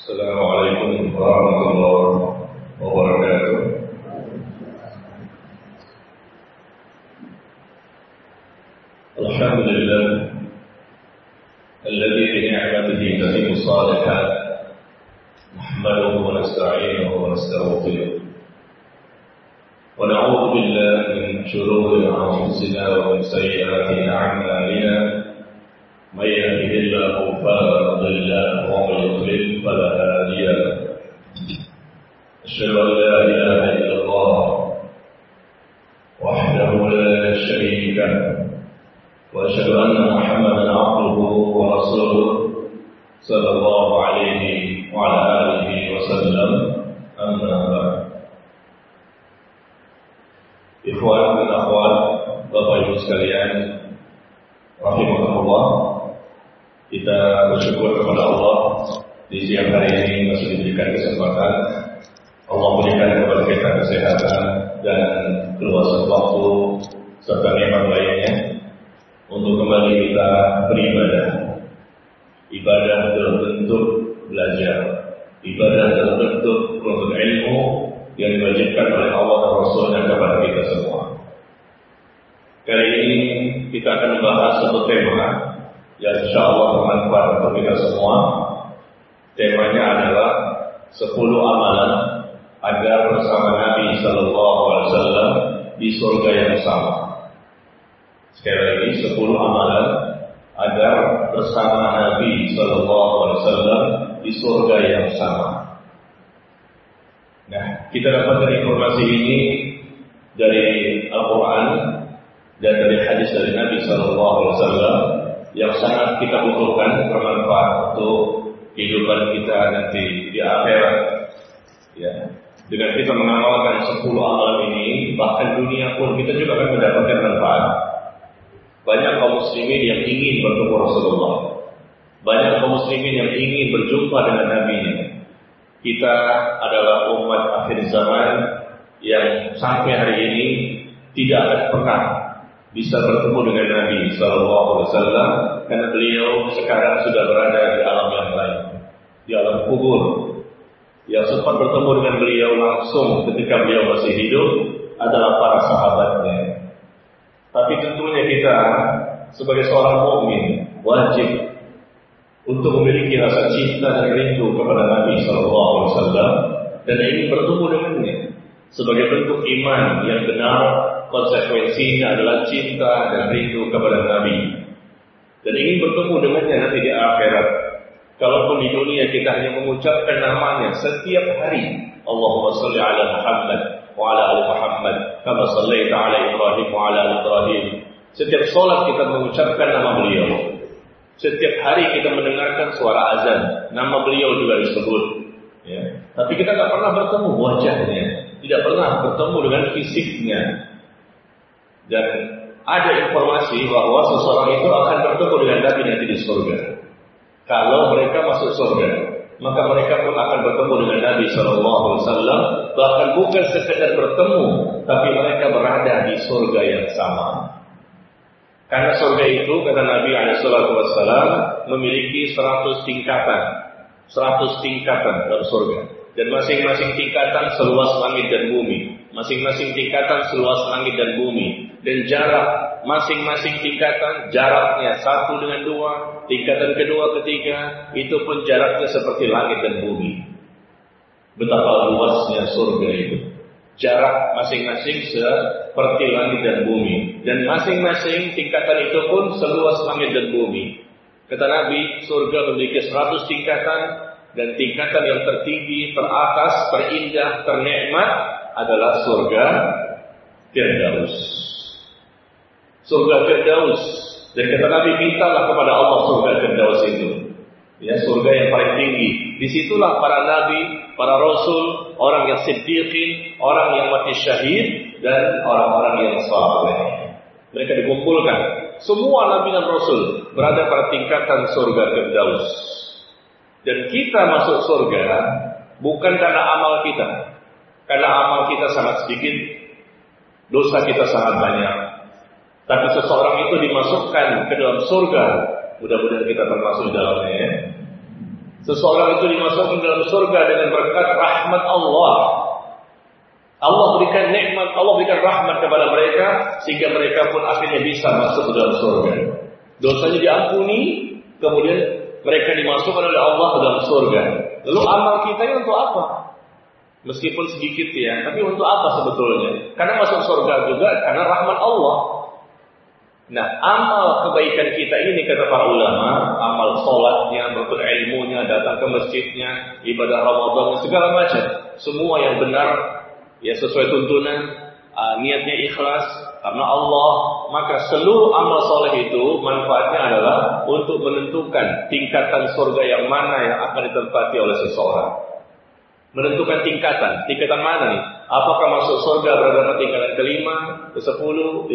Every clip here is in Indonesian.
Assalamualaikum warahmatullahi wabarakatuh. Alhamdulillah alladzi bi ni'matihi tatimmu shalihat. Nahmaduhu wa nasta'inuhu wa nastaghfiruh. Wa na'udzu billahi min shururi anfusina wa min sayyiati a'malina. من يهده الله فلا مضل له ومن يضلل فلا هادي له أشهد أن لا إله إلا الله وحده لا شريك له وأشهد أن محمدا عبده ورسوله صلى الله عليه وعلى آله وسلم أما بعد. Ikhwan dan akhwat, Bapak Ibu sekalian, rahimakumullah. Kita bersyukur kepada Allah di siang hari ini masih diberikan kesempatan. Allah berikan kepada kita kesehatan dan keluasan waktu serta nikmat lainnya untuk kembali kita beribadah. Ibadah dalam bentuk belajar, ibadah dalam bentuk menuntut ilmu yang diwajibkan oleh Allah dan Rasulnya kepada kita semua. Kali ini kita akan membahas satu tema yang insyaallah bermanfaat untuk kita semua. Temanya adalah 10 amalan agar bersama Nabi sallallahu alaihi wasallam di surga yang sama. Sekali lagi, 10 amalan agar bersama Nabi sallallahu alaihi wasallam di surga yang sama. Nah, kita dapatkan informasi ini dari Al-Qur'an dan dari hadis dari Nabi sallallahu alaihi wasallam yang sangat kita butuhkan, bermanfaat untuk kehidupan kita nanti di akhirat. Ya, dengan kita mengamalkan 10 amalan ini, bahkan dunia pun kita juga akan mendapatkan manfaat. Banyak kaum muslimin yang ingin bertemu Rasulullah, banyak kaum muslimin yang ingin berjumpa dengan Nabi-Nya. Kita adalah umat akhir zaman yang sampai hari ini tidak akan pernah bisa bertemu dengan Nabi sallallahu alaihi wasallam karena beliau sekarang sudah berada di alam yang lain, di alam kubur. Yang sempat bertemu dengan beliau langsung ketika beliau masih hidup adalah para sahabatnya. Tapi tentunya kita sebagai seorang mukmin wajib untuk memiliki rasa cinta dan rindu kepada Nabi sallallahu alaihi wasallam dan ingin bertemu dengannya. Sebagai bentuk iman yang benar, konsekuensinya adalah cinta dan rindu kepada Nabi dan ingin bertemu dengannya nanti di akhirat. Kalaupun di dunia kita hanya mengucapkan namanya setiap hari, Allahumma salli ala Muhammad wa ala ali Muhammad kama sallaita ala Ibrahim wa ala ali Ibrahim. Setiap salat kita mengucapkan nama beliau. Setiap hari kita mendengarkan suara azan, nama beliau juga disebut. Ya. Tapi kita tidak pernah bertemu wajahnya, tidak pernah bertemu dengan fisiknya. Dan ada informasi bahwa seseorang itu akan bertemu dengan Nabi nanti di surga. Kalau mereka masuk surga, maka mereka pun akan bertemu dengan Nabi sallallahu alaihi wasallam. Bahkan bukan sekedar bertemu, tapi mereka berada di surga yang sama. Karena surga itu, kata Nabi alaihi wasallam, memiliki 100 tingkatan. 100 tingkatan dalam surga. Dan masing-masing tingkatan seluas langit dan bumi. Masing-masing tingkatan seluas langit dan bumi. Dan jarak masing-masing tingkatan, jaraknya 1 dengan 2, tingkatan kedua, ketiga, itu pun jaraknya seperti langit dan bumi. Betapa luasnya surga itu. Jarak masing-masing seperti langit dan bumi. Dan masing-masing tingkatan itu pun seluas langit dan bumi. Kata Nabi, surga memiliki 100 tingkatan. Dan tingkatan yang tertinggi, teratas, terindah, ternikmat adalah surga Firdaus. Surga Firdaus. Dan kata Nabi, mintalah kepada Allah surga Firdaus itu. Ya, surga yang paling tinggi. Disitulah para nabi, para rasul, orang yang siddiqin, orang yang mati syahid, dan orang-orang yang saleh. Mereka dikumpulkan. Semua nabi dan rasul berada pada tingkatan surga Firdaus. Dan kita masuk surga bukan karena amal kita. Karena amal kita sangat sedikit, dosa kita sangat banyak. Tapi seseorang itu dimasukkan ke dalam surga. Mudah-mudahan kita termasuk di dalamnya, ya. Seseorang itu dimasukkan dalam surga dengan berkat rahmat Allah. Allah berikan nikmat, Allah berikan rahmat kepada mereka sehingga mereka pun akhirnya bisa masuk ke dalam surga. Dosanya diampuni, kemudian mereka dimasukkan oleh Allah ke dalam surga. Lalu amal kita ini untuk apa? Meskipun sedikit ya, tapi untuk apa sebetulnya? Karena masuk surga juga karena rahmat Allah. Nah, amal kebaikan kita ini kata para ulama, amal sholatnya, berikut ilmunya, datang ke masjidnya, ibadah Ramadan, segala macam, semua yang benar, ya sesuai tuntunan, niatnya ikhlas karena Allah, maka seluruh amal soleh itu manfaatnya adalah untuk menentukan tingkatan surga yang mana yang akan ditempati oleh seseorang. Menentukan tingkatan mana nih? Apakah masuk surga berada pada tingkatan ke-5, ke-10, 15, 50,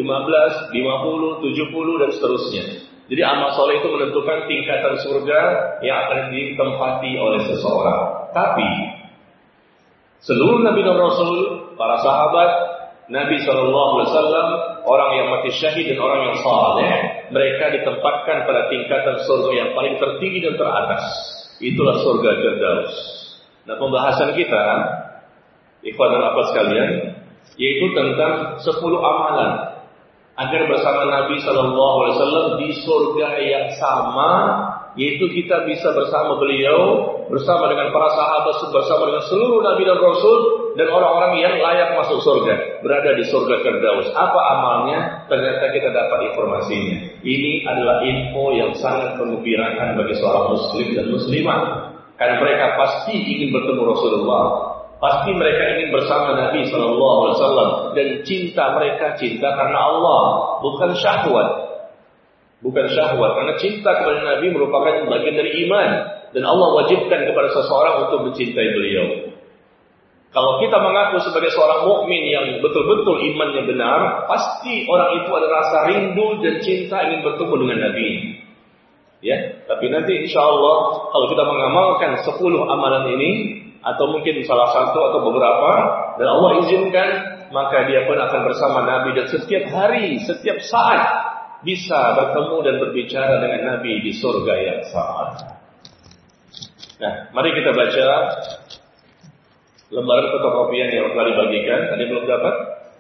70 dan seterusnya. Jadi amal soleh itu menentukan tingkatan surga yang akan ditempati oleh seseorang. Tapi seluruh Nabi dan Rasul, para sahabat Nabi SAW, orang yang mati syahid dan orang yang saleh, mereka ditempatkan pada tingkatan surga yang paling tertinggi dan teratas. Itulah surga Firdaus. Nah, pembahasan kita, ikhwan dan akhwat sekalian, yaitu tentang 10 amalan agar bersama Nabi SAW di surga yang sama, yaitu kita bisa bersama beliau, bersama dengan para sahabat, bersama dengan seluruh Nabi dan Rasul dan orang-orang yang layak masuk surga, berada di surga Firdaus. Apa amalnya? Ternyata kita dapat informasinya. Ini adalah info yang sangat menggembirakan bagi seorang muslim dan muslimah. Karena mereka pasti ingin bertemu Rasulullah, pasti mereka ingin bersama Nabi SAW, dan cinta mereka cinta karena Allah, bukan syahwat. Bukan syahwat, karena cinta kepada Nabi merupakan bagian dari iman, dan Allah wajibkan kepada seseorang untuk mencintai beliau. Kalau kita mengaku sebagai seorang mukmin yang betul-betul imannya benar, pasti orang itu ada rasa rindu dan cinta ingin bertemu dengan Nabi. Ya, tapi nanti insya Allah kalau kita mengamalkan 10 amalan ini, atau mungkin salah satu atau beberapa, dan Allah izinkan, maka dia pun akan bersama Nabi, dan setiap hari, setiap saat bisa bertemu dan berbicara dengan Nabi di surga yang sama. Nah, mari kita baca lembaran fotokopian yang telah dibagikan. Ada yang belum dapat?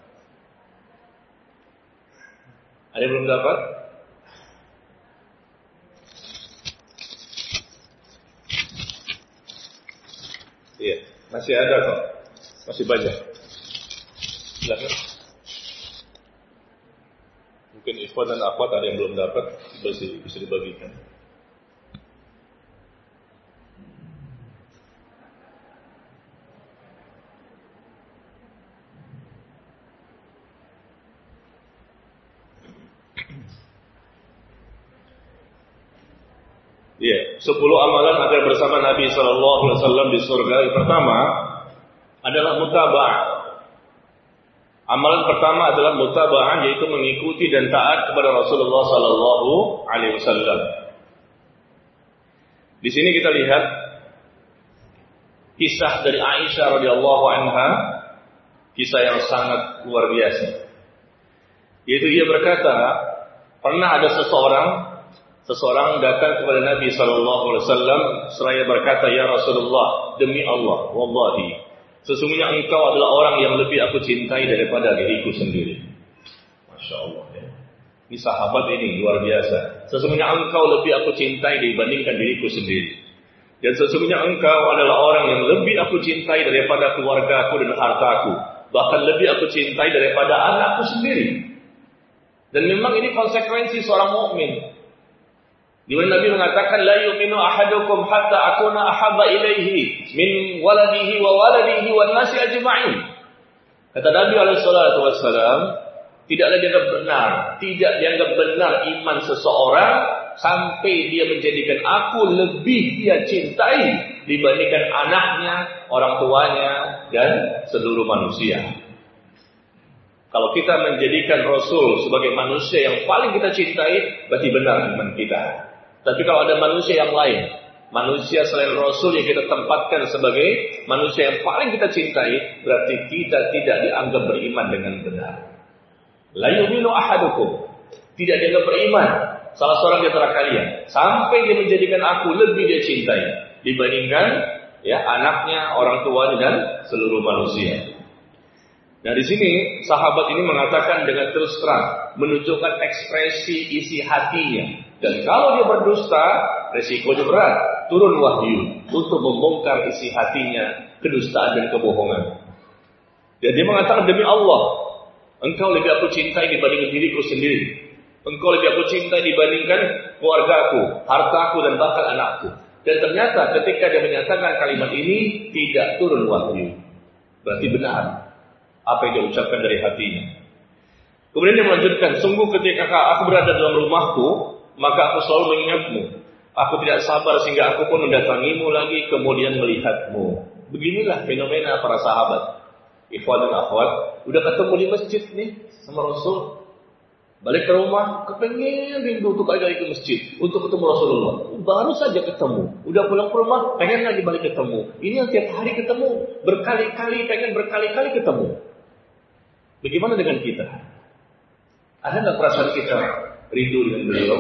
Ada yang belum dapat? Iya, masih ada kok. Masih banyak. Silakan. Mungkin ikhwan dan akhwat ada yang belum dapat, bisa dibagikan. Iya, 10 amalan agar bersama Nabi SAW di surga. Yang pertama adalah mutaba'ah. Amalan pertama adalah mutaba'ah, yaitu mengikuti dan taat kepada Rasulullah SAW. Di sini kita lihat kisah dari Aisyah radhiyallahu anha, kisah yang sangat luar biasa. Yaitu ia berkata, pernah ada seseorang datang kepada Nabi SAW seraya berkata, "Ya Rasulullah, demi Allah, wallahi, sesungguhnya engkau adalah orang yang lebih aku cintai daripada diriku sendiri." Masya Allah ya. Ini sahabat ini luar biasa. Sesungguhnya engkau lebih aku cintai dibandingkan diriku sendiri. Dan sesungguhnya engkau adalah orang yang lebih aku cintai daripada keluargaku dan hartaku. Bahkan lebih aku cintai daripada anakku sendiri. Dan memang ini konsekuensi seorang mukmin. Di mana Nabi mengatakan, la yu'minu ahadukum hatta akuna ahabba ilaihi min waladihi wa waladihi wan nasi ajma'in. Kata Nabi alaihi salatu wassalam, tidak dianggap benar iman seseorang sampai dia menjadikan aku lebih dia cintai dibandingkan anaknya, orang tuanya, dan seluruh manusia. Kalau kita menjadikan Rasul sebagai manusia yang paling kita cintai, berarti benar iman kita. Tapi kalau ada manusia yang lain, manusia selain Rasul yang kita tempatkan sebagai manusia yang paling kita cintai, berarti kita tidak dianggap beriman dengan benar. La yu'minu ahadukum, tidak dianggap beriman salah seorang di antara kalian sampai dia menjadikan aku lebih dia cintai dibandingkan anaknya, orang tuanya dan seluruh manusia. Nah, di sini sahabat ini mengatakan dengan terus terang, menunjukkan ekspresi isi hatinya. Dan kalau dia berdusta, resikonya berat, turun wahyu untuk membongkar isi hatinya, kedustaan dan kebohongan. Dan dia mengatakan, demi Allah, engkau lebih aku cintai dibandingkan diriku sendiri. Engkau lebih aku cintai dibandingkan keluargaku, hartaku dan bahkan anakku. Dan ternyata ketika dia menyatakan kalimat ini, tidak turun wahyu. Berarti benar apa yang dia ucapkan dari hatinya. Kemudian dia melanjutkan, sungguh ketika aku berada dalam rumahku, maka aku selalu mengingatmu. Aku tidak sabar sehingga aku pun mendatangimu lagi, kemudian melihatmu. Beginilah fenomena para sahabat. Ikhwan dan akhwat, udah ketemu di masjid nih sama Rasul, balik ke rumah, kepengen rindu untuk lagi ke masjid untuk ketemu Rasulullah. Baru saja ketemu, udah pulang ke rumah, pengen lagi balik ketemu. Ini yang tiap hari ketemu, berkali-kali, pengen berkali-kali ketemu. Bagaimana dengan kita? Ada nggak perasaan kita rindu dengan beliau?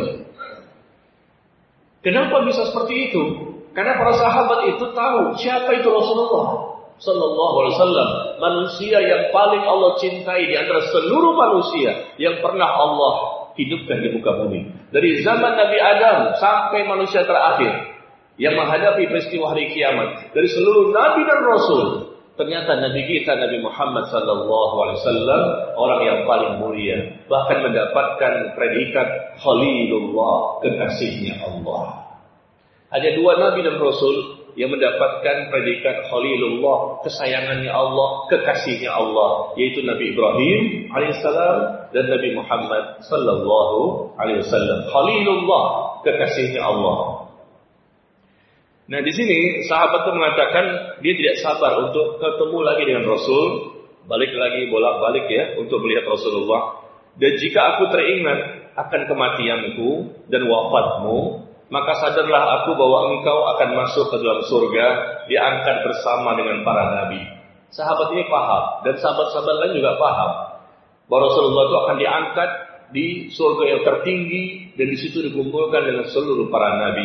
Kenapa bisa seperti itu? Karena para sahabat itu tahu siapa itu Rasulullah Sallallahu Alaihi Wasallam, manusia yang paling Allah cintai di antara seluruh manusia yang pernah Allah hidupkan di muka bumi. Dari zaman Nabi Adam sampai manusia terakhir yang menghadapi peristiwa hari kiamat, dari seluruh Nabi dan Rasul, ternyata Nabi kita Nabi Muhammad Sallallahu Alaihi Wasallam orang yang paling mulia, bahkan mendapatkan predikat Khalilullah, kekasihnya Allah. Hanya dua Nabi dan Rasul yang mendapatkan predikat Khalilullah, kesayangannya Allah, kekasihnya Allah, yaitu Nabi Ibrahim alaihissalam dan Nabi Muhammad sallallahu alaihi wasallam. Khalilullah, kekasihnya Allah. Nah, di sini sahabat itu mengatakan dia tidak sabar untuk ketemu lagi dengan Rasul, balik lagi bolak-balik untuk melihat Rasulullah. Dan jika aku teringat akan kematianku dan wafatmu, maka sadarlah aku bahwa engkau akan masuk ke dalam surga, diangkat bersama dengan para nabi. Sahabat ini paham, dan sahabat-sahabat lain juga paham bahwa Rasulullah itu akan diangkat di surga yang tertinggi, dan di situ dikumpulkan dengan seluruh para nabi.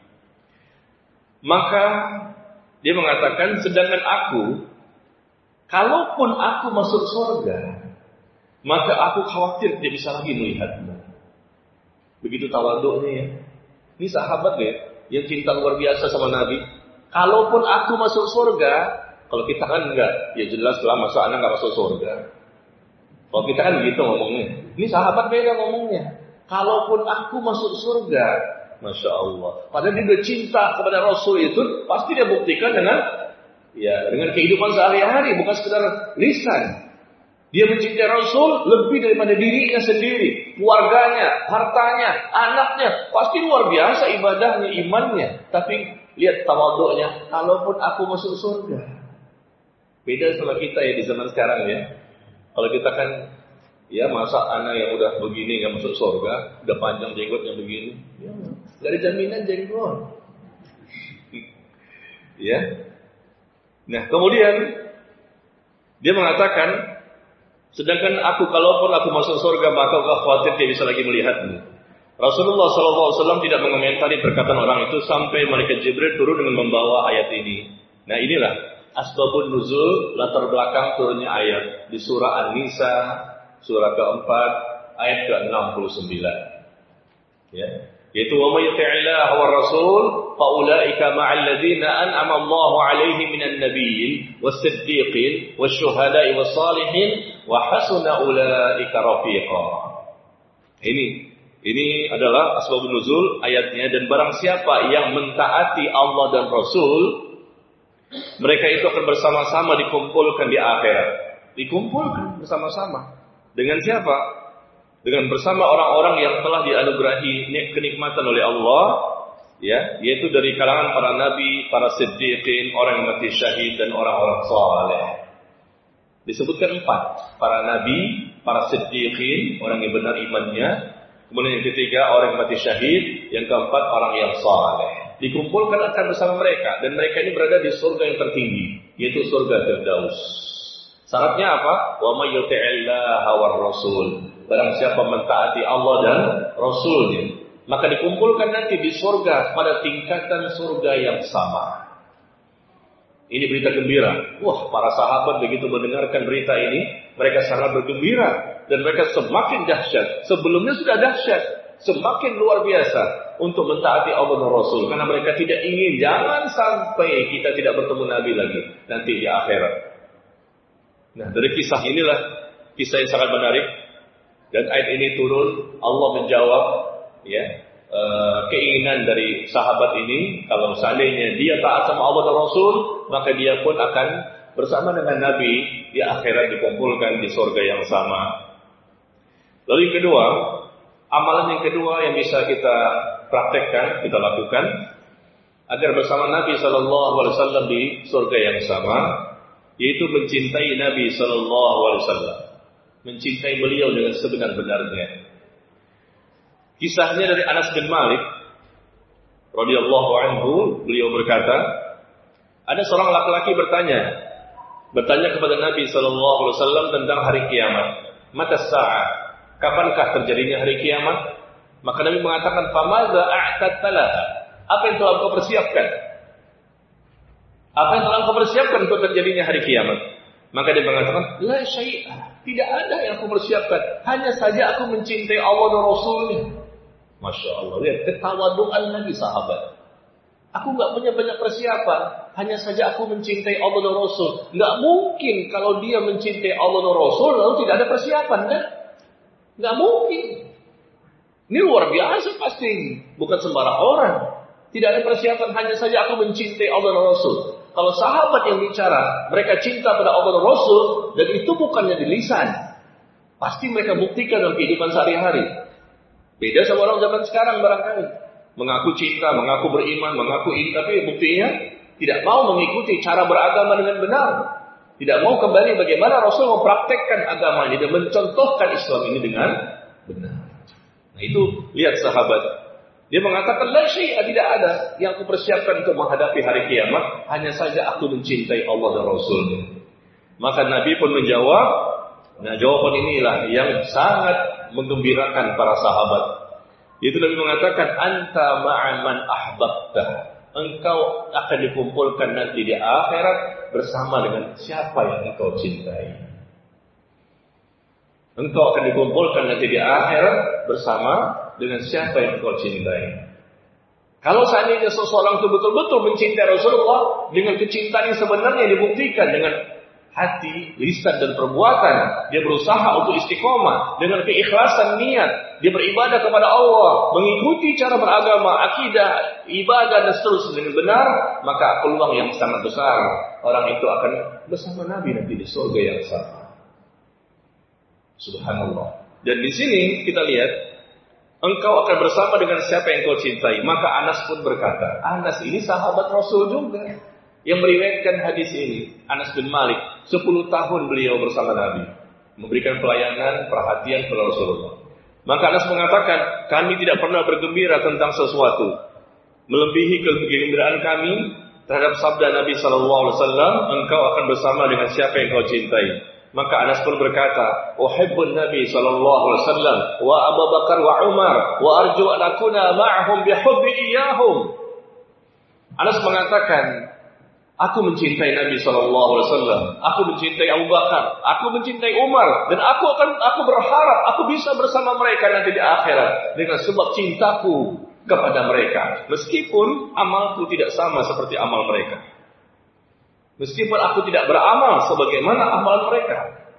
Maka dia mengatakan, sedangkan aku, kalaupun aku masuk surga, maka aku khawatir tidak bisa lagi melihatmu. Begitu tawaduknya ya. Ini sahabat yang cinta luar biasa sama Nabi. Kalaupun aku masuk surga, kalau kita kan enggak, ya jelas lah masa anak enggak masuk surga. Kalau kita kan begitu ngomongnya. Ini sahabat beda ngomongnya. Kalaupun aku masuk surga, Masya Allah. Padahal dia cinta kepada Rasul itu, pasti dia buktikan dengan kehidupan sehari-hari, bukan sekedar lisan. Dia mencintai Rasul lebih daripada dirinya sendiri, keluarganya, hartanya, anaknya. Pasti luar biasa ibadahnya, imannya. Tapi lihat tawaduknya, kalaupun aku masuk surga. Beda sama kita ya di zaman sekarang ya. Kalau kita kan, masa anak yang udah begini gak masuk surga, udah panjang jenggotnya begini. Gak ada jaminan jenggot. Nah kemudian, dia mengatakan, sedangkan aku kalaupun aku masuk surga, maka aku khawatir tidak bisa lagi melihatmu. Rasulullah SAW tidak mengomentari perkataan orang itu sampai malaikat Jibril turun dengan membawa ayat ini. Nah inilah asbabun nuzul, latar belakang turunnya ayat di surah An-Nisa, surah keempat, ayat ke-69. Yaitu wa may yuti'illah wa rasul fa ulaika ma'al ladzina an'ama Allahu 'alaihim minan nabiyyin was-siddiqin wasyuhada'i was-salihin wa hasuna ulaika rafiqa. Ini adalah asbabun nuzul ayatnya, dan barang siapa yang mentaati Allah dan Rasul, mereka itu akan bersama-sama dikumpulkan di akhirat. Dikumpulkan bersama-sama. Dengan siapa? Dengan bersama orang-orang yang telah dianugerahi kenikmatan oleh Allah, yaitu dari kalangan para nabi, para siddiqin, orang yang mati syahid, dan orang-orang saleh. Disebutkan 4, para nabi, para siddiqin, orang yang benar imannya, kemudian yang ketiga orang yang mati syahid, yang keempat orang yang saleh. Dikumpulkan akan bersama mereka, dan mereka ini berada di surga yang tertinggi, yaitu surga Firdaus. Syaratnya apa? Wa may yuti'illaha war rasul. Barang siapa mentaati Allah dan Rasulnya. maka dikumpulkan nanti di surga pada tingkatan surga yang sama. Ini berita gembira. Wah, para sahabat begitu mendengarkan berita ini, mereka sangat bergembira dan mereka semakin dahsyat. Sebelumnya sudah dahsyat, semakin luar biasa untuk mentaati Allah dan Rasul, karena mereka tidak ingin jangan sampai kita tidak bertemu Nabi lagi nanti di akhirat. Nah, dari kisah inilah kisah yang sangat menarik, dan ayat ini turun Allah menjawab keinginan dari sahabat ini. Kalau seandainya dia taat sama Allah dan Rasul, maka dia pun akan bersama dengan Nabi di akhirat, dikumpulkan di surga yang sama. Lalu yang kedua, amalan yang kedua yang bisa kita praktekkan, kita lakukan agar bersama Nabi SAW di surga yang sama, yaitu mencintai Nabi SAW, mencintai beliau dengan sebenar-benarnya. Kisahnya dari Anas bin Malik radhiyallahu anhu, beliau berkata, ada seorang laki-laki bertanya kepada Nabi SAW tentang hari kiamat. Mata sa'ah, kapankah terjadinya hari kiamat? Maka Nabi mengatakan, famadza a'tadta laha, apa yang telah engkau persiapkan? Apa yang telah engkau persiapkan untuk terjadinya hari kiamat? Maka dia mengatakan, la syai'ah, tidak ada yang aku persiapkan, hanya saja aku mencintai Allah dan Rasulnya. Masya Allah, lihat ketawaduan Nabi sahabat. Aku nggak punya banyak persiapan, hanya saja aku mencintai Allah dan Rasul. Nggak mungkin kalau dia mencintai Allah dan Rasul lalu tidak ada persiapan, kan? Nggak mungkin. Ini luar biasa pasti, bukan sembarang orang. Tidak ada persiapan, hanya saja aku mencintai Allah dan Rasul. Kalau sahabat yang bicara, mereka cinta pada Allah dan Rasul, dan itu bukannya di lisan, pasti mereka buktikan dalam kehidupan sehari-hari. Beda sama orang zaman sekarang barangkali. Mengaku cinta, mengaku beriman, mengaku ini, tapi buktinya tidak mau mengikuti cara beragama dengan benar. Tidak mau kembali bagaimana Rasul mempraktekkan agama ini dan mencontohkan Islam ini dengan benar. Nah itu, lihat sahabat. Dia mengatakan, la syai'a, tidak ada yang aku persiapkan untuk menghadapi hari kiamat, hanya saja aku mencintai Allah dan Rasulnya. Maka Nabi pun menjawab, nah jawaban inilah yang sangat menggembirakan para sahabat. Itu Nabi mengatakan, anta ma'aman ahbabta, engkau akan dikumpulkan nanti di akhirat bersama dengan siapa yang engkau cintai. Engkau akan dikumpulkan nanti di akhirat bersama dengan siapa yang engkau cintai. Kalau seandainya seseorang itu betul-betul mencintai Rasulullah dengan kecintaan yang sebenarnya dibuktikan dengan hati, lisan dan perbuatan, dia berusaha untuk istiqomah dengan keikhlasan niat, dia beribadah kepada Allah, mengikuti cara beragama, akidah, ibadah dan seterusnya dengan benar, maka peluang yang sangat besar orang itu akan bersama Nabi nanti di surga yang sama. Subhanallah. Dan di sini kita lihat, engkau akan bersama dengan siapa yang kau cintai. Maka Anas pun berkata, Anas ini sahabat Rasul juga yang meriwayatkan hadis ini. Anas bin Malik, 10 tahun beliau bersama Nabi, memberikan pelayanan, perhatian kepada Rasulullah. Maka Anas mengatakan, kami tidak pernah bergembira tentang sesuatu melebihi kegembiraan kami terhadap sabda Nabi SAW, engkau akan bersama dengan siapa yang kau cintai. Maka Anas pun berkata, uhibbun Nabi SAW wa Abu Bakar wa Umar wa arju an akuna ma'ahum bihubbi iyahum. Anas mengatakan, aku mencintai Nabi SAW, aku mencintai Abu Bakar, aku mencintai Umar, dan aku berharap aku bisa bersama mereka nanti di akhirat dengan sebab cintaku kepada mereka. Meskipun amalku tidak sama seperti amal mereka, meskipun aku tidak beramal sebagaimana amalan mereka.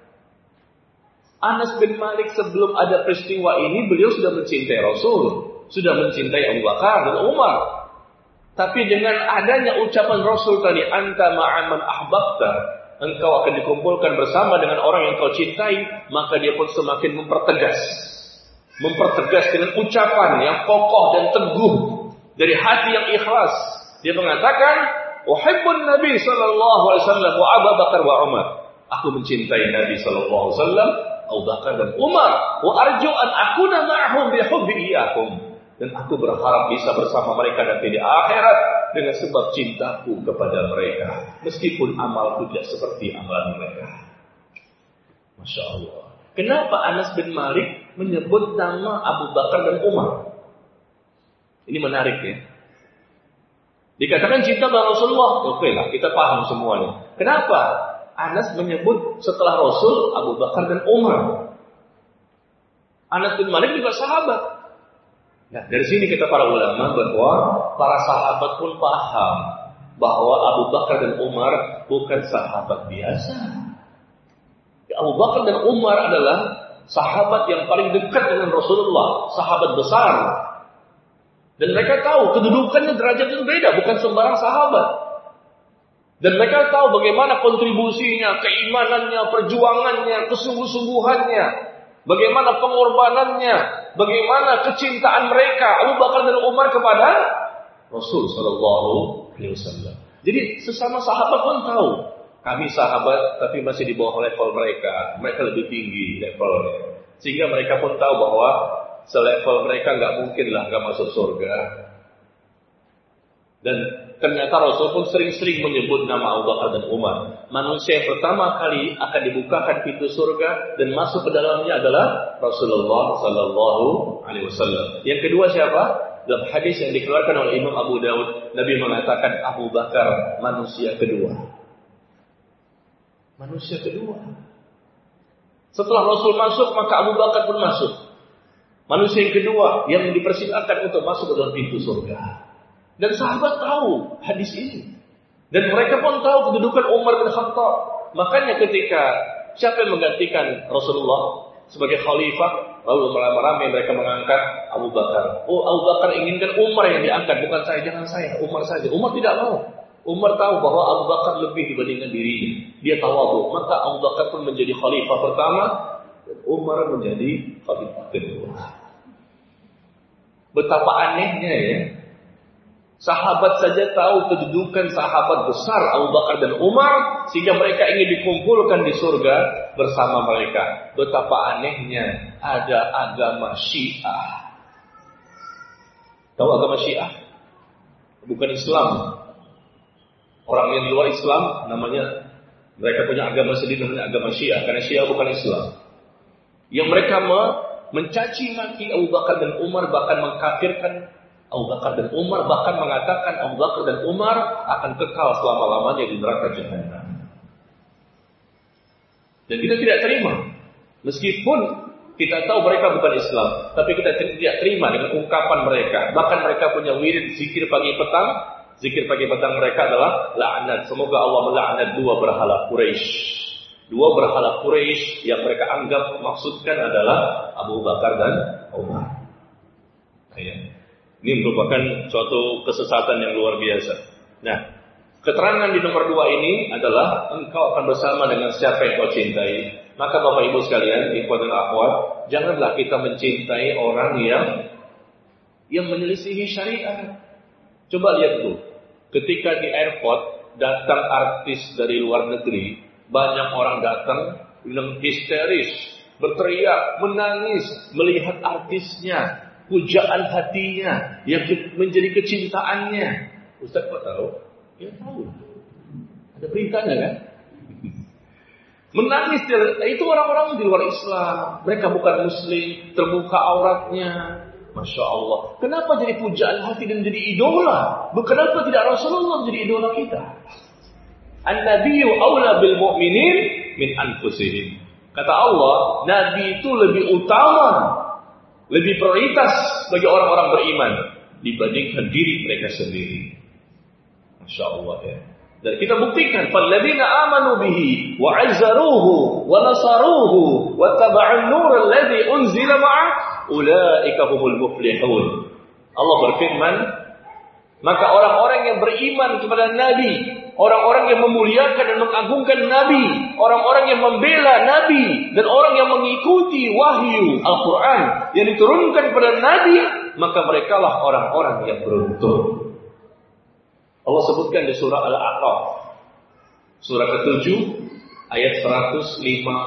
Anas bin Malik sebelum ada peristiwa ini, beliau sudah mencintai Rasul, sudah mencintai Abu Bakar dan Umar. Tapi dengan adanya ucapan Rasul tadi, anta ma'aman ahbabta, engkau akan dikumpulkan bersama dengan orang yang kau cintai, maka dia pun semakin mempertegas dengan ucapan yang kokoh dan teguh dari hati yang ikhlas. Dia mengatakan, uhibbun Nabi sallallahu alaihi wasallam wa Abu Bakar wa Umar. Aku mencintai Nabi sallallahu alaihi wasallam, Abu Bakar dan Umar. Wa arju an akuna ma'hum bi hubbi iyyakum. Dan aku berharap bisa bersama mereka nanti di akhirat dengan sebab cintaku kepada mereka, meskipun amalku tidak seperti amalan mereka. Masya Allah. Kenapa Anas bin Malik menyebut nama Abu Bakar dan Umar? Ini menarik ya. Dikatakan cinta pada Rasulullah, oke lah, kita paham semuanya. Kenapa? Anas menyebut setelah Rasul Abu Bakar dan Umar. Anas bin Malik juga sahabat. Nah, dari sini kita para ulama bahwa para sahabat pun paham bahwa Abu Bakar dan Umar bukan sahabat biasa. Abu Bakar dan Umar adalah sahabat yang paling dekat dengan Rasulullah, sahabat besar. Dan mereka tahu kedudukannya derajatnya beda, bukan sembarang sahabat. Dan mereka tahu bagaimana kontribusinya, keimanannya, perjuangannya, kesungguh-sungguhannya, bagaimana pengorbanannya, bagaimana kecintaan mereka Abu Bakar dan Umar kepada Rasul sallallahu alaihi wasallam. Jadi sesama sahabat pun tahu, kami sahabat tapi masih di bawah level mereka. Mereka lebih tinggi levelnya. Sehingga mereka pun tahu bahwa selevel mereka nggak mungkin lah nggak masuk surga. Dan ternyata Rasul pun sering-sering menyebut nama Abu Bakar dan Umar. Manusia yang pertama kali akan dibukakan pintu surga dan masuk ke dalamnya adalah Rasulullah sallallahu alaihi wasallam. Yang kedua siapa? Dalam hadis yang dikeluarkan oleh Imam Abu Daud, Nabi mengatakan Abu Bakar manusia kedua. Manusia kedua. Setelah Rasul masuk, maka Abu Bakar pun masuk. Manusia yang kedua yang dipersilakan untuk masuk ke dalam pintu surga. Dan sahabat tahu hadis ini. Dan mereka pun tahu kedudukan Umar bin Khattab. Makanya ketika siapa yang menggantikan Rasulullah sebagai khalifah, lalu ramai-ramai mereka mengangkat Abu Bakar. Oh, Abu Bakar inginkan Umar yang diangkat, bukan saya, jangan saya, Umar saja. Umar tidak mau. Umar tahu bahwa Abu Bakar lebih dibandingkan dirinya. Dia tawadhu. Maka Abu Bakar pun menjadi khalifah pertama, dan Umar menjadi khalifah kedua. Betapa anehnya ya. Sahabat saja tahu kedudukan sahabat besar Abu Bakar dan Umar, sehingga mereka ingin dikumpulkan di surga bersama mereka. Betapa anehnya ada agama Syiah. Tahu agama Syiah? Bukan Islam. Orang yang di luar Islam namanya, mereka punya agama sendiri namanya agama Syiah. Karena Syiah bukan Islam. Yang mereka mencaci maki Abu Bakar dan Umar, bahkan mengkafirkan Abu Bakar dan Umar, bahkan mengatakan Abu Bakar dan Umar akan kekal selama-lamanya di neraka jahanam. Dan kita tidak terima. Meskipun kita tahu mereka bukan Islam, tapi kita tidak terima dengan ungkapan mereka. Bahkan mereka punya wirid zikir pagi petang. Zikir pagi petang mereka adalah laknat. Semoga Allah melaknat dua berhala Quraisy. Dua berhala Quraisy yang mereka anggap maksudkan adalah Abu Bakar dan Umar. Ini merupakan suatu kesesatan yang luar biasa. Nah, keterangan di nomor 2 ini adalah engkau akan bersama dengan siapa yang kau cintai. Maka Bapak Ibu sekalian, ikhwan dan akhwat, janganlah kita mencintai orang yang menyelisihi syariat. Coba lihat tuh, ketika di airport datang artis dari luar negeri, banyak orang datang dengan histeris, berteriak, menangis melihat artisnya. Pujaan hatinya yang menjadi kecintaannya. Ustaz kok tahu? Ya tahu. Ada beritanya kan? Menangis itu orang-orang di luar Islam. Mereka bukan Muslim, terbuka auratnya. Masya Allah. Kenapa jadi pujaan hati dan jadi idola? Kenapa tidak Rasulullah menjadi idola kita? An-Nabiyyu aula bil mu'minin min anfusihim. Kata Allah, Nabi itu lebih utama, lebih prioritas bagi orang-orang beriman dibandingkan diri mereka sendiri. Masya Allah ya. Dan kita buktikan, falladzina amanu bihi wa 'azzaruhu wa nasaruhu wa taba'an nur alladzi unzila ma'ah ulaika humul muflihun. Allah berfirman, maka orang-orang yang beriman kepada Nabi, orang-orang yang memuliakan dan mengagungkan Nabi, orang-orang yang membela Nabi, dan orang yang mengikuti wahyu Al-Quran yang diturunkan kepada Nabi, maka merekalah orang-orang yang beruntung. Allah sebutkan di surah Al-A'raf, surah ke-7, ayat 157.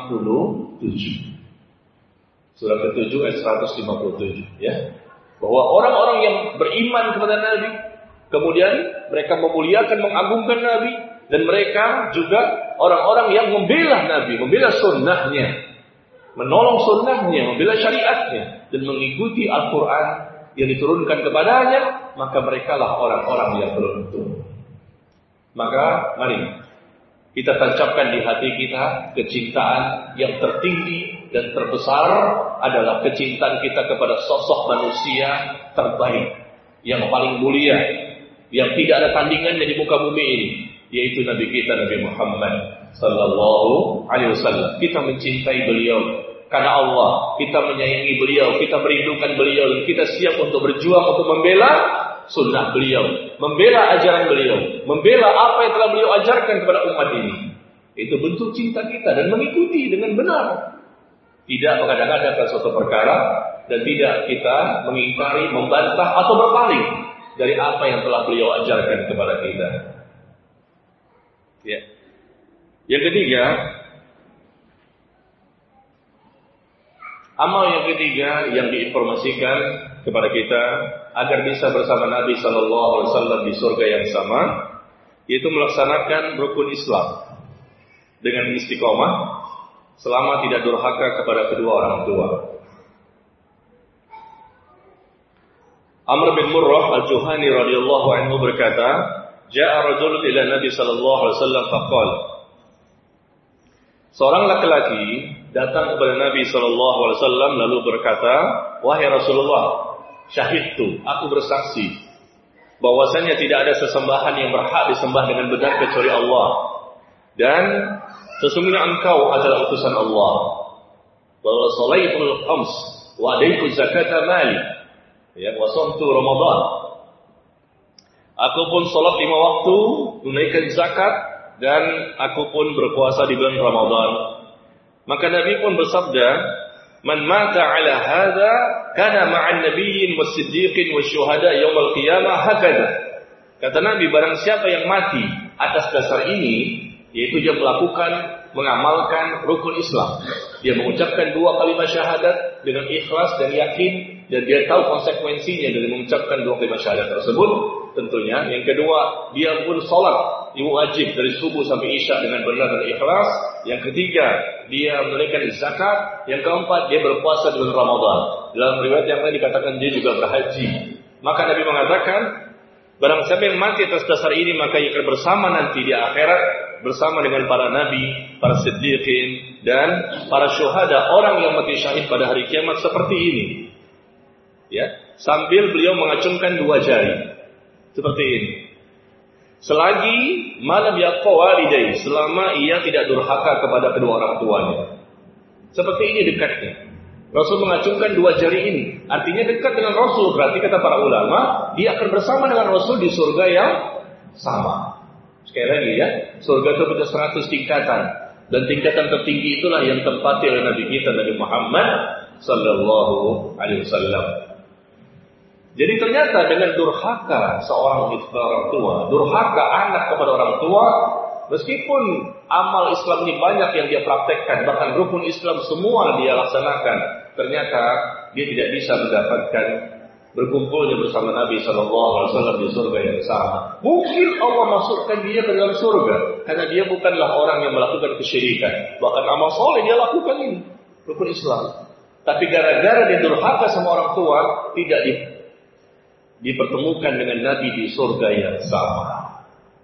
Surah ke-7 ayat 157, ya. Bahwa orang-orang yang beriman kepada Nabi, kemudian mereka memuliakan, mengagungkan Nabi, dan mereka juga orang-orang yang membela Nabi, membela sunnahnya, menolong sunnahnya, membela syariatnya, dan mengikuti Al-Quran yang diturunkan kepadanya, maka merekalah orang-orang yang beruntung. Maka mari kita tancapkan di hati kita kecintaan yang tertinggi dan terbesar adalah kecintaan kita kepada sosok manusia terbaik, yang paling mulia, yang tidak ada tandingannya di muka bumi ini, yaitu Nabi kita, Nabi Muhammad sallallahu alaihi wasallam. Kita mencintai beliau karena Allah, kita menyayangi beliau, kita merindukan beliau, dan kita siap untuk berjuang untuk membela sunnah beliau, membela ajaran beliau, membela apa yang telah beliau ajarkan kepada umat ini. Itu bentuk cinta kita dan mengikuti dengan benar. Tidak mengada-ngadakan suatu perkara dan tidak kita mengingkari, membantah atau berpaling dari apa yang telah beliau ajarkan kepada kita. Ya. Yang ketiga, amal yang ketiga yang diinformasikan kepada kita agar bisa bersama Nabi sallallahu alaihi wasallam di surga yang sama, yaitu melaksanakan rukun Islam dengan istiqomah selama tidak durhaka kepada kedua orang tua. Amr bin Murrah al-Juhani radhiyallahu anhu berkata, "Ja'a rajulun ila Nabi sallallahu alaihi wasallam faqala." Seorang laki-laki datang kepada Nabi sallallahu alaihi wasallam lalu berkata, "Wahai Rasulullah, syahidtu, aku bersaksi bahwasanya tidak ada sesembahan yang berhak disembah dengan benar kecuali Allah, dan sesungguhnya engkau adalah utusan Allah. Wa salaitul khams wa adaitu zakata mali, ya, wa sumtu Ramadan. Aku pun salat 5 waktu, tunaikan zakat, dan aku pun berpuasa di bulan Ramadan." Maka Nabi pun bersabda, "Man mata ala hadza kana ma'an nabiyyin was-siddiqin wasyuhada yaumil qiyamah hakadha." Kata Nabi, barang siapa yang mati atas dasar ini, yaitu dia mengamalkan rukun Islam, dia mengucapkan 2 kalimat syahadat dengan ikhlas dan yakin, dan dia tahu konsekuensinya dari mengucapkan 2 kalimat syahadat tersebut. Tentunya yang kedua, dia pun salat wajib dari subuh sampai isya dengan benar dan ikhlas. Yang ketiga, dia menunaikan zakat. Yang keempat, dia berpuasa di bulan Ramadan. Dalam riwayat yang lain dikatakan dia juga berhaji. Maka Nabi mengatakan, barang siapa yang mati atas dasar ini, maka ia akan bersama nanti di akhirat bersama dengan para nabi, para siddiqin, dan para syuhada, orang yang mati syahid pada hari kiamat seperti ini. Ya, sambil beliau mengacungkan 2 jari seperti ini. Selagi malam yaqwa walidai, selama ia tidak durhaka kepada kedua orang tuanya. Seperti ini dekatnya. Rasul mengacungkan 2 jari ini. Artinya dekat dengan Rasul. Berarti kata para ulama, dia akan bersama dengan Rasul di surga yang sama. Sekali lagi ya, surga itu punya 100 tingkatan. Dan tingkatan tertinggi itulah yang tempati oleh Nabi kita, Nabi Muhammad sallallahu alaihi wasallam. Jadi ternyata dengan durhaka seorang orang tua, durhaka anak kepada orang tua, meskipun amal Islam ini banyak yang dia praktekkan, bahkan rukun Islam semua dia laksanakan, ternyata dia tidak bisa mendapatkan berkumpulnya bersama Nabi SAW di surga yang sama. Mungkin Allah masukkan dia ke dalam surga karena dia bukanlah orang yang melakukan kesyirikan, bahkan amal soleh dia lakukan ini, rukun Islam. Tapi gara-gara dia durhaka sama orang tua, tidak dipertemukan dengan Nabi di surga yang sama.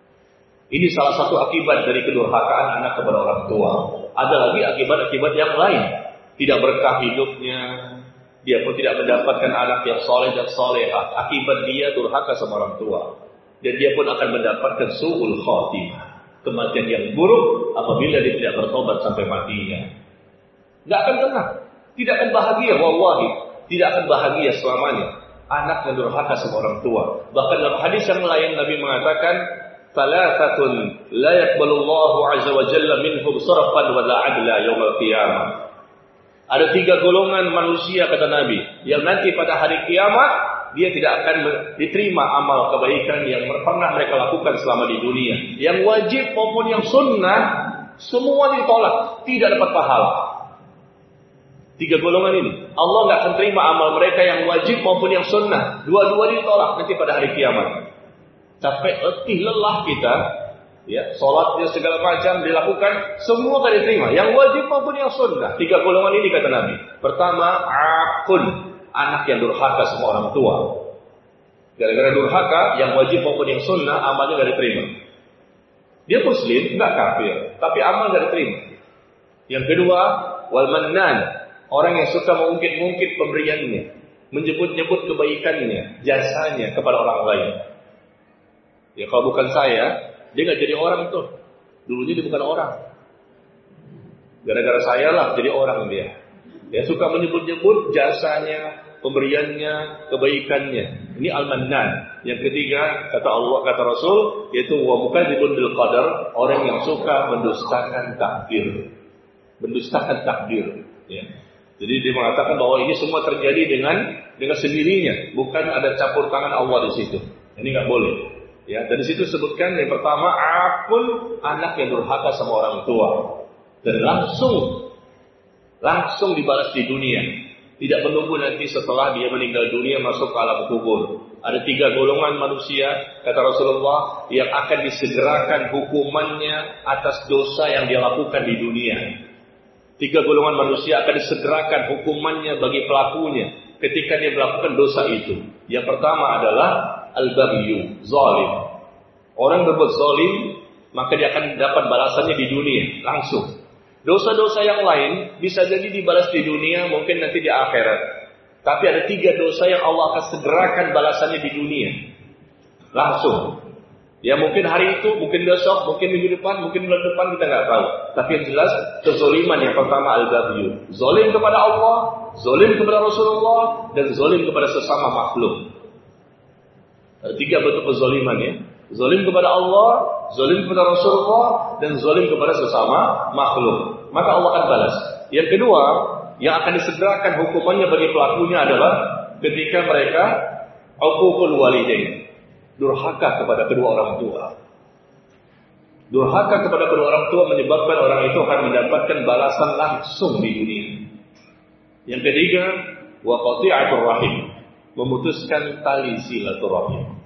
Ini salah satu akibat dari kedurhakaan anak kepada orang tua. Ada lagi akibat-akibat yang lain. Tidak berkah hidupnya, dia pun tidak mendapatkan anak yang soleh dan solehah. Akibat dia durhaka sama orang tua. Dan dia pun akan mendapatkan su'ul khatimah, kematian yang buruk apabila dia tidak bertobat sampai matinya. Tidak akan tenang, tidak akan bahagia, wallahi. Tidak akan bahagia selamanya anak yang durhaka sama orang tua. Bahkan dalam hadis yang lain Nabi mengatakan, "Thalathatun la yaqbalullahu azza wa jalla minhum sarfan wa la 'adla yaumil qiyamah." Ada 3 golongan manusia kata Nabi, yang nanti pada hari kiamat dia tidak akan diterima amal kebaikan yang pernah mereka lakukan selama di dunia. Yang wajib maupun yang sunnah semua ditolak, tidak dapat pahala. 3 golongan ini Allah nggak akan terima amal mereka yang wajib maupun yang sunnah. Dua-dua ditolak nanti pada hari kiamat. Capek, letih, lelah kita, ya, sholatnya segala macam dilakukan, semua nggak diterima. Yang wajib maupun yang sunnah. 3 golongan ini kata Nabi. Pertama, akun. anak yang durhaka sama orang tua. Gara-gara durhaka, yang wajib maupun yang sunnah, amalnya gak diterima. Dia muslim, nggak kafir, tapi amal gak diterima. Yang kedua, wal mannan, orang yang suka mengungkit-ungkit pemberiannya, menyebut-nyebut kebaikannya, jasanya kepada orang lain. Ya kalau bukan saya, dia nggak jadi orang tuh. Dulunya dia bukan orang. Gara-gara saya lah jadi orang dia. Dia suka menyebut-nyebut jasanya, pemberiannya, kebaikannya. Ini al-mannan. Yang ketiga, kata Allah, kata Rasul, yaitu wa mukadzibun bil qadar, orang yang suka mendustakan takdir. Mendustakan takdir, ya. Jadi dia mengatakan bahwa ini semua terjadi dengan sendirinya, bukan ada campur tangan Allah di situ. Ini nggak boleh. Ya, dari situ sebutkan yang pertama, akul, anak yang durhaka sama orang tua, dan langsung dibalas di dunia. Tidak menunggu nanti setelah dia meninggal dunia masuk ke alam kubur. Ada 3 golongan manusia, kata Rasulullah, yang akan disegerakan hukumannya atas dosa yang dia lakukan di dunia. 3 golongan manusia akan disegerakan hukumannya bagi pelakunya ketika dia melakukan dosa itu. Yang pertama adalah al-baghyu, zalim. Orang berbuat zalim, maka dia akan dapat balasannya di dunia langsung. Dosa-dosa yang lain bisa jadi dibalas di dunia, mungkin nanti di akhirat. Tapi ada 3 dosa yang Allah akan segerakan balasannya di dunia langsung. Ya mungkin hari itu, mungkin besok, mungkin minggu depan, mungkin bulan depan, kita nggak tahu. Tapi yang jelas kezaliman yang pertama al-baghyu, zalim kepada Allah, zalim kepada Rasulullah, dan zalim kepada sesama makhluk. Ada 3 bentuk kezaliman ya. Zalim kepada Allah, zalim kepada Rasulullah, dan zalim kepada sesama makhluk. Maka Allah akan balas. Yang kedua, yang akan disegerakan hukumannya bagi pelakunya adalah ketika mereka uququl walidain, durhaka kepada kedua orang tua. Durhaka kepada kedua orang tua menyebabkan orang itu akan mendapatkan balasan langsung di dunia. Yang ketiga, wa qati'atur rahim, memutuskan tali silaturahim.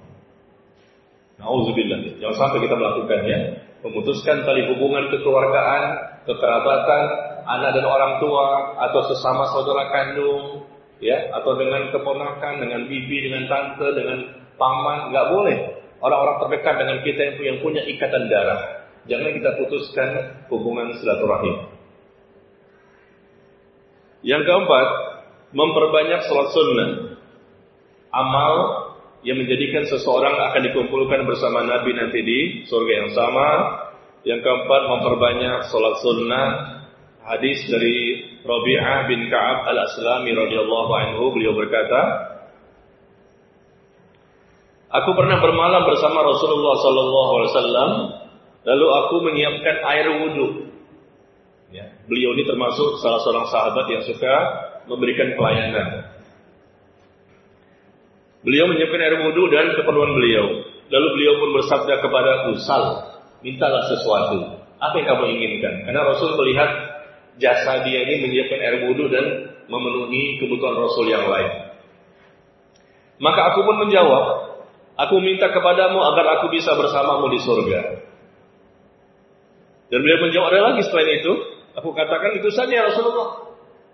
Nauzubillah, jangan sampai kita melakukannya. Memutuskan tali hubungan kekeluargaan, kekerabatan, anak dan orang tua, atau sesama saudara kandung, ya, atau dengan keponakan, dengan bibi, dengan tante, dengan paman, nggak boleh. Orang-orang terdekat dengan kita yang punya ikatan darah, jangan kita putuskan hubungan silaturahim. Yang keempat, memperbanyak salat sunnah, amal yang menjadikan seseorang akan dikumpulkan bersama Nabi nanti di surga yang sama. Yang keempat, memperbanyak salat sunnah. Hadis dari Rabi'ah bin Ka'ab al-Aslami radhiyallahu anhu, beliau berkata, aku pernah bermalam bersama Rasulullah sallallahu alaihi wasallam, lalu aku menyiapkan air wudu. Ya, beliau ini termasuk salah seorang sahabat yang suka memberikan pelayanan. Beliau menyiapkan air wudu dan keperluan beliau. Lalu beliau pun bersabda kepadaku, "Sal, mintalah sesuatu. Apa yang kamu inginkan?" Karena Rasul melihat jasa dia ini menyiapkan air wudu dan memenuhi kebutuhan Rasul yang lain. Maka aku pun menjawab, "Aku minta kepadamu agar aku bisa bersamamu di surga." Dan beliau menjawab, "Ada lagi selain itu?" Aku katakan, "Itu saja ya Rasulullah."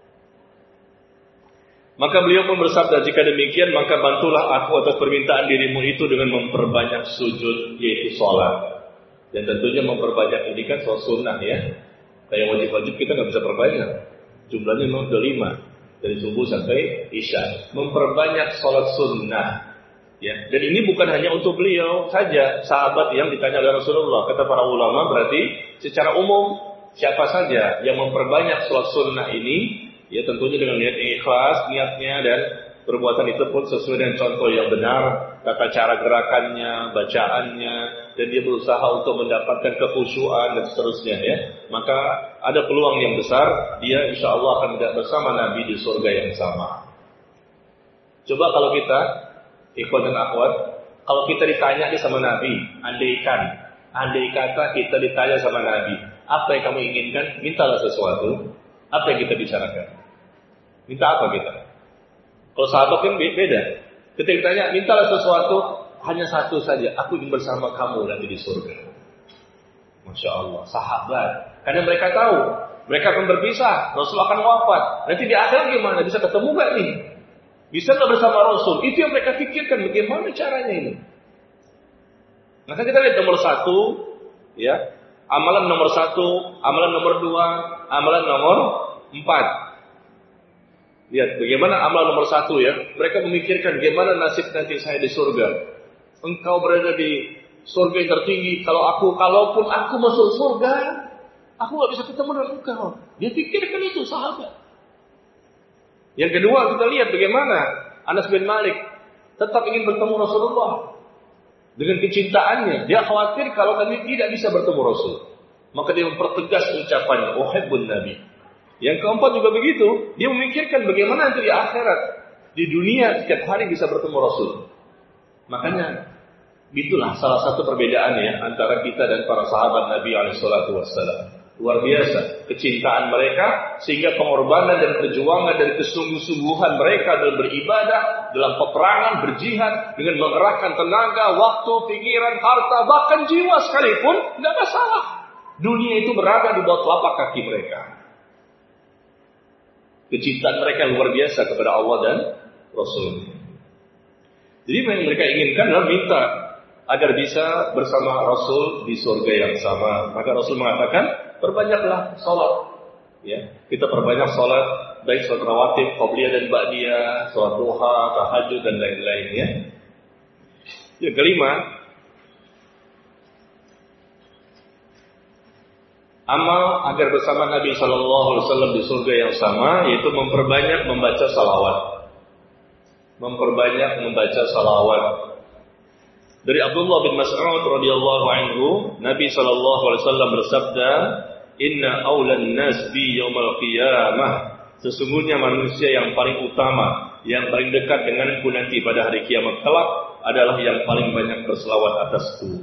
Maka beliau pun bersabda, "Jika demikian, maka bantulah aku atas permintaan dirimu itu dengan memperbanyak sujud, yaitu sholat." Dan tentunya memperbanyak ini kan sholat sunnah ya. Kayak wajib-wajib kita nggak bisa perbanyak. Jumlahnya memang sudah 5 dari subuh sampai isya. Memperbanyak sholat sunnah. Ya. Dan ini bukan hanya untuk beliau saja, sahabat yang ditanya oleh Rasulullah. Kata para ulama berarti secara umum siapa saja yang memperbanyak sholat sunnah ini, ya tentunya dengan niat ikhlas niatnya, dan perbuatan itu pun sesuai dengan contoh yang benar, tata cara gerakannya, bacaannya, dan dia berusaha untuk mendapatkan kekhusyuan dan seterusnya ya, maka ada peluang yang besar dia insya Allah akan bersama Nabi di surga yang sama. Coba kalau kita ikhwan dan akhwat, kalau kita ditanya sama Nabi, andai kata kita ditanya sama Nabi, apa yang kamu inginkan? Mintalah sesuatu. Apa yang kita bicarakan? Minta apa kita? Kalau sahabat kan beda. Ketika ditanya, mintalah sesuatu, hanya satu saja. Aku ingin bersama kamu nanti di surga. Masya Allah, sahabat. Karena mereka tahu, mereka akan berpisah. Rasul akan wafat. Nanti di akhir gimana? Bisa ketemu gak nih? Bisa nggak bersama Rasul? Itu yang mereka pikirkan, bagaimana caranya ini. Maka kita lihat nomor 1, ya, amalan nomor 1, amalan nomor 2, amalan nomor 4. Lihat bagaimana amalan nomor 1 ya. Mereka memikirkan bagaimana nasib nanti saya di surga. Engkau berada di surga yang tertinggi. Kalaupun aku masuk surga, aku nggak bisa ketemu dengan engkau. Dia pikirkan itu sahabat. Yang kedua kita lihat bagaimana Anas bin Malik tetap ingin bertemu Rasulullah. Dengan kecintaannya, dia khawatir kalau nanti tidak bisa bertemu Rasul. Maka dia mempertegas ucapannya, uhibbun Nabi. Yang keempat juga begitu, dia memikirkan bagaimana nanti di akhirat, di dunia setiap hari bisa bertemu Rasul. Makanya itulah salah satu perbedaannya antara kita dan para sahabat Nabi SAW. Luar biasa kecintaan mereka, sehingga pengorbanan dan perjuangan dan kesungguh-sungguhan mereka dalam beribadah, dalam peperangan, berjihad, dengan mengerahkan tenaga, waktu, pikiran, harta, bahkan jiwa sekalipun, tidak masalah. Dunia itu berada di bawah telapak kaki mereka. Kecintaan mereka luar biasa kepada Allah dan Rasul. Jadi yang mereka inginkan adalah minta agar bisa bersama Rasul di surga yang sama. Maka Rasul mengatakan, perbanyaklah salat. Ya, kita perbanyak salat, baik salat rawatib, qabliyah dan ba'diyah, salat duha, tahajud dan lain-lain ya. Yang kelima, amal agar bersama Nabi SAW di surga yang sama, yaitu memperbanyak membaca salawat. Memperbanyak membaca salawat. Dari Abdullah bin Mas'ud radhiyallahu anhu, Nabi SAW bersabda, "Inna awlan nas bi yaumil qiyamah." Sesungguhnya manusia yang paling utama, yang paling dekat denganku nanti pada hari kiamat kelak adalah yang paling banyak berselawat atasku.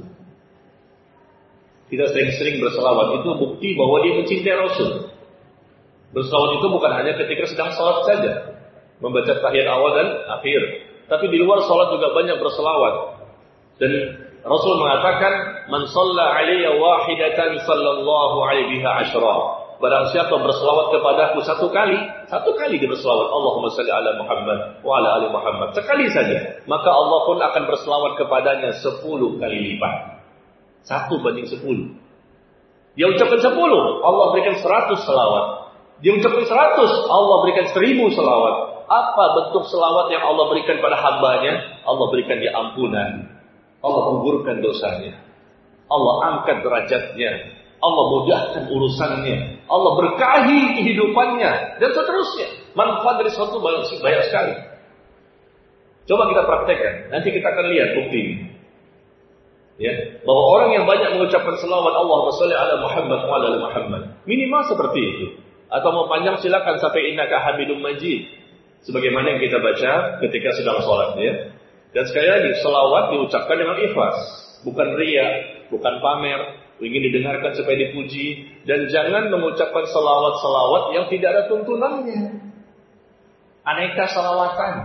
Kita sering-sering berselawat, itu bukti bahwa dia mencintai Rasul. Berselawat itu bukan hanya ketika sedang salat saja, membaca tahiyat awal dan akhir, tapi di luar salat juga banyak berselawat. Dan Rasul mengatakan, "Man shalla 'alayya wahidatan sallallahu 'alaihi biha 'ashra." Barang siapa berselawat kepadaku satu kali dia berselawat, Allahumma shalli ala Muhammad wa ala ali Muhammad, sekali saja, maka Allah pun akan berselawat kepadanya 10 kali lipat. 1:10. Dia ucapkan 10, Allah berikan 100 selawat. Dia ucapkan 100, Allah berikan 1000 selawat. Apa bentuk selawat yang Allah berikan pada hambanya? Allah berikan dia ampunan, Allah gugurkan dosanya, Allah angkat derajatnya, Allah mudahkan urusannya, Allah berkahi kehidupannya, dan seterusnya. Manfaat dari suatu banyak sekali. Coba kita praktekkan, nanti kita akan lihat bukti ini. Ya, bahwa orang yang banyak mengucapkan selawat Allahumma shalli ala Muhammad wa ala ali Muhammad, minimal seperti itu. Atau mau panjang silakan sampai innaka hamidum majid, sebagaimana yang kita baca ketika sedang sholat ya. Dan sekali lagi, selawat diucapkan dengan ikhlas, bukan riya, bukan pamer, ingin didengarkan supaya dipuji, dan jangan mengucapkan selawat-selawat yang tidak ada tuntunannya. Aneka selawatan.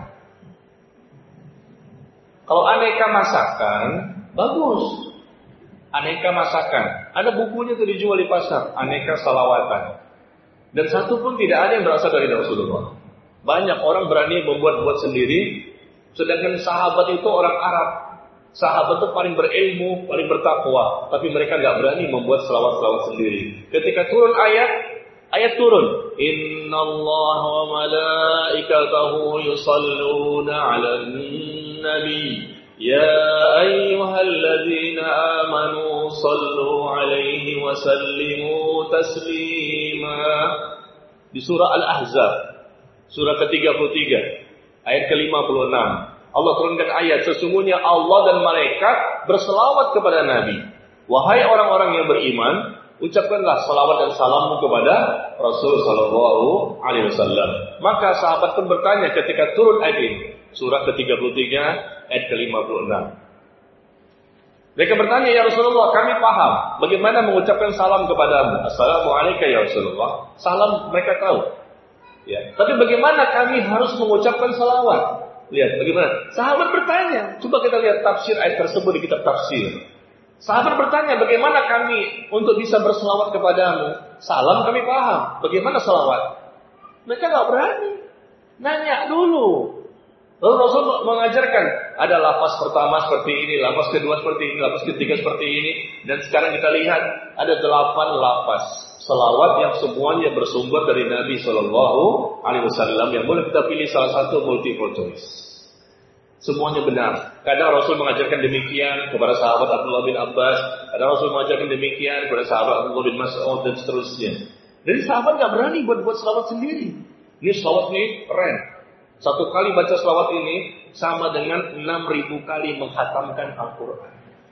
Kalau aneka masakan, bagus. Aneka masakan, ada bukunya tuh dijual di pasar, aneka selawatan. Dan satu pun tidak ada yang berasal dari Rasulullah. Banyak orang berani membuat-buat sendiri. Sedangkan sahabat itu orang Arab. Sahabat itu paling berilmu, paling bertakwa, tapi mereka nggak berani membuat selawat-selawat sendiri. Ketika turun ayat turun, Innallaha wa malaikatahu yusalluna 'alan nabi, ya ayyuhalladzina amanu sallu 'alaihi wa sallimu taslima. Di surah Al-Ahzab, surah ke-33, ayat ke-56. Allah turunkan ayat, sesungguhnya Allah dan malaikat berselawat kepada Nabi. Wahai orang-orang yang beriman, ucapkanlah salawat dan salammu kepada Rasul sallallahu alaihi wasallam. Maka sahabat pun bertanya ketika turun ayat ini, surah ke-33 ayat ke-56. Mereka bertanya, ya Rasulullah, kami paham bagaimana mengucapkan salam kepadamu. Assalamualaikum ya Rasulullah. Salam mereka tahu. Ya, tapi bagaimana kami harus mengucapkan salawat? Lihat bagaimana sahabat bertanya. Coba kita lihat tafsir ayat tersebut di kitab tafsir. Sahabat bertanya, bagaimana kami untuk bisa berselawat kepadamu? Salam kami paham. Bagaimana salawat? Mereka nggak berani. Nanya dulu. Lalu Rasul mengajarkan ada lafaz pertama seperti ini, lafaz kedua seperti ini, lafaz ketiga seperti ini. Dan sekarang kita lihat ada 8 lafaz selawat yang semuanya bersumber dari Nabi Shallallahu Alaihi Wasallam yang boleh kita pilih salah satu multiple choice. Semuanya benar. Kadang Rasul mengajarkan demikian kepada sahabat Abdullah bin Abbas, kadang Rasul mengajarkan demikian kepada sahabat Abdullah bin Mas'ud dan seterusnya. Jadi sahabat nggak berani buat selawat sendiri. Ini selawat nih keren. Satu kali baca selawat ini sama dengan 6.000 kali menghatamkan Al-Quran.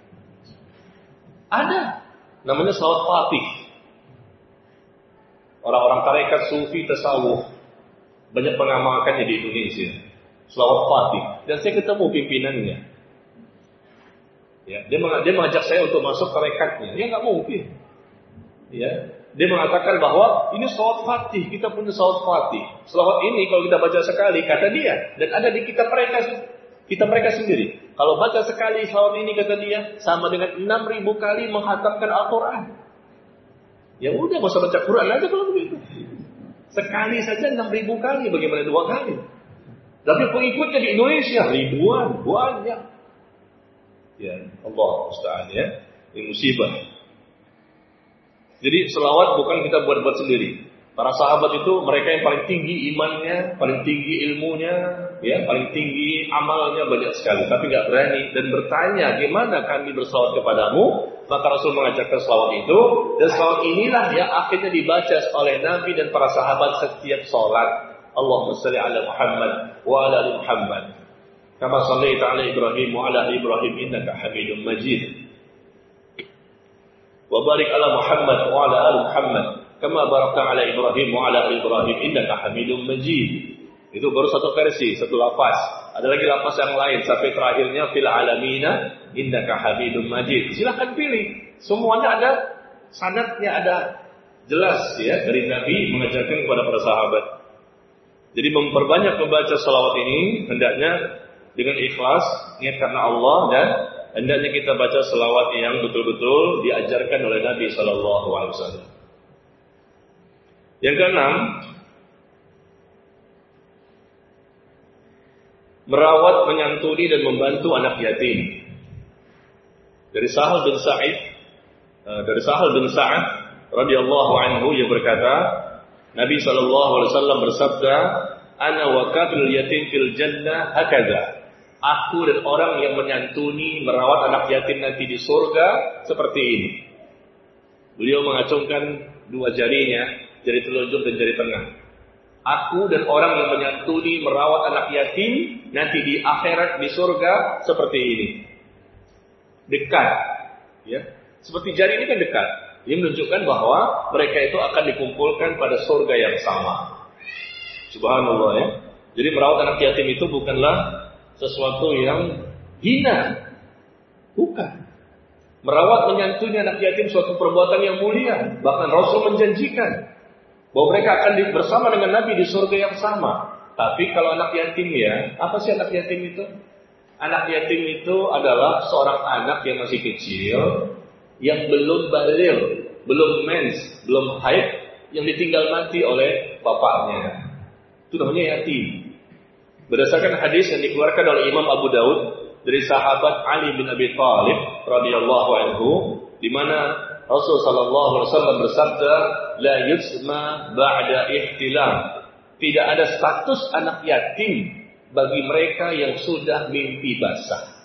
Ada, namanya selawat Fatih. Orang-orang tarekat sufi tasawuf banyak mengamalkannya di Indonesia. Selawat Fatih. Dan saya ketemu pimpinannya. Ya, dia mengajak saya untuk masuk tarekatnya. Ya nggak mungkin. Ya, dia mengatakan bahwa ini selawat Fatih, kita punya selawat Fatih. Selawat ini kalau kita baca sekali, kata dia, dan ada di kitab mereka sendiri. Kalau baca sekali selawat ini, kata dia, sama dengan 6.000 kali menghatamkan Al-Quran. Ya udah, nggak usah baca Quran aja kalau begitu. Sekali saja 6.000 kali, bagaimana 2 kali? Tapi pengikutnya di Indonesia ribuan, banyak. Ya, Allah musta'an ya. Ini musibah. Jadi selawat bukan kita buat-buat sendiri. Para sahabat itu mereka yang paling tinggi imannya, paling tinggi ilmunya, ya, paling tinggi amalnya banyak sekali. Tapi nggak berani dan bertanya, gimana kami berselawat kepadamu? Maka Rasul mengajarkan selawat itu, dan selawat inilah yang akhirnya dibaca oleh Nabi dan para sahabat setiap sholat. Allahumma salli ala Muhammad wa ala ali Muhammad. Kama shallaita ala Ibrahim wa ala ali Ibrahim innaka Hamidum Majid. Wa barik ala Muhammad wa ala ali Muhammad kama barakta ala Ibrahim wa ala ali Ibrahim innaka Hamidum Majid. Itu baru satu versi, satu lafaz. Ada lagi lafaz yang lain sampai terakhirnya fil alamina innaka Hamidum Majid. Silakan pilih. Semuanya ada sanadnya, ada jelas ya dari Nabi mengajarkan kepada para sahabat. Jadi memperbanyak membaca salawat ini hendaknya dengan ikhlas, niat karena Allah, dan hendaknya kita baca selawat yang betul-betul diajarkan oleh Nabi Sallallahu Alaihi Wasallam. Yang keenam, merawat, menyantuni dan membantu anak yatim. Dari Sahal bin Sa'ad radhiyallahu anhu yang berkata, Nabi Sallallahu Alaihi Wasallam bersabda, "Ana wa kafil yatim fil jannah hakadha." Aku dan orang yang menyantuni, merawat anak yatim nanti di surga seperti ini. Beliau mengacungkan 2 jarinya, jari telunjuk dan jari tengah. Aku dan orang yang menyantuni, merawat anak yatim nanti di akhirat di surga seperti ini. Dekat, ya. Seperti jari ini kan dekat. Ini menunjukkan bahwa mereka itu akan dikumpulkan pada surga yang sama. Subhanallah ya. Jadi merawat anak yatim itu bukanlah sesuatu yang hina. Bukan. Merawat, menyantuni anak yatim suatu perbuatan yang mulia. Bahkan Rasul menjanjikan bahwa mereka akan bersama dengan Nabi di surga yang sama. Tapi kalau anak yatim ya, apa sih anak yatim itu? Anak yatim itu adalah seorang anak yang masih kecil, yang belum baligh, belum mens, belum haid, yang ditinggal mati oleh bapaknya. Itu namanya yatim. Berdasarkan hadis yang dikeluarkan oleh Imam Abu Daud dari sahabat Ali bin Abi Thalib radhiyallahu anhu, di mana Rasul sallallahu alaihi wasallam bersabda, "La yusma ba'da ihtilam." Tidak ada status anak yatim bagi mereka yang sudah mimpi basah.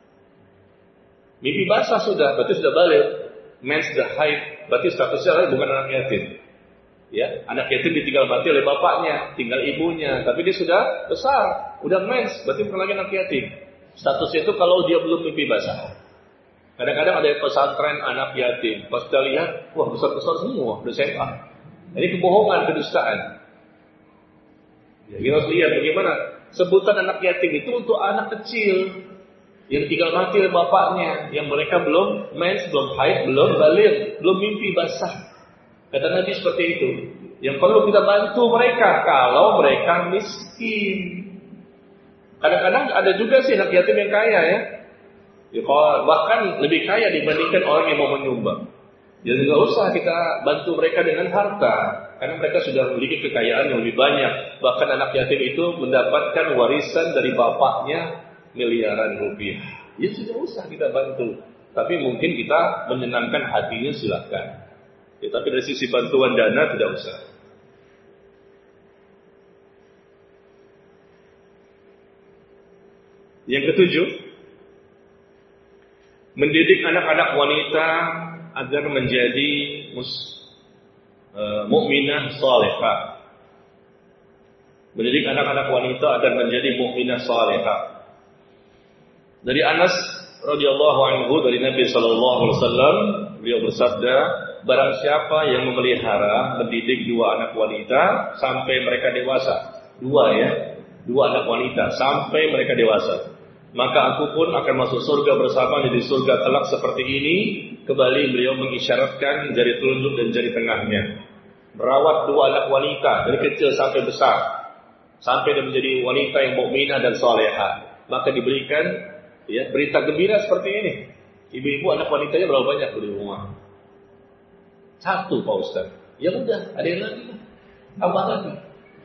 Mimpi basah sudah, berarti sudah baligh. Mens sudah haid, berarti statusnya bukan anak yatim. Ya, anak yatim ditinggal mati oleh bapaknya, tinggal ibunya, tapi dia sudah besar, udah mens, berarti bukan lagi anak yatim. Statusnya itu kalau dia belum mimpi basah. Kadang-kadang ada pesantren anak yatim, pas kita lihat, wah besar-besar semua, udah SMA. Ini kebohongan, kedustaan. Ya, kita harus lihat bagaimana sebutan anak yatim itu untuk anak kecil yang tinggal mati oleh bapaknya, yang mereka belum mens, belum haid, belum baligh, belum mimpi basah. Kata Nabi seperti itu. Yang perlu kita bantu mereka kalau mereka miskin. Kadang-kadang ada juga sih anak yatim yang kaya ya. Bahkan lebih kaya dibandingkan orang yang mau menyumbang. Jadi nggak usah kita bantu mereka dengan harta, karena mereka sudah memiliki kekayaan yang lebih banyak. Bahkan anak yatim itu mendapatkan warisan dari bapaknya miliaran rupiah. Ya sudah usah kita bantu. Tapi mungkin kita menyenangkan hatinya silakan. Ya, tapi dari sisi bantuan dana tidak usah. Yang ketujuh, mendidik anak-anak wanita agar menjadi mukminah salihah. Mendidik anak-anak wanita agar menjadi mukminah salihah. Dari Anas radhiyallahu anhu dari Nabi sallallahu alaihi wasallam, beliau bersabda, barang siapa yang memelihara mendidik dua anak wanita sampai mereka dewasa, dua anak wanita sampai mereka dewasa, maka aku pun akan masuk surga bersama di surga kelak seperti ini. Kembali beliau mengisyaratkan jari telunjuk dan jari tengahnya. Merawat dua anak wanita dari kecil sampai besar, sampai dia menjadi wanita yang mukminah dan salehah, maka diberikan berita gembira seperti ini. Ibu-ibu anak wanitanya berapa banyak di rumah? Satu, Pak Ustaz. Ya udah, ada yang lagi, tambah lagi.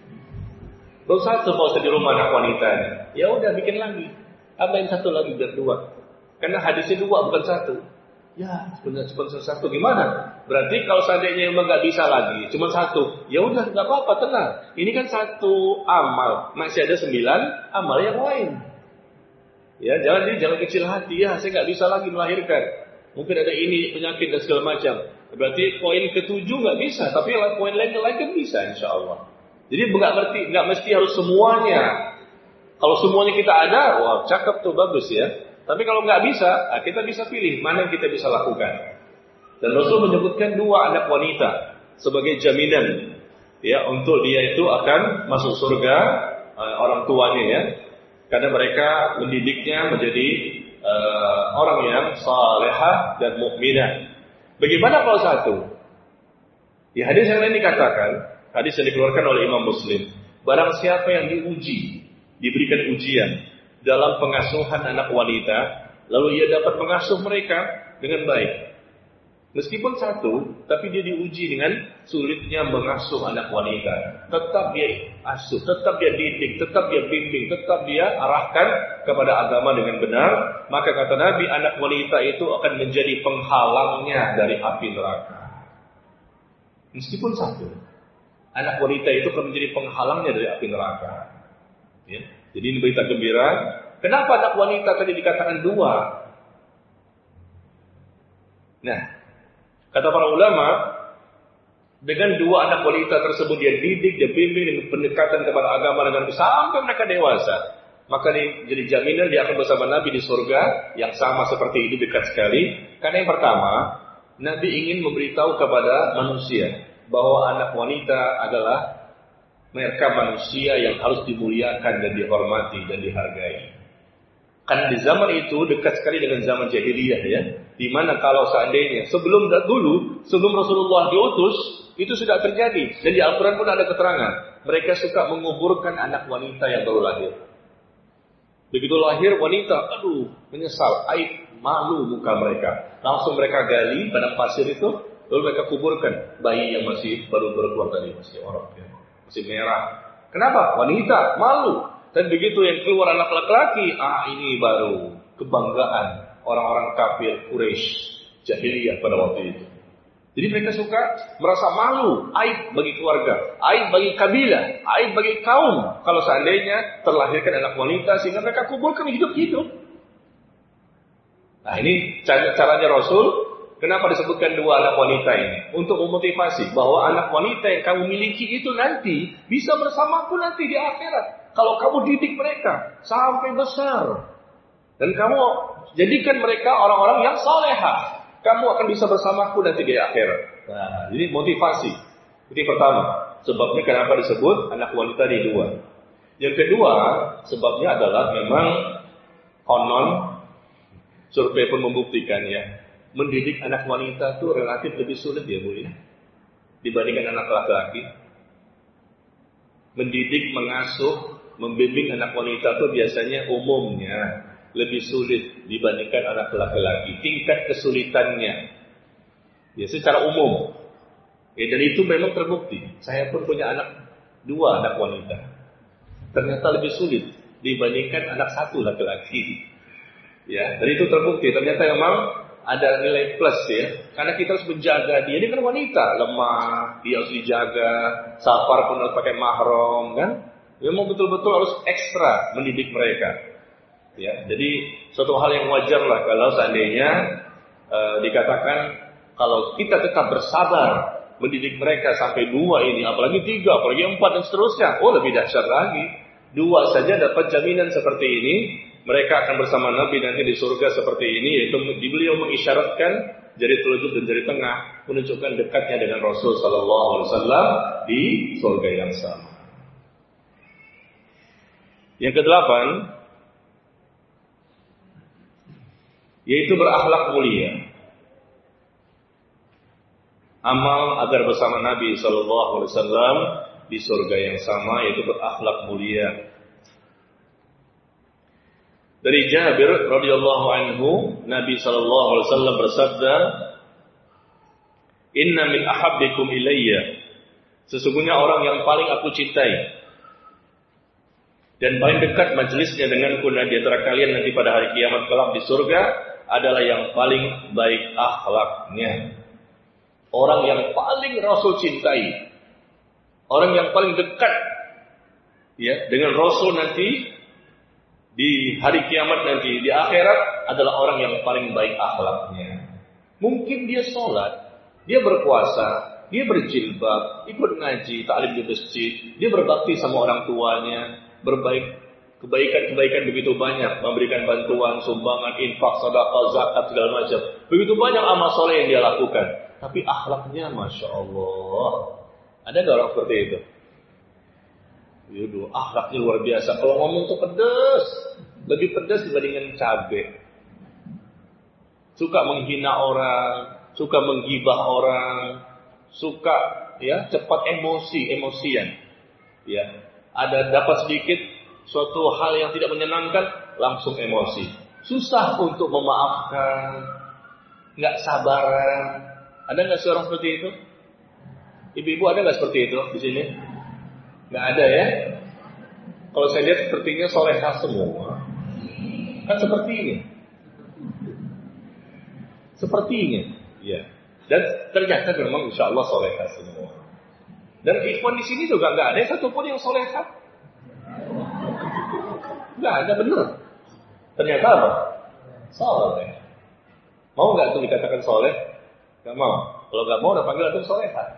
Baru satu Pak Ustaz di rumah anak wanitanya. Ya udah, bikin lagi. Tambahin satu lagi biar dua. Karena hadisnya dua bukan satu. Ya, sebenarnya cuma satu gimana? Berarti kalau seandainya memang nggak bisa lagi, cuma satu, ya udah nggak apa-apa, tenang. Ini kan satu amal, masih ada 9 amal yang lain. Ya, jangan kecil hati. Ya, saya nggak bisa lagi melahirkan. Mungkin ada ini penyakit dan segala macam. Berarti poin ketujuh nggak bisa, tapi poin lain kan bisa, insya Allah. Jadi nggak mesti harus semuanya. Kalau semuanya kita ada, wah cakep tuh, bagus ya. Tapi kalau nggak bisa, kita bisa pilih mana yang kita bisa lakukan. Dan Rasul menyebutkan dua anak wanita sebagai jaminan, ya, untuk dia itu akan masuk surga orang tuanya, ya, karena mereka mendidiknya menjadi orang yang salehah dan mukminah. Bagaimana kalau satu? Di hadis yang lain dikatakan, hadis yang dikeluarkan oleh Imam Muslim, barang siapa yang diuji, diberikan ujian dalam pengasuhan anak wanita, lalu ia dapat mengasuh mereka dengan baik. Meskipun satu, tapi dia diuji dengan sulitnya mengasuh anak wanita. Tetap dia asuh, tetap dia didik, tetap dia bimbing, tetap dia arahkan kepada agama dengan benar. Maka kata Nabi, anak wanita itu akan menjadi penghalangnya dari api neraka. Meskipun satu, anak wanita itu akan menjadi penghalangnya dari api neraka. Ya. Jadi ini berita gembira. Kenapa anak wanita tadi dikatakan dua? Nah, kata para ulama, dengan dua anak wanita tersebut dia didik, dia bimbing dengan pendekatan kepada agama dengan sampai mereka dewasa, maka jadi jaminan dia akan bersama Nabi di surga yang sama seperti ini, dekat sekali. Karena yang pertama, Nabi ingin memberitahu kepada manusia bahwa anak wanita adalah mereka manusia yang harus dimuliakan dan dihormati dan dihargai. Karena di zaman itu dekat sekali dengan zaman jahiliyah, ya, di mana kalau seandainya sebelum Rasulullah diutus itu sudah terjadi, dan di Al-Quran pun ada keterangan mereka suka menguburkan anak wanita yang baru lahir. Begitu lahir wanita, menyesal, aib, malu muka mereka, langsung mereka gali padang pasir itu, lalu mereka kuburkan bayi yang masih baru keluar tadi, masih orok, ya, masih merah. Kenapa? Wanita, malu. Dan begitu yang keluar anak laki-laki, ini baru kebanggaan orang-orang kafir Quraisy jahiliyah pada waktu itu. Jadi mereka suka merasa malu, aib bagi keluarga, aib bagi kabilah, aib bagi kaum kalau seandainya terlahirkan anak wanita, sehingga mereka kuburkan hidup-hidup. Nah, ini caranya Rasul. Kenapa disebutkan dua anak wanita ini? Untuk memotivasi bahwa anak wanita yang kamu miliki itu nanti bisa bersamaku nanti di akhirat. Kalau kamu didik mereka sampai besar dan kamu jadikan mereka orang-orang yang salehah, kamu akan bisa bersamaku nanti di akhirat. Nah, jadi motivasi. Ini pertama, sebabnya kenapa disebut anak wanita di dua. Yang kedua, sebabnya adalah memang konon survei pun membuktikan, ya, mendidik anak wanita itu relatif lebih sulit, ya Bu, ya, dibandingkan anak laki-laki. Mendidik, mengasuh, membimbing anak wanita itu biasanya umumnya lebih sulit dibandingkan anak laki-laki. Tingkat kesulitannya Ya, secara umum. Ya, dan itu memang terbukti. Saya pun punya dua anak wanita. Ternyata lebih sulit dibandingkan anak satu laki-laki. Ya, dan itu terbukti. Ternyata memang ada nilai plus ya. Karena kita harus menjaga dia. Dia kan wanita, lemah, dia harus dijaga. Safar pun harus pakai mahram, kan? Memang betul-betul harus ekstra mendidik mereka. Ya, jadi suatu hal yang wajar lah kalau seandainya dikatakan kalau kita tetap bersabar mendidik mereka sampai 2 ini, apalagi 3, apalagi 4 dan seterusnya. Oh, lebih dahsyat lagi. 2 saja dapat jaminan seperti ini, mereka akan bersama Nabi nanti di surga seperti ini, yaitu beliau mengisyaratkan jari telunjuk dan jari tengah menunjukkan dekatnya dengan Rasul sallallahu alaihi wasallam di surga yang sama. Yang ke-8 yaitu berakhlak mulia. Amal agar bersama Nabi sallallahu alaihi wasallam di surga yang sama, yaitu berakhlak mulia. Dari Jabir radhiyallahu anhu, Nabi sallallahu alaihi wasallam bersabda, "Inna min ahabbikum ilayya." Sesungguhnya orang yang paling aku cintai dan paling dekat majelisnya denganku di antara kalian nanti pada hari kiamat kelak di surga adalah yang paling baik akhlaknya. Orang yang paling Rasul cintai, orang yang paling dekat ya dengan Rasul nanti di hari kiamat nanti di akhirat adalah orang yang paling baik akhlaknya. Mungkin dia sholat, dia berpuasa, dia berjilbab, ikut ngaji, ta'lim di masjid, dia berbakti sama orang tuanya, kebaikan-kebaikan begitu banyak, memberikan bantuan, sumbangan, infak, sedekah, zakat segala macam. Begitu banyak amal soleh yang dia lakukan. Tapi akhlaknya Masya Allah. Ada gak orang seperti itu? Yaudah, akhlaknya luar biasa. Kalau ngomong tuh pedas, lebih pedas dibandingkan cabai. Suka menghina orang, suka menggibah orang, suka ya cepat emosian. Ya, ada dapat sedikit suatu hal yang tidak menyenangkan, langsung emosi. Susah untuk memaafkan, nggak sabaran. Ada nggak seorang seperti itu? Ibu-ibu ada nggak seperti itu di sini? Nggak ada ya? Kalau saya lihat sepertinya solehah semua. Kan seperti ini. Sepertinya, ya. Dan ternyata memang insya Allah solehah semua. Dan ikhwan di sini juga nggak ada satupun yang solehah. Nggak ada, benar. Ternyata apa? Soleh. Mau nggak tuh dikatakan soleh? Gak mau. Kalau gak mau, udah panggil antum solehah.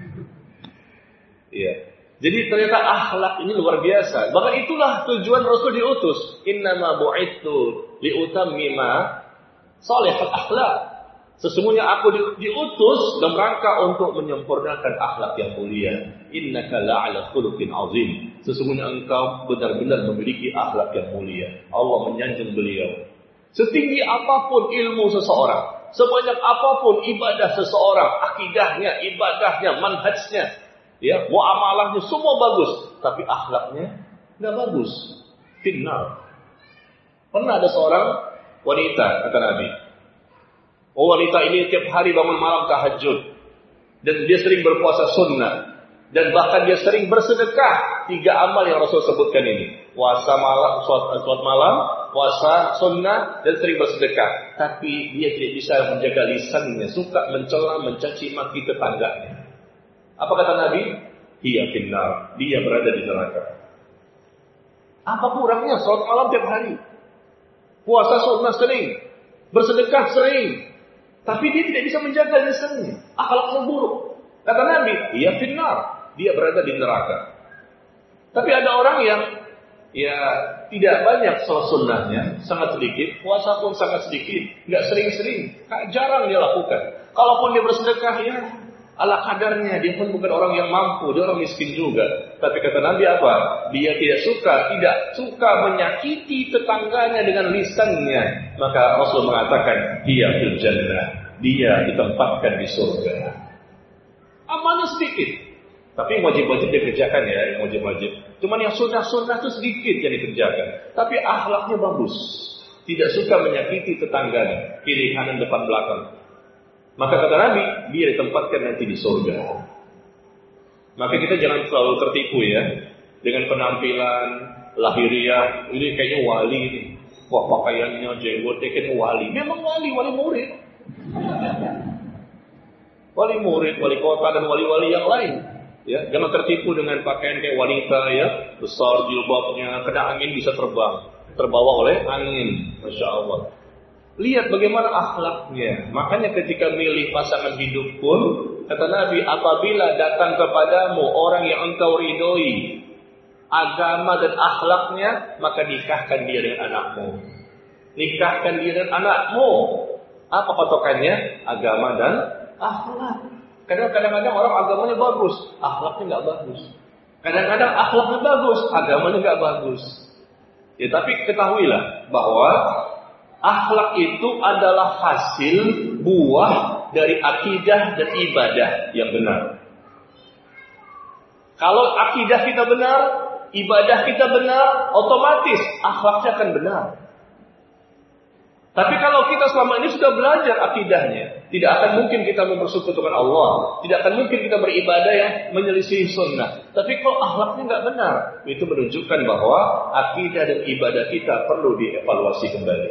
Iya. Jadi ternyata akhlak ini luar biasa. Bahkan itulah tujuan Rasul diutus. Innama bu'ittu liutammima solehal akhlak. Sesungguhnya aku diutus dalam rangka untuk menyempurnakan akhlak yang mulia. Innaka la'ala khuluqin azim. Sesungguhnya engkau benar-benar memiliki akhlak yang mulia. Allah menyanjung beliau. Setinggi apapun ilmu seseorang, sebanyak apapun ibadah seseorang, akidahnya, ibadahnya, manhajnya, ya, muamalahnya semua bagus, tapi akhlaknya enggak bagus. Finnar. Pernah ada seorang wanita, kata Nabi. Oh, wanita ini tiap hari bangun malam tahajud, dan dia sering berpuasa sunnah, dan bahkan dia sering bersedekah. 3 amal yang Rasul sebutkan ini: puasa malam, sholat malam, puasa sunnah, dan sering bersedekah. Tapi dia tidak bisa menjaga lisannya, suka mencela, mencaci maki tetangganya. Apa kata Nabi? Hiya finnar, dia berada di neraka. Apa kurangnya sholat malam tiap hari, puasa sunnah sering, bersedekah sering, tapi dia tidak bisa menjaga lisannya, akhlaknya buruk. Kata Nabi, hiya finnar, dia berada di neraka. Tapi ada orang yang ya tidak banyak sholat sunnahnya, sangat sedikit, puasa pun sangat sedikit, nggak sering-sering, jarang dia lakukan. Kalaupun dia bersedekah, ya ala kadarnya, dia pun bukan orang yang mampu, dia orang miskin juga. Tapi kata Nabi apa? Dia tidak suka menyakiti tetangganya dengan lisannya. Maka Rasul mengatakan, dia fil jannah, dia ditempatkan di surga. Amalnya sedikit, tapi wajib-wajib dikerjakan ya, yang wajib-wajib. Cuman yang sunnah-sunnah itu sedikit yang dikerjakan. Tapi akhlaknya bagus. Tidak suka menyakiti tetangganya, kiri kanan depan belakang. Maka kata Nabi, dia ditempatkan nanti di surga. Maka kita jangan selalu tertipu ya dengan penampilan lahiriah, ini kayaknya wali nih. Wah, pakaiannya, jenggotnya kayaknya wali. Memang wali murid. Wali murid, wali kota dan wali-wali yang lain. Ya, jangan tertipu dengan pakaian kayak wanita ya, besar jilbabnya, kena angin bisa terbang, terbawa oleh angin. Masya Allah. Lihat bagaimana akhlaknya. Makanya ketika milih pasangan hidup pun, kata Nabi, apabila datang kepadamu orang yang engkau ridhoi, agama dan akhlaknya, maka nikahkan dia dengan anakmu. Nikahkan dia dengan anakmu. Apa patokannya? Agama dan akhlak. Kadang-kadang orang agamanya bagus, akhlaknya nggak bagus. Kadang-kadang akhlaknya bagus, agamanya nggak bagus. Ya, tapi ketahuilah bahwa akhlak itu adalah hasil buah dari akidah dan ibadah yang benar. Kalau akidah kita benar, ibadah kita benar, otomatis akhlaknya akan benar. Tapi kalau kita selama ini sudah belajar akidahnya, tidak akan mungkin kita mempersekutukan Allah, tidak akan mungkin kita beribadah yang menyelisih sunnah. Tapi kalau akhlaknya nggak benar, itu menunjukkan bahwa akidah dan ibadah kita perlu dievaluasi kembali.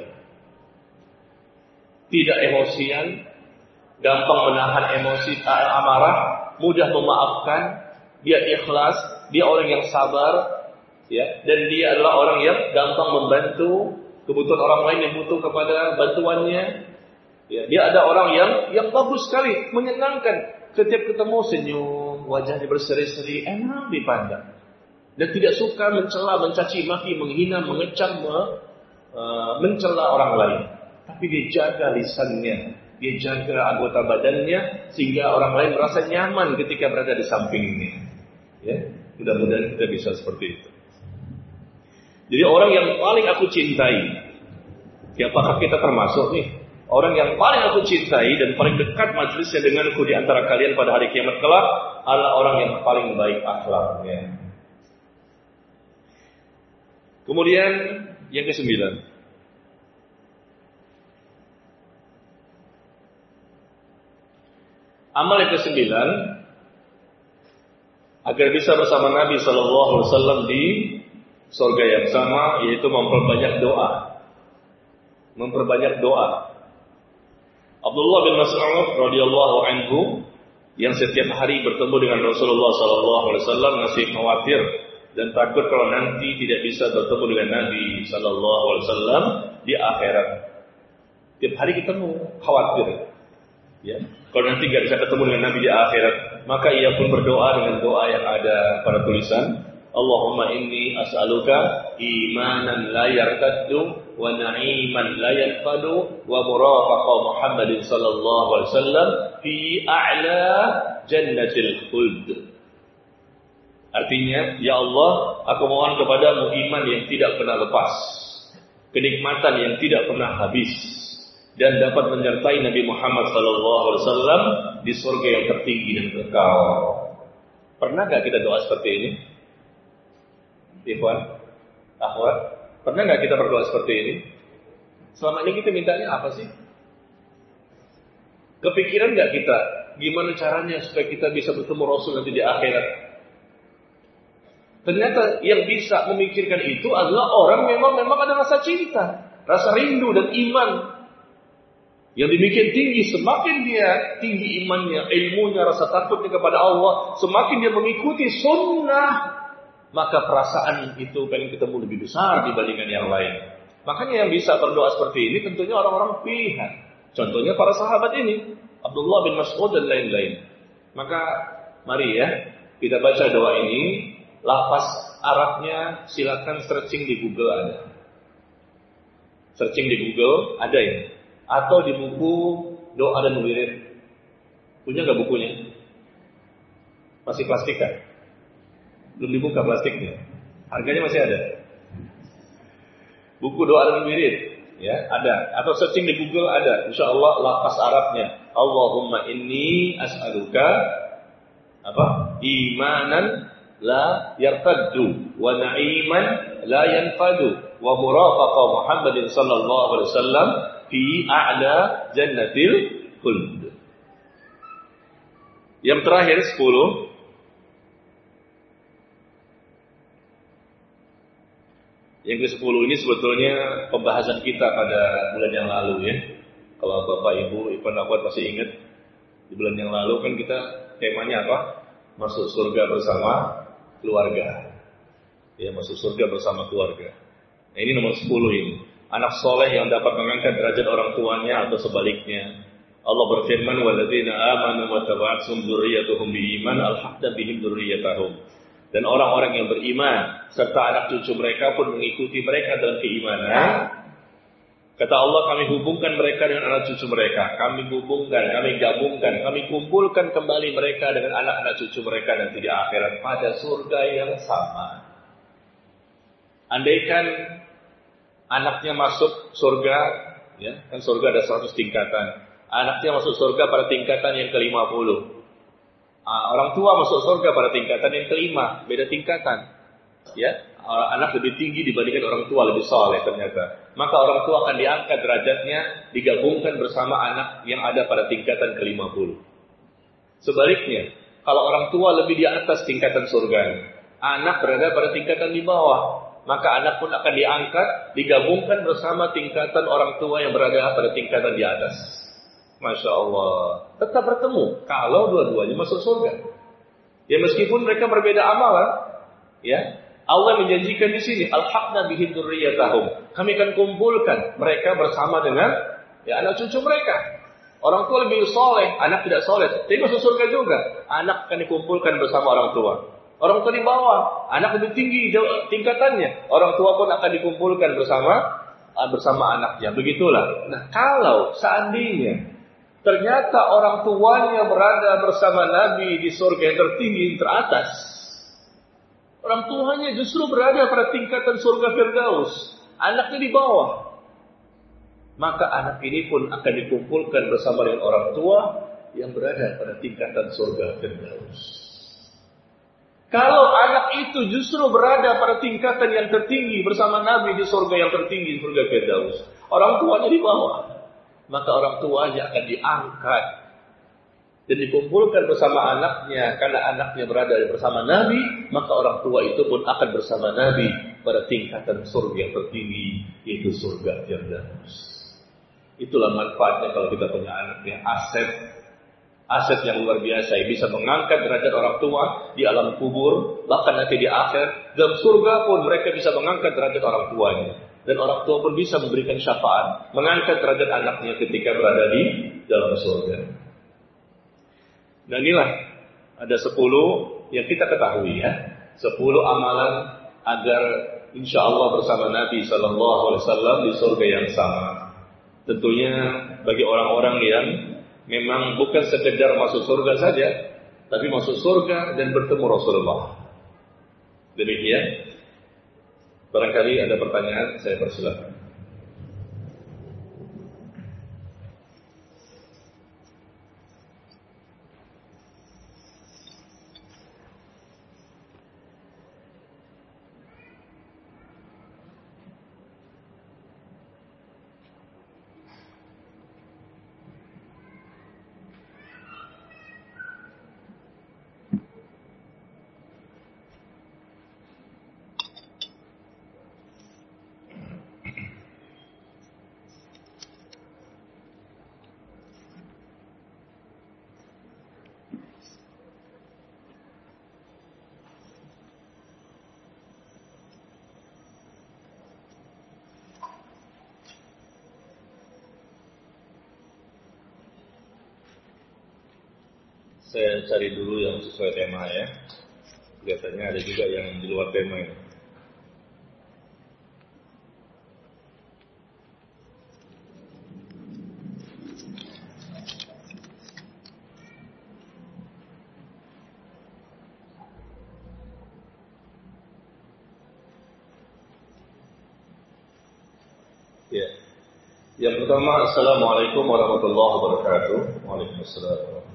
Tidak emosian, gampang menahan emosi, amarah, mudah memaafkan, dia ikhlas, dia orang yang sabar, ya, dan dia adalah orang yang gampang membantu kebutuhan orang lain yang butuh kepada bantuannya. Ya, dia ada orang yang bagus sekali, menyenangkan. Setiap ketemu senyum, wajahnya berseri-seri, enak dipandang. Dan tidak suka mencela, mencaci maki, menghina, mengecam, mencela orang lain. Tapi dia jaga lisannya, dia jaga anggota badannya, sehingga orang lain merasa nyaman ketika berada di sampingnya. Ya, mudah-mudahan kita bisa seperti itu. Jadi orang yang paling aku cintai, siapakah kita termasuk nih? Orang yang paling aku cintai dan paling dekat majelisnya denganku di antara kalian pada hari kiamat kelak adalah orang yang paling baik akhlaknya. Kemudian yang ke-9, amal yang ke-9, agar bisa bersama Nabi SAW di surga yang sama, yaitu memperbanyak doa. Memperbanyak doa. Abdullah bin Mas'ud radhiyallahu anhu yang setiap hari bertemu dengan Rasulullah SAW masih khawatir dan takut kalau nanti tidak bisa bertemu dengan Nabi SAW di akhirat. Tiap hari ketemu, khawatir. Ya, kalau nanti tidak bisa ketemu dengan Nabi di akhirat, maka ia pun berdoa dengan doa yang ada pada tulisan, Allahumma inni as'aluka imanan la yartaddu wa na'iman la yanfadu wa murafaqa Muhammadin sallallahu alaihi wasallam fi a'la jannatil khuld. Artinya, ya Allah, aku mohon kepadamu iman yang tidak pernah lepas, kenikmatan yang tidak pernah habis, dan dapat menyertai Nabi Muhammad sallallahu alaihi wasallam di surga yang tertinggi dan kekal. Pernah enggak kita doa seperti ini? Ikhwan, akhwat, pernah nggak kita berdoa seperti ini? Selama ini kita mintanya apa sih? Kepikiran nggak kita gimana caranya supaya kita bisa bertemu Rasul nanti di akhirat? Ternyata yang bisa memikirkan itu adalah orang memang ada rasa cinta, rasa rindu dan iman yang demikian tinggi. Semakin dia tinggi imannya, ilmunya, rasa takutnya kepada Allah, semakin dia mengikuti sunnah, maka perasaan itu pengen ketemu lebih besar dibandingkan yang lain. Makanya yang bisa berdoa seperti ini tentunya orang-orang pilihan. Contohnya para sahabat ini, Abdullah bin Mas'ud dan lain-lain. Maka mari ya, kita baca doa ini. Lafaz Arabnya silakan searching di Google ada. Searching di Google ada ya. Atau di buku Doa dan Wirid. Punya nggak bukunya? Masih plastik kan? Belum dibuka plastiknya. Harganya masih ada. Buku Doa dan Wirid, ya, ada. Atau searching di Google ada. Insyaallah lafaz Arabnya. Allahumma inni as'aluka apa? Imanan la yartaddu wa na'iman la yanfadu wa murafaqa Muhammadin sallallahu alaihi wasallam fi a'la jannatil khuld. Yang terakhir 10. Yang ke-10 ini sebetulnya pembahasan kita pada bulan yang lalu ya. Kalau Bapak Ibu Ipan Akhwat masih ingat, di bulan yang lalu kan kita temanya apa? Masuk surga bersama keluarga. Ya, masuk surga bersama keluarga. Nah, ini nomor 10 ini. Anak soleh yang dapat mengangkat derajat orang tuanya atau sebaliknya. Allah berfirman, "Walladzina amanu wa tabi'athum dzurriyyatuhum biiman alhaqna bihim dzurriyyatahum." Dan orang-orang yang beriman serta anak cucu mereka pun mengikuti mereka dalam keimanan. Kata Allah, kami hubungkan mereka dengan anak cucu mereka. Kami hubungkan, kami gabungkan, kami kumpulkan kembali mereka dengan anak-anak cucu mereka nanti di akhirat pada surga yang sama. Andaikan anaknya masuk surga, ya, kan surga ada 100 tingkatan. Anaknya masuk surga pada tingkatan yang ke-50. Orang tua masuk surga pada tingkatan yang kelima, beda tingkatan. Ya, anak lebih tinggi dibandingkan orang tua, lebih saleh ternyata. Maka orang tua akan diangkat derajatnya, digabungkan bersama anak yang ada pada tingkatan ke-50. Sebaliknya, kalau orang tua lebih di atas tingkatan surga, anak berada pada tingkatan di bawah, maka anak pun akan diangkat, digabungkan bersama tingkatan orang tua yang berada pada tingkatan di atas. Masya Allah, tetap bertemu kalau dua-duanya masuk surga. Ya meskipun mereka berbeda amalan, ya Allah menjanjikan di sini, alhaqna bihim dzurriyyatahum. Kami akan kumpulkan mereka bersama dengan ya anak cucu mereka. Orang tua lebih soleh, anak tidak soleh, tapi masuk surga juga. Anak akan dikumpulkan bersama orang tua. Orang tua di bawah, anak lebih tinggi tingkatannya. Orang tua pun akan dikumpulkan bersama anaknya. Begitulah. Nah, kalau seandainya ternyata orang tuanya berada bersama Nabi di surga yang tertinggi, yang teratas. Orang tuanya justru berada pada tingkatan surga Firdaus. Anaknya di bawah. Maka anak ini pun akan dikumpulkan bersama dengan orang tua yang berada pada tingkatan surga Firdaus. Kalau anak itu justru berada pada tingkatan yang tertinggi bersama Nabi di surga yang tertinggi, surga Firdaus. Orang tuanya di bawah. Maka orang tuanya akan diangkat dan dikumpulkan bersama anaknya. Karena anaknya berada bersama Nabi, maka orang tua itu pun akan bersama Nabi pada tingkatan surga yang tertinggi, yaitu surga Firdaus. Itulah manfaatnya kalau kita punya anak yang aset yang luar biasa, yang bisa mengangkat derajat orang tua di alam kubur, bahkan nanti di akhir dalam surga pun mereka bisa mengangkat derajat orang tuanya. Dan orang tua pun bisa memberikan syafaat, mengangkat derajat anaknya ketika berada di dalam surga. Dan inilah ada 10 yang kita ketahui ya, 10 amalan agar insya Allah bersama Nabi SAW di surga yang sama. Tentunya bagi orang-orang yang memang bukan sekedar masuk surga saja, tapi masuk surga dan bertemu Rasulullah. Demikian. Barangkali ada pertanyaan, saya persilakan. Saya cari dulu yang sesuai tema ya. Kelihatannya ada juga yang di luar tema ini. Ya. Yang pertama, Assalamualaikum warahmatullahi wabarakatuh. Waalaikumsalam warahmatullahi wabarakatuh.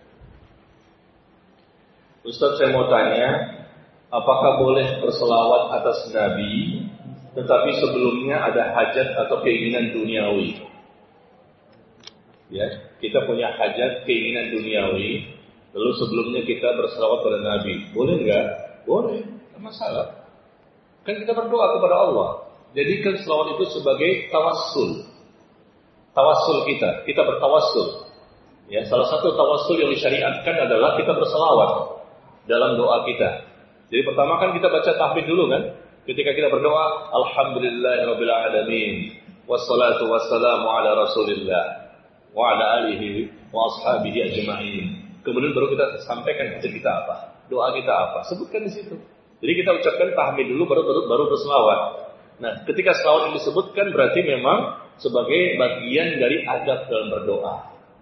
Ustaz, saya mau tanya, apakah boleh berselawat atas Nabi, tetapi sebelumnya ada hajat atau keinginan duniawi? Ya, kita punya hajat, keinginan duniawi, Lalu sebelumnya kita berselawat pada Nabi. Boleh nggak? Boleh, tidak masalah. Kan kita berdoa kepada Allah. Jadikan selawat itu sebagai tawassul. Tawassul kita bertawassul. Ya, salah satu tawassul yang disyariatkan adalah kita berselawat dalam doa kita. Jadi pertama kan kita baca tahmid dulu kan? Ketika kita berdoa, alhamdulillahirabbil alamin, wassalatu wassalamu ala Rasulillah wa ala alihi wa ashabihi ajma'in. Kemudian baru kita sampaikan hajat kita apa, doa kita apa, sebutkan di situ. Jadi kita ucapkan tahmid dulu baru berselawat. Nah, ketika selawat itu disebutkan berarti memang sebagai bagian dari adab dalam berdoa.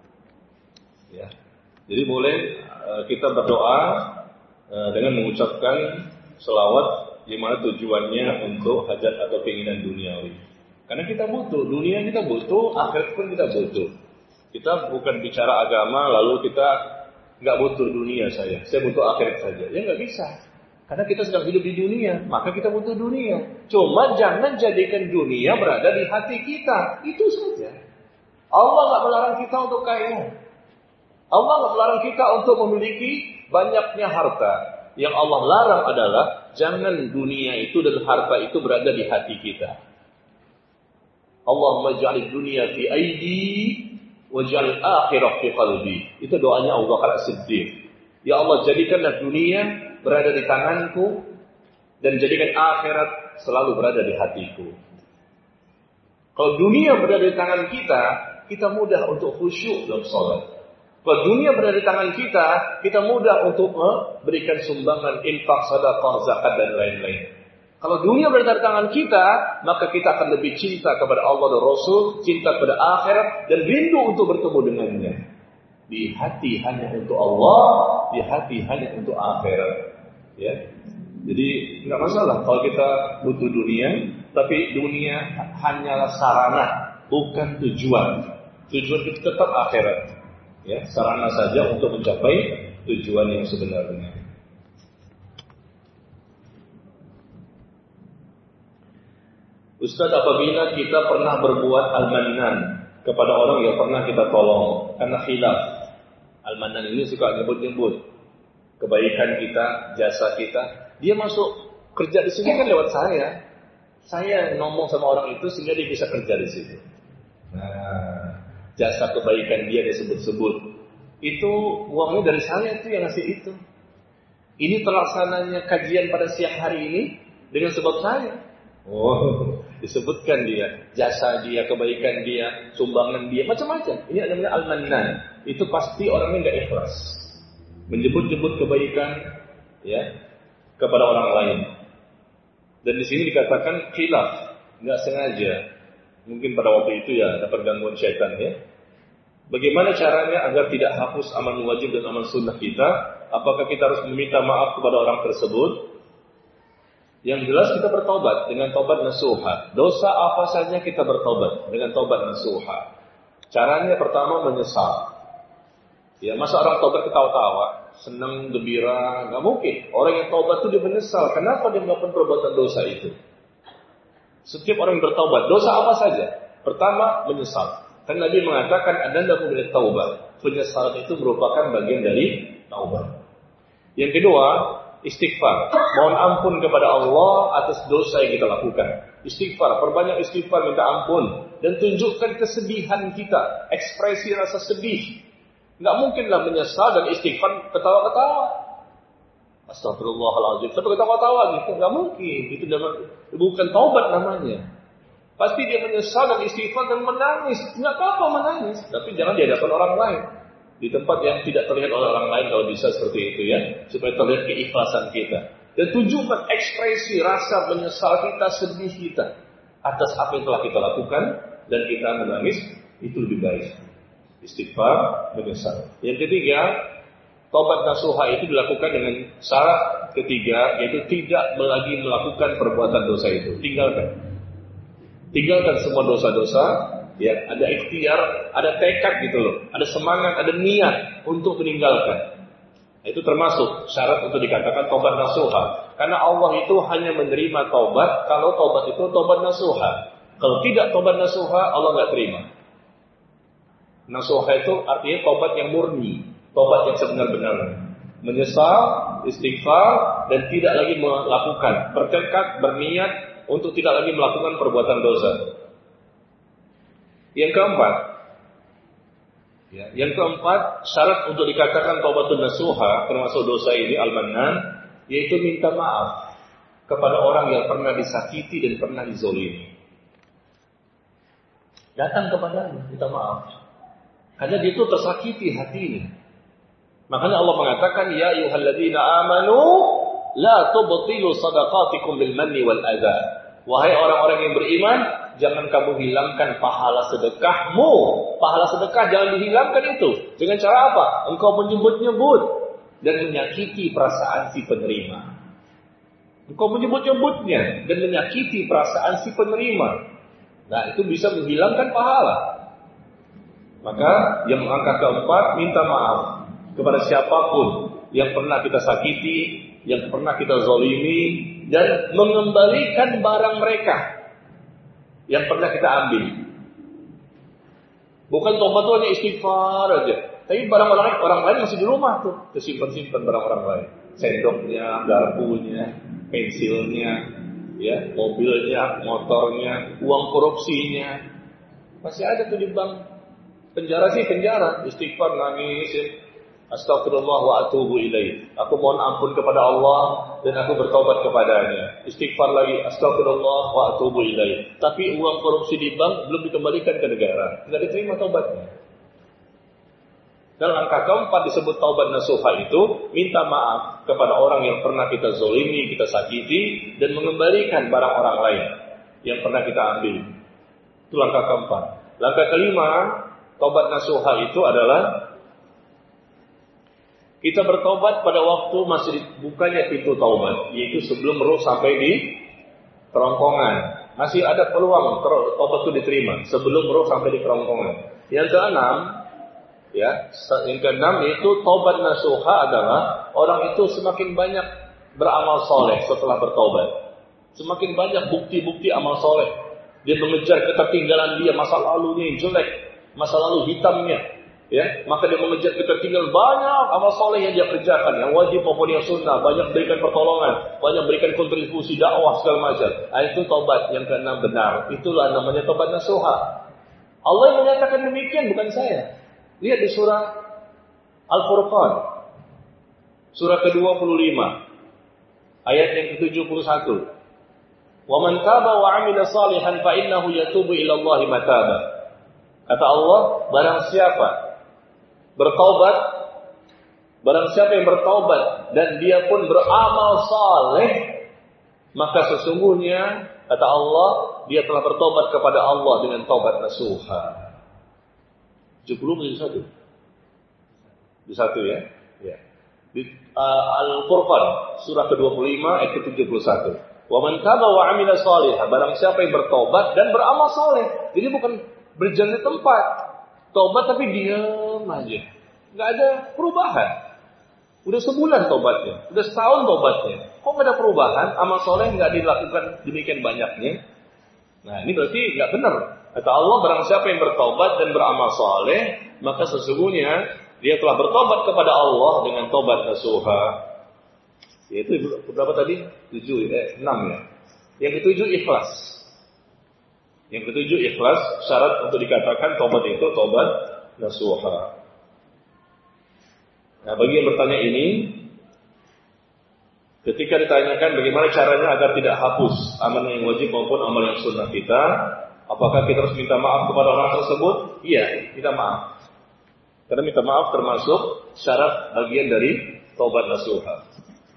Ya. Jadi boleh kita berdoa dengan mengucapkan selawat di mana tujuannya untuk hajat atau keinginan duniawi. Karena kita butuh, dunia kita butuh, akhirat pun kita butuh. Kita bukan bicara agama lalu kita nggak butuh dunia saya butuh akhirat saja. Ya nggak bisa. Karena kita sedang hidup di dunia, maka kita butuh dunia. Cuma jangan jadikan dunia berada di hati kita. Itu saja. Allah nggak melarang kita untuk kaya. Allah nggak melarang kita untuk memiliki banyaknya harta. Yang Allah larang adalah jangan dunia itu dan harta itu berada di hati kita. Allahumma ja'alid dunya fi aidi wa ja'al akhirah fi qalbi. Itu doanya Abu Bakar As-Siddiq. Ya Allah, jadikanlah dunia berada di tanganku dan jadikan akhirat selalu berada di hatiku. Kalau dunia berada di tangan kita, kita mudah untuk khusyuk dalam salat. Kalau dunia berada di tangan kita, kita mudah untuk memberikan sumbangan, infak, sedekah, zakat dan lain-lain. Kalau dunia berada di tangan kita, maka kita akan lebih cinta kepada Allah dan Rasul, cinta kepada akhirat dan rindu untuk bertemu dengannya. Di hati hanya untuk Allah, di hati hanya untuk akhirat. Ya. Jadi nggak masalah kalau kita butuh dunia, tapi dunia hanyalah sarana, bukan tujuan. Tujuan itu tetap akhirat. Ya, sarana saja untuk mencapai tujuan yang sebenarnya. Ustaz, apabila kita pernah berbuat al-mannan kepada orang yang pernah kita tolong karena khilaf, al-mannan ini suka nyebut-nyebut kebaikan kita, jasa kita, dia masuk kerja di sini kan lewat saya ngomong sama orang itu sehingga dia bisa kerja di situ. Nah, jasa kebaikan dia disebut-sebut. Itu uangnya dari saya itu yang ngasih itu. Ini terlaksananya kajian pada siang hari ini dengan sebab saya. Oh, disebutkan dia, jasa dia, kebaikan dia, sumbangan dia, macam-macam. Ini namanya al-mannan. Itu pasti orangnya nggak ikhlas. Menyebut-nyebut kebaikan ya kepada orang lain. Dan di sini dikatakan khilaf, nggak sengaja. Mungkin pada waktu itu ya dapat gangguan syaitan ya. Bagaimana caranya agar tidak hapus amal wajib dan amal sunnah kita? Apakah kita harus meminta maaf kepada orang tersebut? Yang jelas kita bertobat dengan tobat nasuha. Dosa apa saja kita bertobat dengan tobat nasuha. Caranya pertama menyesal. Ya, masa orang tobat ketawa-tawa, senang, gembira, nggak mungkin. Orang yang tobat itu dia menyesal. Kenapa dia melakukan perbuatan dosa itu? Setiap orang yang bertobat, dosa apa saja? Pertama, menyesal. Kan Nabi mengatakan, adanda minet taubat. Penyesalan itu merupakan bagian dari taubat. Yang kedua, istighfar. Mohon ampun kepada Allah atas dosa yang kita lakukan. Istighfar, perbanyak istighfar, minta ampun. Dan tunjukkan kesedihan kita. Ekspresi rasa sedih. Nggak mungkinlah menyesal dan istighfar ketawa-ketawa. Astagfirullahaladzim. Tapi ketawa-tawa gitu. Nggak mungkin. Itu bukan taubat namanya. Pasti dia menyesal dan istighfar dan menangis. Nggak apa-apa menangis. Tapi jangan di hadapan orang lain. Di tempat yang tidak terlihat oleh orang lain kalau bisa seperti itu ya. Supaya terlihat keikhlasan kita. Dan tunjukkan ekspresi rasa menyesal kita, sedih kita. Atas apa yang telah kita lakukan. Dan kita menangis. Itu lebih baik. Istighfar, menyesal. Yang ketiga, tobat nasuha itu dilakukan dengan syarat ketiga, yaitu tidak lagi melakukan perbuatan dosa itu. Tinggalkan semua dosa-dosa. Ya, ada ikhtiar, ada tekad gitu loh, ada semangat, ada niat untuk meninggalkan. Itu termasuk syarat untuk dikatakan tobat nasuha. Karena Allah itu hanya menerima tobat kalau tobat itu tobat nasuha. Kalau tidak tobat nasuha, Allah nggak terima. Nasuha itu artinya tobat yang murni, Tobat yang sebenar-benarnya. Menyesal, istighfar, dan tidak lagi melakukan. Bertekad, berniat untuk tidak lagi melakukan perbuatan dosa. Yang keempat, syarat untuk dikatakan taubatun nasuha, termasuk dosa ini al-mannan, yaitu minta maaf kepada orang yang pernah disakiti dan pernah dizolimi. Datang kepadanya, minta maaf. Karena dia itu tersakiti hatinya. Makanya Allah mengatakan, ya ayyuhalladzina amanu la tubtilu sadaqatikum bil manni wal adza. Wahai orang-orang yang beriman, jangan kamu hilangkan pahala sedekahmu. Pahala sedekah jangan dihilangkan itu. Dengan cara apa? Engkau menyebut-nyebut dan menyakiti perasaan si penerima. Engkau menyebut-nyebutnya dan menyakiti perasaan si penerima. Nah, itu bisa menghilangkan pahala. Maka yang angka keempat, minta maaf kepada siapapun yang pernah kita sakiti, yang pernah kita zalimi, dan mengembalikan barang mereka yang pernah kita ambil. Bukan tobat itu hanya istighfar aja, tapi barang orang lain masih di rumah tuh, tersimpan-simpan barang orang lain, sendoknya, garpunya, pensilnya, ya, mobilnya, motornya, uang korupsinya, masih ada tuh di bank. Penjara sih penjara, istighfar, nangis, ya. Astagfirullah wa atubu ilaih. Aku mohon ampun kepada Allah dan aku bertobat kepadanya. Istighfar lagi, astagfirullah wa atubu ilaih. Tapi uang korupsi di bank belum dikembalikan ke negara, tidak diterima taubatnya. Dan langkah keempat disebut taubat nasuha itu minta maaf kepada orang yang pernah kita zolimi, kita sakiti, dan mengembalikan barang orang lain yang pernah kita ambil. Itu langkah keempat. Langkah kelima, taubat nasuha itu adalah kita bertobat pada waktu masih dibukanya pintu taubat, yaitu sebelum roh sampai di kerongkongan. Masih ada peluang taubat itu diterima sebelum roh sampai di kerongkongan. Yang keenam yaitu taubat nasuha adalah orang itu semakin banyak beramal soleh setelah bertobat. Semakin banyak bukti-bukti amal soleh. Dia mengejar ketertinggalan dia, masa lalunya yang jelek, masa lalu hitamnya. Ya, maka dia mengejar ketertinggalan banyak amal soleh yang dia kerjakan, yang wajib maupun yang sunnah, banyak berikan pertolongan, banyak berikan kontribusi dakwah segala macam. Itu taubat yang keenam benar. Itulah namanya taubat nasuha. Allah yang menyatakan demikian, bukan saya. Lihat di surah Al-Furqan, surah ke-25, ayat yang ke-71. Wa man taba wa 'amila salihan fa innahu yatubu ila Allahi mataba. Kata Allah, barang siapa yang bertaubat dan dia pun beramal saleh, maka sesungguhnya kata Allah, dia telah bertobat kepada Allah dengan taubat nasuha. 70 menjadi 1. Di 1 ya. Ya. Di Al-Furqan surah ke-25 ayat ke-71. Wa man taba wa 'amila shalihan, barang siapa yang bertobat dan beramal saleh. Jadi bukan berjalan di tempat tobat tapi diam aja, nggak ada perubahan. Udah sebulan tobatnya, udah setahun tobatnya, kok nggak ada perubahan? Amal soleh nggak dilakukan demikian banyaknya. Nah, ini berarti nggak benar. Kata Allah, barang siapa yang bertobat dan beramal soleh, maka sesungguhnya dia telah bertobat kepada Allah dengan tobat nasuha. Yaitu berapa tadi? 6 ya. Yang ke-7 ikhlas. Yang ke-7 ikhlas, syarat untuk dikatakan tobat itu tobat nasuha. Nah, bagi yang bertanya ini, ketika ditanyakan bagaimana caranya agar tidak hapus amalan yang wajib maupun amalan yang sunnah kita, apakah kita harus minta maaf kepada orang tersebut? Iya, minta maaf. Karena minta maaf termasuk syarat bagian dari tobat nasuha.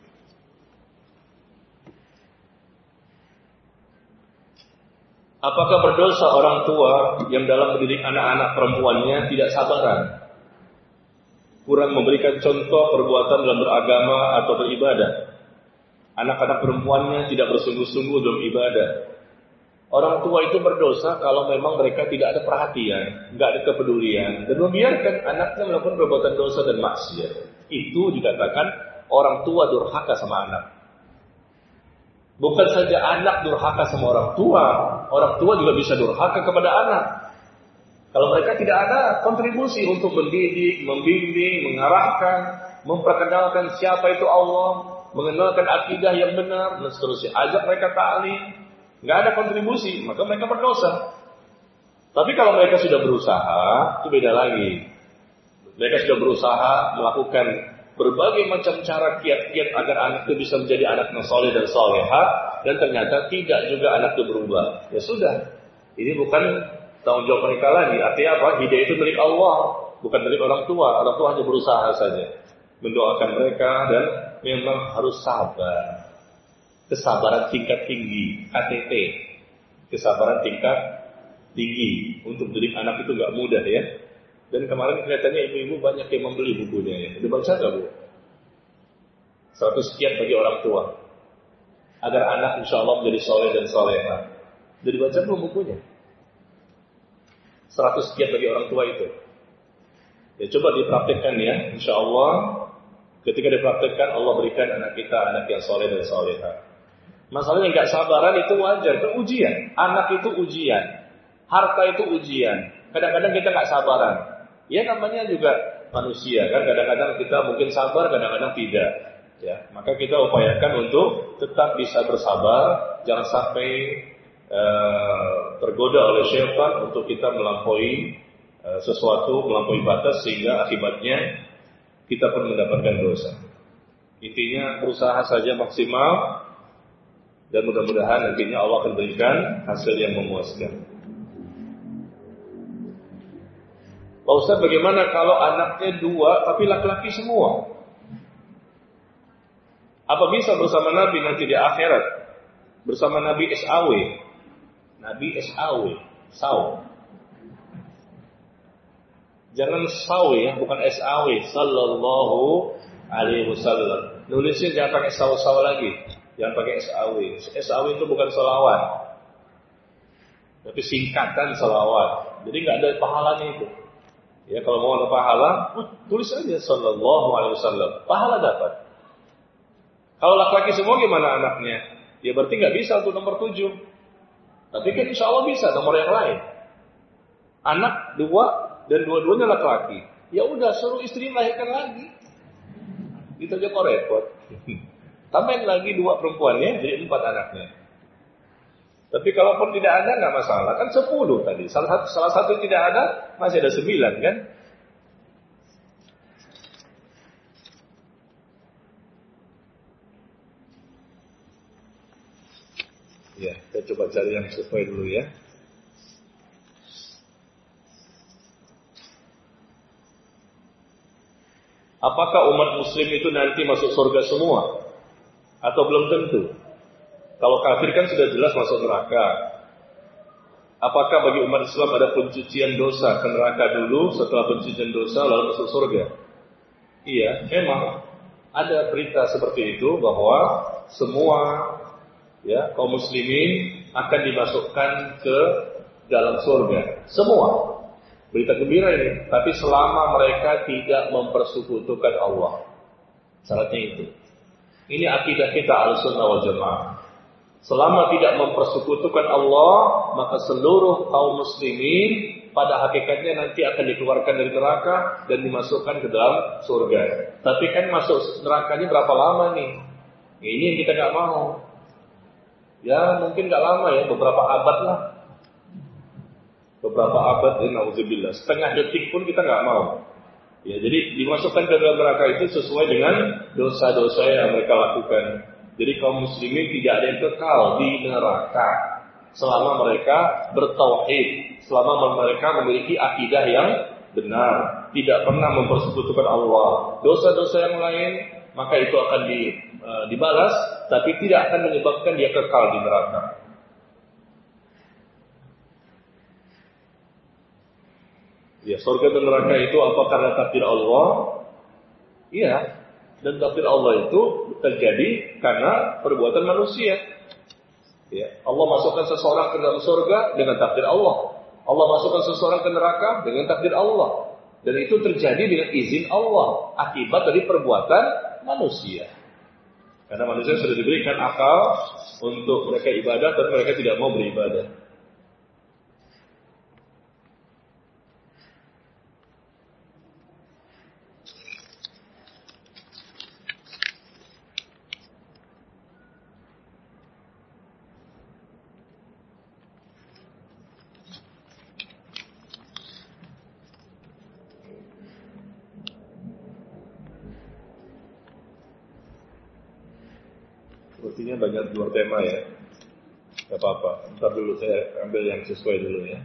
Apakah berdosa orang tua yang dalam mendidik anak-anak perempuannya tidak sabaran, kurang memberikan contoh perbuatan dalam beragama atau beribadah? Anak-anak perempuannya tidak bersungguh-sungguh dalam ibadah. Orang tua itu berdosa kalau memang mereka tidak ada perhatian, tidak ada kepedulian, dan membiarkan anaknya melakukan perbuatan dosa dan maksiat. Itu dikatakan orang tua durhaka sama anak. Bukan saja anak durhaka sama orang tua juga bisa durhaka kepada anak. Kalau mereka tidak ada kontribusi untuk mendidik, membimbing, mengarahkan, memperkenalkan siapa itu Allah, mengenalkan akidah yang benar, dan seterusnya, ajak mereka ta'lim, nggak ada kontribusi, maka mereka berdosa. Tapi kalau mereka sudah berusaha, itu beda lagi. Mereka sudah berusaha melakukan berbagai macam cara, kiat-kiat agar anak itu bisa menjadi anak yang soleh dan soleha, dan ternyata tidak juga anak itu berubah. Ya sudah, ini bukan tanggung jawab mereka lagi. Artinya apa? Hidayah itu milik Allah, bukan milik orang tua. Orang tua hanya berusaha saja mendoakan mereka, dan memang harus sabar. Kesabaran tingkat tinggi, KTT. Kesabaran tingkat tinggi untuk mendidik anak itu nggak mudah ya. Dan kemarin kelihatannya ibu-ibu banyak yang membeli bukunya ya. Udah baca nggak Bu? 100 sekian bagi orang tua agar anak insya Allah menjadi soleh dan soleha. Udah dibaca belum bukunya? 100 sekian bagi orang tua itu. Ya coba dipraktekkan ya, insya Allah. Ketika dipraktekkan, Allah berikan anak kita anak yang soleh dan soleha. Masalahnya nggak sabaran itu wajar, itu ujian. Anak itu ujian, harta itu ujian. Kadang-kadang kita nggak sabaran. Ya namanya juga manusia kan. Kadang-kadang kita mungkin sabar, kadang-kadang tidak. Ya, maka kita upayakan untuk tetap bisa bersabar, jangan sampai tergoda oleh syaitan untuk kita melampaui sesuatu, melampaui batas sehingga akibatnya kita pun mendapatkan dosa. Intinya berusaha saja maksimal dan mudah-mudahan nantinya Allah akan berikan hasil yang memuaskan. Pak Ustaz, bagaimana kalau anaknya 2 tapi laki-laki semua? Apa bisa bersama Nabi nanti di akhirat? Bersama Nabi SAW. Nabi SAW. Saw. Jangan saw ya, bukan SAW. Sallallahu alaihi wasallam. Nulisnya jangan pakai saw-saw lagi. Jangan pakai SAW. SAW itu bukan salawat, tapi singkatan salawat. Jadi nggak ada pahalanya itu. Ya kalau mau ada pahala, tulis aja sallallahu alaihi wasallam. Pahala dapat. Kalau laki-laki semua gimana anaknya? Ya berarti nggak bisa untuk nomor 7. Tapi kan insya Allah bisa nomor yang lain. Anak 2 dan dua-duanya laki-laki. Ya udah suruh istri melahirkan lagi. Itu aja kok repot. Tambahin lagi 2 perempuannya, jadi 4 anaknya. Tapi kalaupun tidak ada nggak masalah, kan 10 tadi. Salah satu tidak ada, masih ada 9 kan? Ya, kita coba cari yang sesuai dulu ya. Apakah umat muslim itu nanti masuk surga semua? Atau belum tentu? Kalau kafir kan sudah jelas masuk neraka. Apakah bagi umat Islam ada pencucian dosa ke neraka dulu, setelah pencucian dosa lalu masuk surga? Iya, memang ada berita seperti itu bahwa semua ya kaum muslimin akan dimasukkan ke dalam surga. Semua. Berita gembira ini. Tapi selama mereka tidak mempersekutukan Allah. Syaratnya itu. Ini akidah kita Ahlussunnah wal Jamaah. Selama tidak mempersekutukan Allah, maka seluruh kaum muslimin pada hakikatnya nanti akan dikeluarkan dari neraka dan dimasukkan ke dalam surga. Tapi kan masuk nerakanya berapa lama nih? Ini yang kita nggak mau. Ya mungkin nggak lama ya, beberapa abad lah. Beberapa abad, ya na'udzubillah. Setengah detik pun kita nggak mau. Ya, jadi dimasukkan ke dalam neraka itu sesuai dengan dosa-dosa yang mereka lakukan. Jadi kaum muslimin tidak ada yang kekal di neraka selama mereka bertauhid, selama mereka memiliki akidah yang benar, tidak pernah mempersekutukan Allah. Dosa-dosa yang lain maka itu akan dibalas, tapi tidak akan menyebabkan dia kekal di neraka. Ya, surga dan neraka itu apa karena takdir Allah? Iya. Dan takdir Allah itu terjadi karena perbuatan manusia. Ya, Allah masukkan seseorang ke dalam surga dengan takdir Allah. Allah masukkan seseorang ke neraka dengan takdir Allah. Dan itu terjadi dengan izin Allah, akibat dari perbuatan manusia. Karena manusia sudah diberikan akal untuk mereka ibadah, tapi mereka tidak mau beribadah. Sepertinya banyak dua tema ya. Gak apa-apa. Ntar dulu saya ambil yang sesuai dulu ya.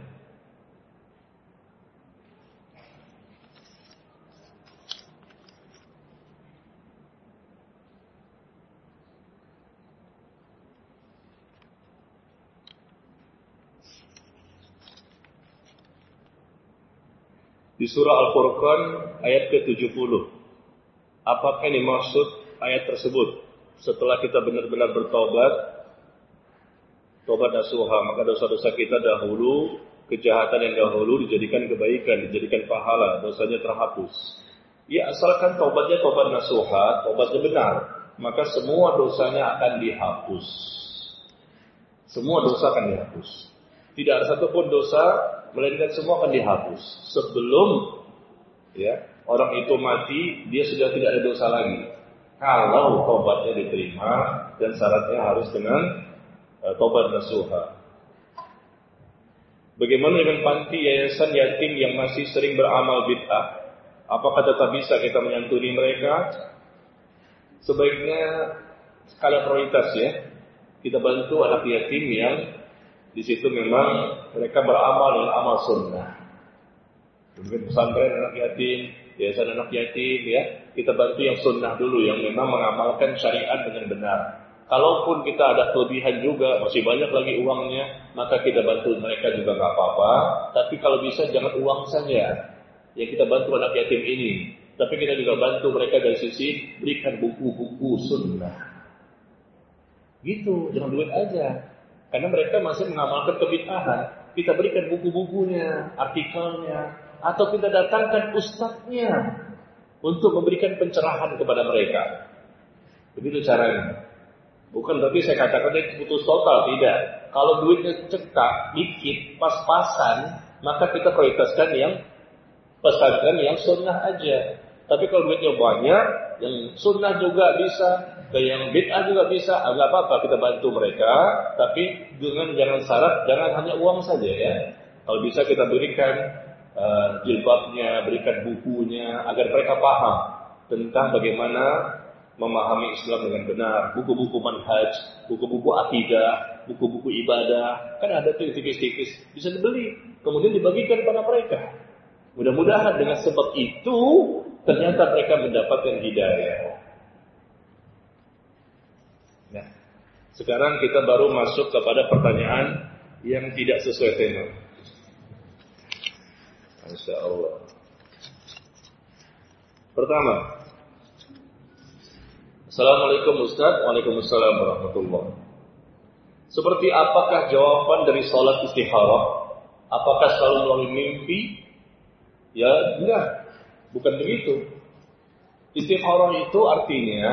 Di surah Al-Furqan ayat ke-70. Apakah yang dimaksud ayat tersebut? Setelah kita benar-benar bertobat, tobat nasuha, maka dosa-dosa kita dahulu, kejahatan yang dahulu dijadikan kebaikan, dijadikan pahala, dosanya terhapus. Ya, asalkan tobatnya tobat nasuha, tobatnya benar, maka semua dosanya akan dihapus. Semua dosa akan dihapus. Tidak ada satupun dosa, melainkan semua akan dihapus. Sebelum orang itu mati, dia sudah tidak ada dosa lagi. Kalau tobatnya diterima dan syaratnya harus dengan tobat nasuha. Bagaimana dengan panti yayasan yatim yang masih sering beramal bid'ah? Apakah tetap bisa kita menyantuni mereka? Sebaiknya skala prioritas ya. Kita bantu anak yatim yang di situ memang mereka beramal dengan amal sunnah. Mungkin pesantren anak yatim, yayasan anak yatim ya. Kita bantu yang sunnah dulu, yang memang mengamalkan syariat dengan benar. Kalaupun kita ada kelebihan juga, masih banyak lagi uangnya, maka kita bantu mereka juga nggak apa-apa. Tapi kalau bisa jangan uang saja. Ya kita bantu anak yatim ini. Tapi kita juga bantu mereka dari sisi berikan buku-buku sunnah. Gitu, jangan duit aja. Karena mereka masih mengamalkan kebid'ahan. Kita berikan buku-bukunya, artikelnya, atau kita datangkan ustadznya untuk memberikan pencerahan kepada mereka. Begitu caranya. Bukan berarti saya katakan itu putus total, tidak. Kalau duitnya cekak, dikit, pas-pasan, maka kita prioritaskan yang pesantren yang sunnah aja. Tapi kalau duitnya banyak, yang sunnah juga bisa, yang bid'ah juga bisa, nggak apa-apa kita bantu mereka. Tapi dengan jangan syarat, jangan hanya uang saja ya. Kalau bisa kita berikan jilbabnya, berikan bukunya, agar mereka paham tentang bagaimana memahami Islam dengan benar, buku-buku manhaj, buku-buku akidah, buku-buku ibadah, kan ada tuh tipis-tipis, bisa dibeli, kemudian dibagikan pada mereka. Mudah-mudahan dengan sebab itu ternyata mereka mendapatkan hidayah. Nah, sekarang kita baru masuk kepada pertanyaan yang tidak sesuai tema. Masya Allah. Pertama, Assalamualaikum Ustaz. Waalaikumsalam warahmatullahi. Seperti apakah jawaban dari sholat istikharah? Apakah selalu melalui mimpi? Ya, enggak. Bukan begitu. Istikharah itu artinya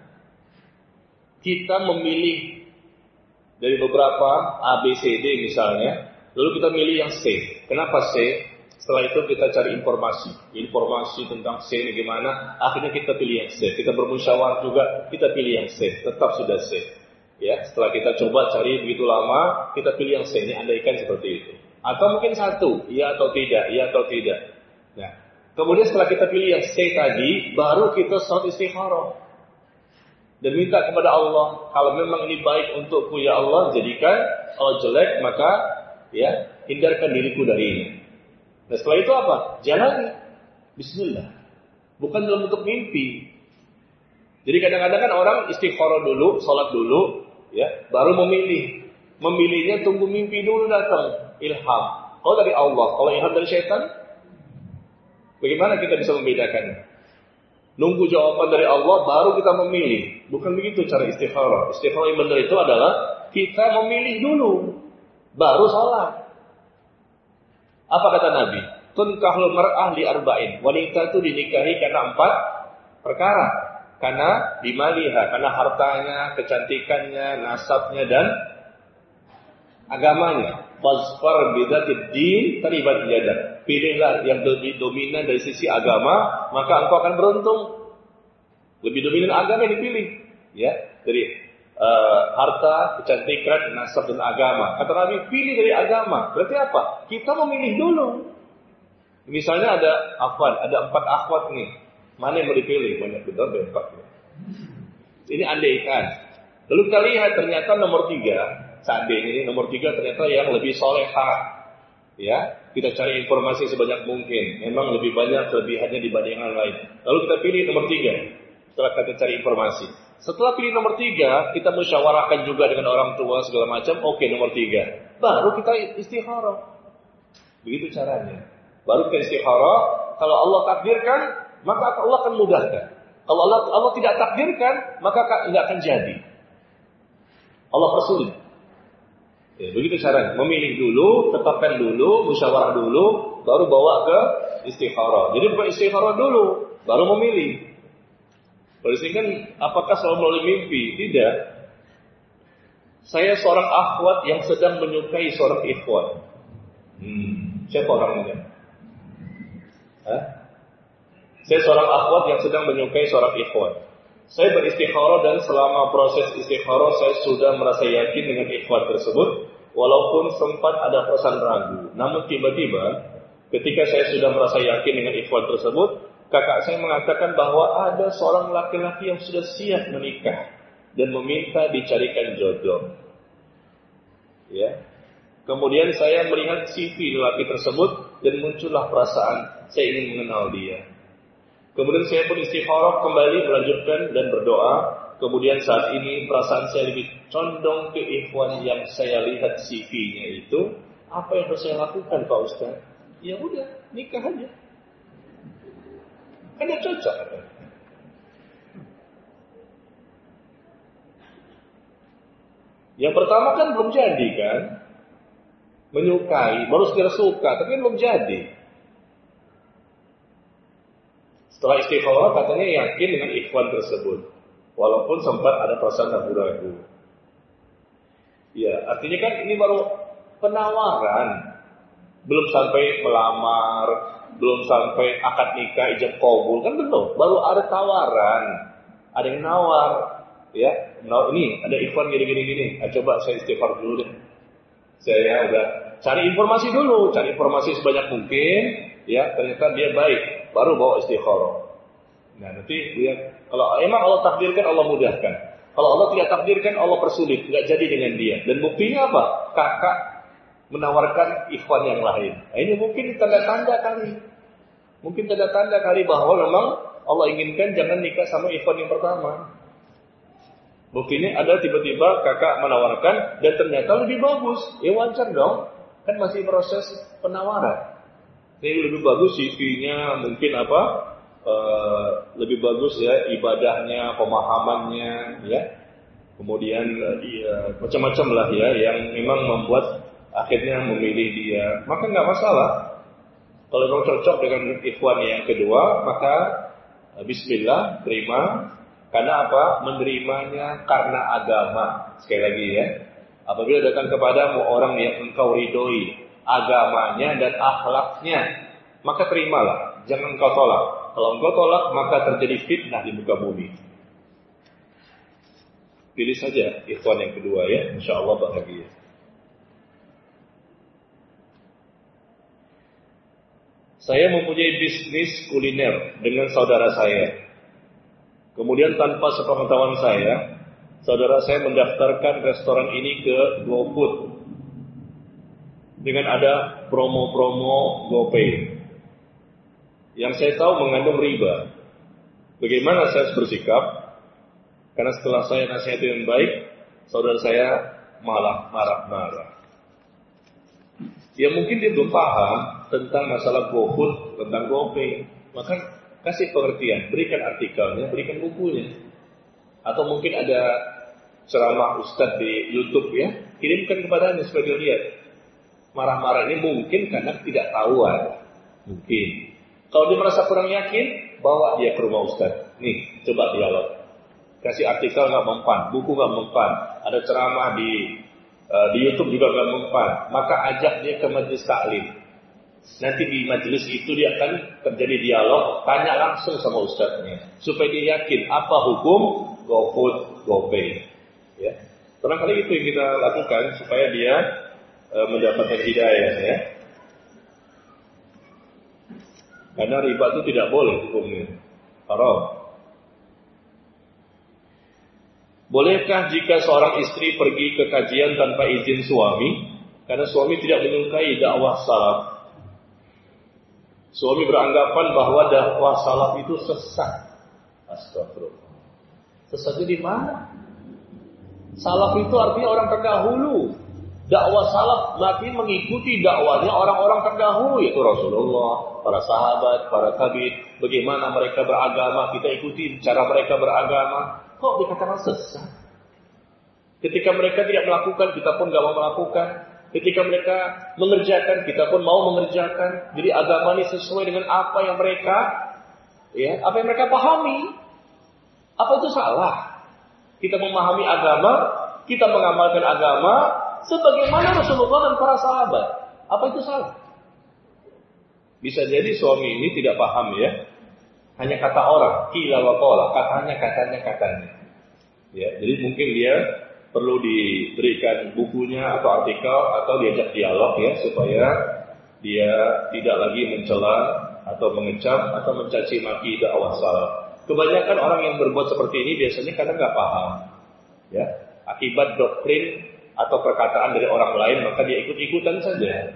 kita memilih dari beberapa A, B, C, D misalnya, lalu kita milih yang C. Kenapa C? Setelah itu kita cari informasi tentang C ini gimana, akhirnya kita pilih yang C. Kita bermusyawarah juga, kita pilih yang C. Tetap sudah C. Ya, setelah kita coba cari begitu lama, kita pilih yang C. Ini andaikan seperti itu. Atau mungkin satu, iya atau tidak, iya atau tidak. Nah, kemudian setelah kita pilih yang C tadi, baru kita sholat istikharah. Dan minta kepada Allah, kalau memang ini baik untukku ya Allah, jadikan. Kalau jelek, maka ya hindarkan diriku dari ini. Nah setelah itu apa? Jalani. Bismillah. Bukan dalam bentuk mimpi. Jadi kadang-kadang kan orang istikharah dulu, sholat dulu, ya, baru memilih. Memilihnya tunggu mimpi dulu datang. Ilham. Kalau dari Allah, kalau ilham dari syaitan, bagaimana kita bisa membedakan? Nunggu jawaban dari Allah, baru kita memilih. Bukan begitu cara istikharah. Istikharah yang benar itu adalah kita memilih dulu, baru sholat. Apa kata Nabi? Tunkahul mar'ah li arba'in. Wanita itu dinikahi karena 4 perkara. Karena dimaliha, karena hartanya, kecantikannya, nasabnya dan agamanya. Fasfar bidzatid din taribat yadak. Pilihlah yang lebih dominan dari sisi agama, maka engkau akan beruntung. Lebih dominan agama yang dipilih, ya, dari harta, kecantikan, nasab dan agama. Kata Nabi, pilih dari agama. Berarti apa? Kita memilih dulu. Misalnya ada 4 akhwat nih. Mana yang mau dipilih? Banyak betul, 4. Ini andaikan. Lalu kita lihat ternyata nomor 3, seandainya ini nomor 3 ternyata yang lebih soleha. Ya, kita cari informasi sebanyak mungkin. Memang lebih banyak kelebihannya dibanding yang lain. Lalu kita pilih nomor 3. Setelah kita cari informasi. Setelah pilih nomor 3, kita musyawarahkan juga dengan orang tua segala macam. Oke, nomor 3. Baru kita istikharah. Begitu caranya. Baru kita istikharah. Kalau Allah takdirkan, maka Allah akan mudahkan. Kalau Allah tidak takdirkan, maka tidak akan jadi. Allah persulit. Ya, begitu caranya. Memilih dulu, tetapkan dulu, musyawarah dulu, baru bawa ke istikharah. Jadi bukan istikharah dulu, baru memilih. Kalau ini kan, apakah selalu melalui mimpi? Tidak. Saya seorang akhwat yang sedang menyukai seorang ikhwan. Siapa orangnya? Saya seorang akhwat yang sedang menyukai seorang ikhwan. Saya beristikharah dan selama proses istikharah saya sudah merasa yakin dengan ikhwan tersebut, walaupun sempat ada perasaan ragu. Namun tiba-tiba ketika saya sudah merasa yakin dengan ikhwan tersebut, kakak saya mengatakan bahwa ada seorang laki-laki yang sudah siap menikah dan meminta dicarikan jodoh. Ya. Kemudian saya melihat CV lelaki tersebut dan muncullah perasaan saya ingin mengenal dia. Kemudian saya pun istikharah kembali melanjutkan dan berdoa. Kemudian saat ini perasaan saya lebih condong ke ikhwan yang saya lihat CV-nya itu. Apa yang harus saya lakukan Pak Ustaz? Ya udah, nikah aja. Kan dia cocok. Yang pertama kan belum jadi kan? Menyukai, baru sekedar suka, tapi belum jadi. Setelah istikharah katanya yakin dengan ikhwan tersebut, walaupun sempat ada perasaan ragu-ragu. Ya, artinya kan ini baru penawaran, belum sampai melamar, belum sampai akad nikah ijab qabul, kan belum. Baru ada tawaran, ada yang nawar, ya. Nah, ini ada ikhwan gini. Coba saya istikharah dulu deh. Saya udah cari informasi dulu, cari informasi sebanyak mungkin, ya. Ternyata dia baik. Baru bawa istikharah. Nah nanti dia, kalau emang Allah takdirkan, Allah mudahkan. Kalau Allah tidak takdirkan, Allah persulit, nggak jadi dengan dia. Dan buktinya apa? Kakak menawarkan ikhwan yang lain. Nah, ini mungkin tanda-tanda kali. Mungkin tanda-tanda kali bahwa memang Allah inginkan jangan nikah sama ikhwan yang pertama. Buktinya ada tiba-tiba kakak menawarkan dan ternyata lebih bagus. Ya wajar dong, kan masih proses penawaran. Ini lebih bagus CV-nya, mungkin lebih bagus ya ibadahnya, pemahamannya, ya. Kemudian macam-macam lah ya yang memang membuat akhirnya memilih dia. Maka nggak masalah. Kalau memang cocok dengan ikhwan yang kedua, maka bismillah, terima. Karena apa? Menerimanya karena agama. Sekali lagi ya. Apabila datang kepadamu orang yang engkau ridhoi agamanya dan akhlaknya, maka terimalah, jangan engkau tolak. Kalau engkau tolak, maka terjadi fitnah di muka bumi. Pilih saja ikhwan yang kedua ya, insyaallah bahagia. Saya mempunyai bisnis kuliner dengan saudara saya. Kemudian tanpa sepengetahuan saya, saudara saya mendaftarkan restoran ini ke GoFood dengan ada promo-promo GoPay yang saya tahu mengandung riba. Bagaimana saya harus bersikap? Karena setelah saya nasihati dengan baik, saudara saya malah marah-marah. Ya mungkin dia belum paham tentang masalah GoFood, tentang GoPay. Maka kasih pengertian, berikan artikelnya, berikan bukunya. Atau mungkin ada ceramah ustadz di YouTube ya, kirimkan kepadanya supaya dia lihat. Marah-marah ini mungkin karena tidak tahuan. Mungkin. Kalau dia merasa kurang yakin, bawa dia ke rumah ustaz. Nih, coba dialog. Kasih artikel nggak mempan, buku nggak mempan, ada ceramah di YouTube juga nggak mempan. Maka ajak dia ke majelis taklim. Nanti di majelis itu dia akan terjadi dialog, tanya langsung sama ustaznya, supaya dia yakin apa hukum GoFood, GoPay. Ya, barangkali itu yang kita lakukan supaya dia mendapatkan hidayah ya. Karena riba itu tidak boleh hukumnya, haram. Bolehkah jika seorang istri pergi ke kajian tanpa izin suami? Karena suami tidak menyukai dakwah salaf. Suami beranggapan bahwa dakwah salaf itu sesat. Astagfirullah. Sesatnya di mana? Salaf itu artinya orang terdahulu. Dakwah salaf berarti mengikuti dakwahnya orang-orang terdahulu, yaitu Rasulullah, para sahabat, para tabi'in. Bagaimana mereka beragama, kita ikuti cara mereka beragama. Kok dikatakan sesat? Ketika mereka tidak melakukan, kita pun gak mau melakukan. Ketika mereka mengerjakan, kita pun mau mengerjakan. Jadi agama ini sesuai dengan apa yang mereka, apa yang mereka pahami. Apa itu salah? Kita memahami agama, kita mengamalkan agama sebagaimana Rasulullah dan para sahabat. Apa itu salah? Bisa jadi suami ini tidak paham ya. Hanya kata orang, qila wa qala, katanya. Ya, jadi mungkin dia perlu diberikan bukunya atau artikel atau diajak dialog ya, supaya dia tidak lagi mencela atau mengecam atau mencaci maki dakwah salaf. Kebanyakan orang yang berbuat seperti ini biasanya kadang nggak paham, ya, akibat doktrin atau perkataan dari orang lain, maka dia ikut-ikutan saja.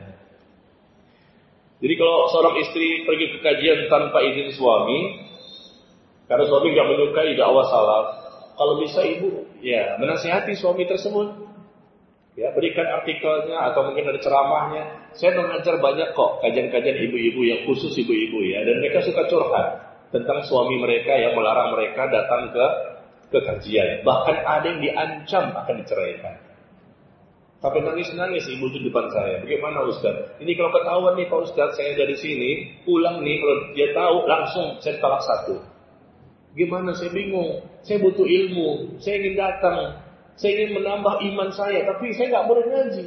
Jadi kalau seorang istri pergi ke kajian tanpa izin suami, karena suami nggak menyukai dakwah salaf, kalau bisa ibu, ya menasihati suami tersebut, ya berikan artikelnya atau mungkin ada ceramahnya. Saya mengajar banyak kok kajian-kajian ibu-ibu yang khusus ibu-ibu ya, dan mereka suka curhat tentang suami mereka yang melarang mereka datang ke kajian. Bahkan ada yang diancam akan diceraikan. Sampai nangis-nangis ibu itu di depan saya. Bagaimana Ustaz? Ini kalau ketahuan nih Pak Ustaz, saya dari sini pulang nih, kalau dia tahu langsung saya talak satu. Gimana? Saya bingung. Saya butuh ilmu. Saya ingin datang. Saya ingin menambah iman saya, tapi saya nggak boleh ngaji.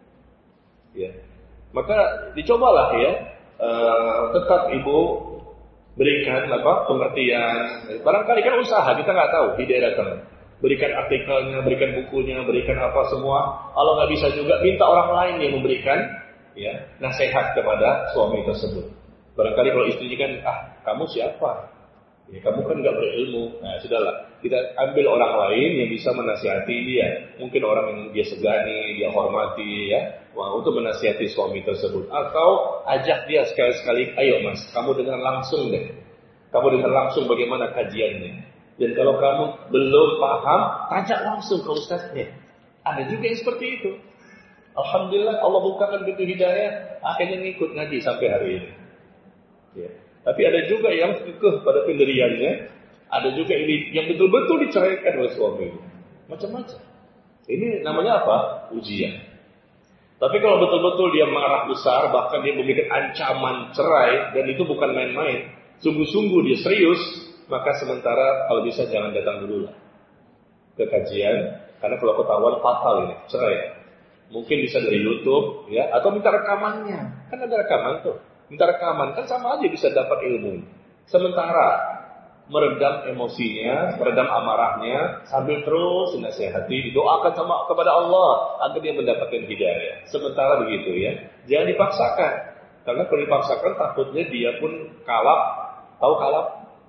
Ya, maka dicobalah ya. Tetap ibu berikan pengertian. Barangkali kan usaha, kita nggak tahu di daerah sana. Berikan artikelnya, berikan bukunya, berikan apa semua. Kalau nggak bisa juga, minta orang lain yang memberikan ya nasihat kepada suami tersebut. Barangkali kalau istrinya kan, kamu siapa? Ya, kamu kan nggak berilmu. Nah, sudahlah. Kita ambil orang lain yang bisa menasihati dia. Mungkin orang yang dia segani, dia hormati ya. Untuk menasihati suami tersebut. Atau ajak dia sekali-sekali, ayo mas, kamu dengar langsung deh. Kamu dengar langsung bagaimana kajiannya. Dan kalau kamu belum paham, tanya langsung ke ustaznya. Ada juga yang seperti itu. Alhamdulillah Allah bukakan pintu hidayah, akhirnya ngikut ngaji sampai hari ini. Ya. Tapi ada juga yang kekeh pada pendiriannya. Ada juga ini yang betul-betul diceraikan oleh suami. Macam-macam. Ini namanya apa? Ujian. Tapi kalau betul-betul dia marah besar, bahkan dia memberikan ancaman cerai, dan itu bukan main-main, sungguh-sungguh dia serius, maka sementara kalau bisa jangan datang dulu lah ke kajian, karena kalau ketahuan fatal ini, cerai. Mungkin bisa dari YouTube, ya, atau minta rekamannya, kan ada rekaman tuh, minta rekaman, kan sama aja bisa dapat ilmu. Sementara meredam emosinya, meredam amarahnya, sambil terus dinasihati, didoakan kepada Allah agar dia mendapatkan hidayah. Sementara begitu ya, jangan dipaksakan, karena kalau dipaksakan takutnya dia pun kalap, tahu kalap?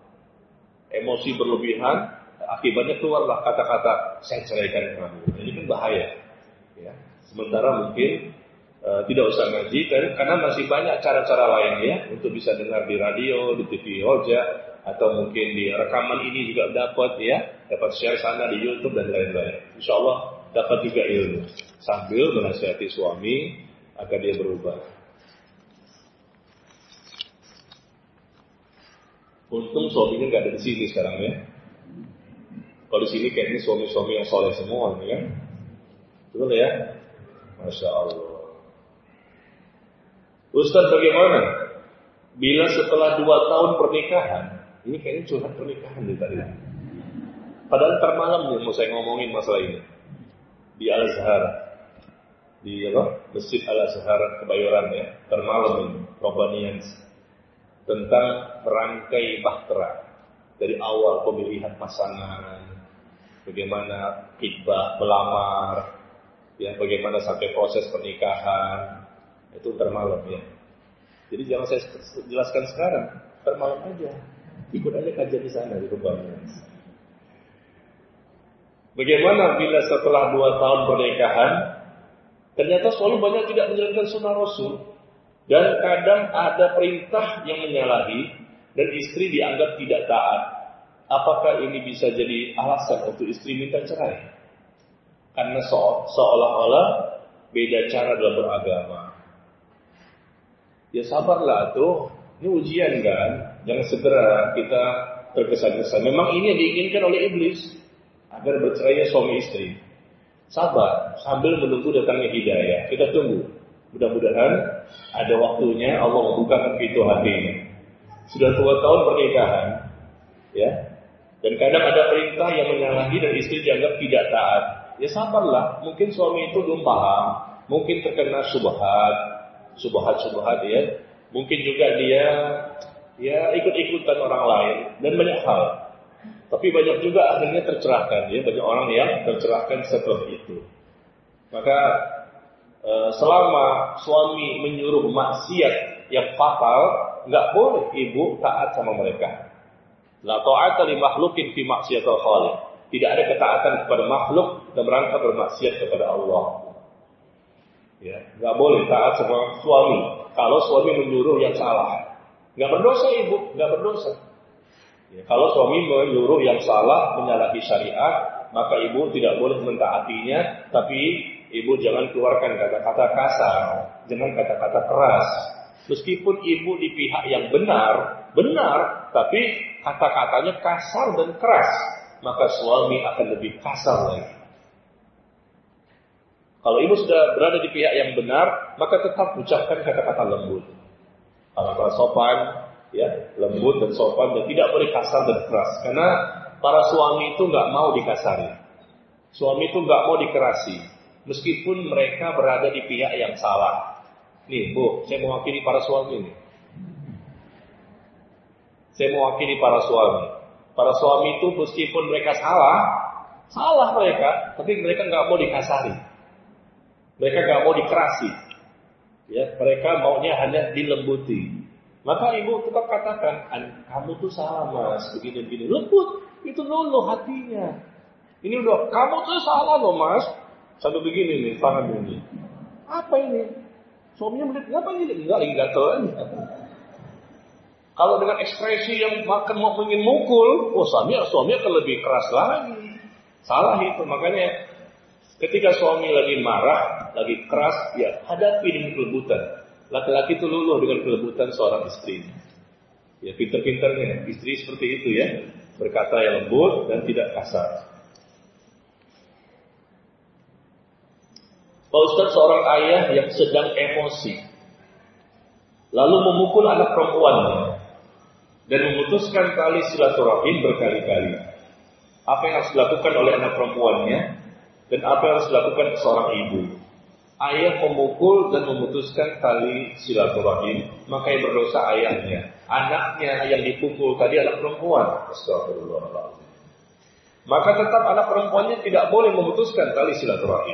Emosi berlebihan, akibatnya keluarlah kata-kata saya ceraikan kamu. Ini kan bahaya. Ya. Sementara mungkin tidak usah ngaji, karena masih banyak cara-cara lain ya untuk bisa dengar di radio, di TV Roja, atau mungkin di rekaman ini juga dapat ya, dapat share sana di YouTube dan lain-lain. Insya Allah dapat juga ilmu sambil menasihati suami agar dia berubah. Untung suaminya nggak ada di sini sekarang ya. Kalau di sini kayaknya suami-suami yang soleh semua, ya. Betul ya? Masya Allah. Ustaz bagaimana? Bila setelah 2 tahun pernikahan, ini kayaknya curhat pernikahan nih tadi. Padahal termalam nih mau saya ngomongin masalah ini di Al-Azhar, di Masjid Al-Azhar Kebayoran ya. Termalam ini, Robanians, tentang merangkai bahtera dari awal pemilihan pasangan, bagaimana khitbah melamar, ya, bagaimana sampai proses pernikahan, itu termalam ya. Jadi jangan saya jelaskan sekarang, termalam aja, ikut aja kajian di sana di rumahnya. Bagaimana bila setelah 2 tahun pernikahan, ternyata suami banyak tidak menjalankan sunnah Rasul, dan kadang ada perintah yang menyalahi, dan istri dianggap tidak taat. Apakah ini bisa jadi alasan untuk istri minta cerai? Karena seolah-olah beda cara dalam beragama. Ya sabarlah tuh, ini ujian kan. Jangan segera kita tergesa-gesa. Memang ini yang diinginkan oleh iblis, agar bercerainya suami istri. Sabar sambil menunggu datangnya hidayah. Kita tunggu. Mudah-mudahan ada waktunya Allah membukakan pintu hatinya. Sudah 2 tahun pernikahan, ya. Dan kadang ada perintah yang menyalahi dan istri dianggap tidak taat. Ya sabarlah. Mungkin suami itu belum paham, mungkin terkena subhat ya. Mungkin juga dia ikut-ikutan orang lain dan banyak hal. Tapi banyak juga akhirnya tercerahkan, ya. Banyak orang yang tercerahkan setelah itu. Maka selama suami menyuruh maksiat yang fatal, nggak boleh ibu taat sama mereka. La ta'ata li makhluqin fi maksiatil khaliq. Tidak ada ketaatan kepada makhluk dalam rangka bermaksiat kepada Allah. Ya, nggak boleh taat sama suami. Kalau suami menyuruh yang salah, nggak berdosa ibu, nggak berdosa. Ya, kalau suami menyuruh yang salah, menyalahi syariat, maka ibu tidak boleh mentaatinya. Tapi ibu jangan keluarkan kata-kata kasar, jangan kata-kata keras. Meskipun ibu di pihak yang benar, tapi kata-katanya kasar dan keras, maka suami akan lebih kasar lagi. Kalau ibu sudah berada di pihak yang benar, maka tetap ucapkan kata-kata lembut, kata-kata sopan, ya, lembut dan sopan, dan tidak boleh kasar dan keras. Karena para suami itu nggak mau dikasari, suami itu nggak mau dikerasi, meskipun mereka berada di pihak yang salah. Nih, Bu, saya mewakili para suami nih. Saya mewakili para suami. Para suami itu meskipun mereka salah mereka, tapi mereka nggak mau dikasari. Mereka nggak mau dikerasi, ya. Mereka maunya hanya dilembuti. Maka ibu tetap katakan, kamu tuh salah mas, begini-begini. Lembut, itu luluh hatinya. Ini udah, kamu tuh salah loh mas. Sampai begini nih, paham ini. Apa ini? Suaminya melihat, ngapa ini? Enggak, lagi gatel aja. Kalau dengan ekspresi yang mau ingin mukul, suami akan lebih keras lagi. Salah itu, makanya ketika suami lagi marah, lagi keras, ya hadapi dengan kelembutan. Laki-laki itu luluh dengan kelembutan seorang istri. Ya pintar-pintarnya istri seperti itu ya, berkata yang lembut dan tidak kasar. Pak Ustaz, seorang ayah yang sedang emosi, lalu memukul anak perempuannya dan memutuskan tali silaturahim berkali-kali. Apa yang harus dilakukan oleh anak perempuannya? Dan apa yang harus dilakukan seorang ibu? Ayah memukul dan memutuskan tali silaturahim, maka yang berdosa ayahnya. Anaknya yang dipukul tadi anak perempuan. Astagfirullahaladzim. Maka tetap anak perempuannya tidak boleh memutuskan tali silaturahim.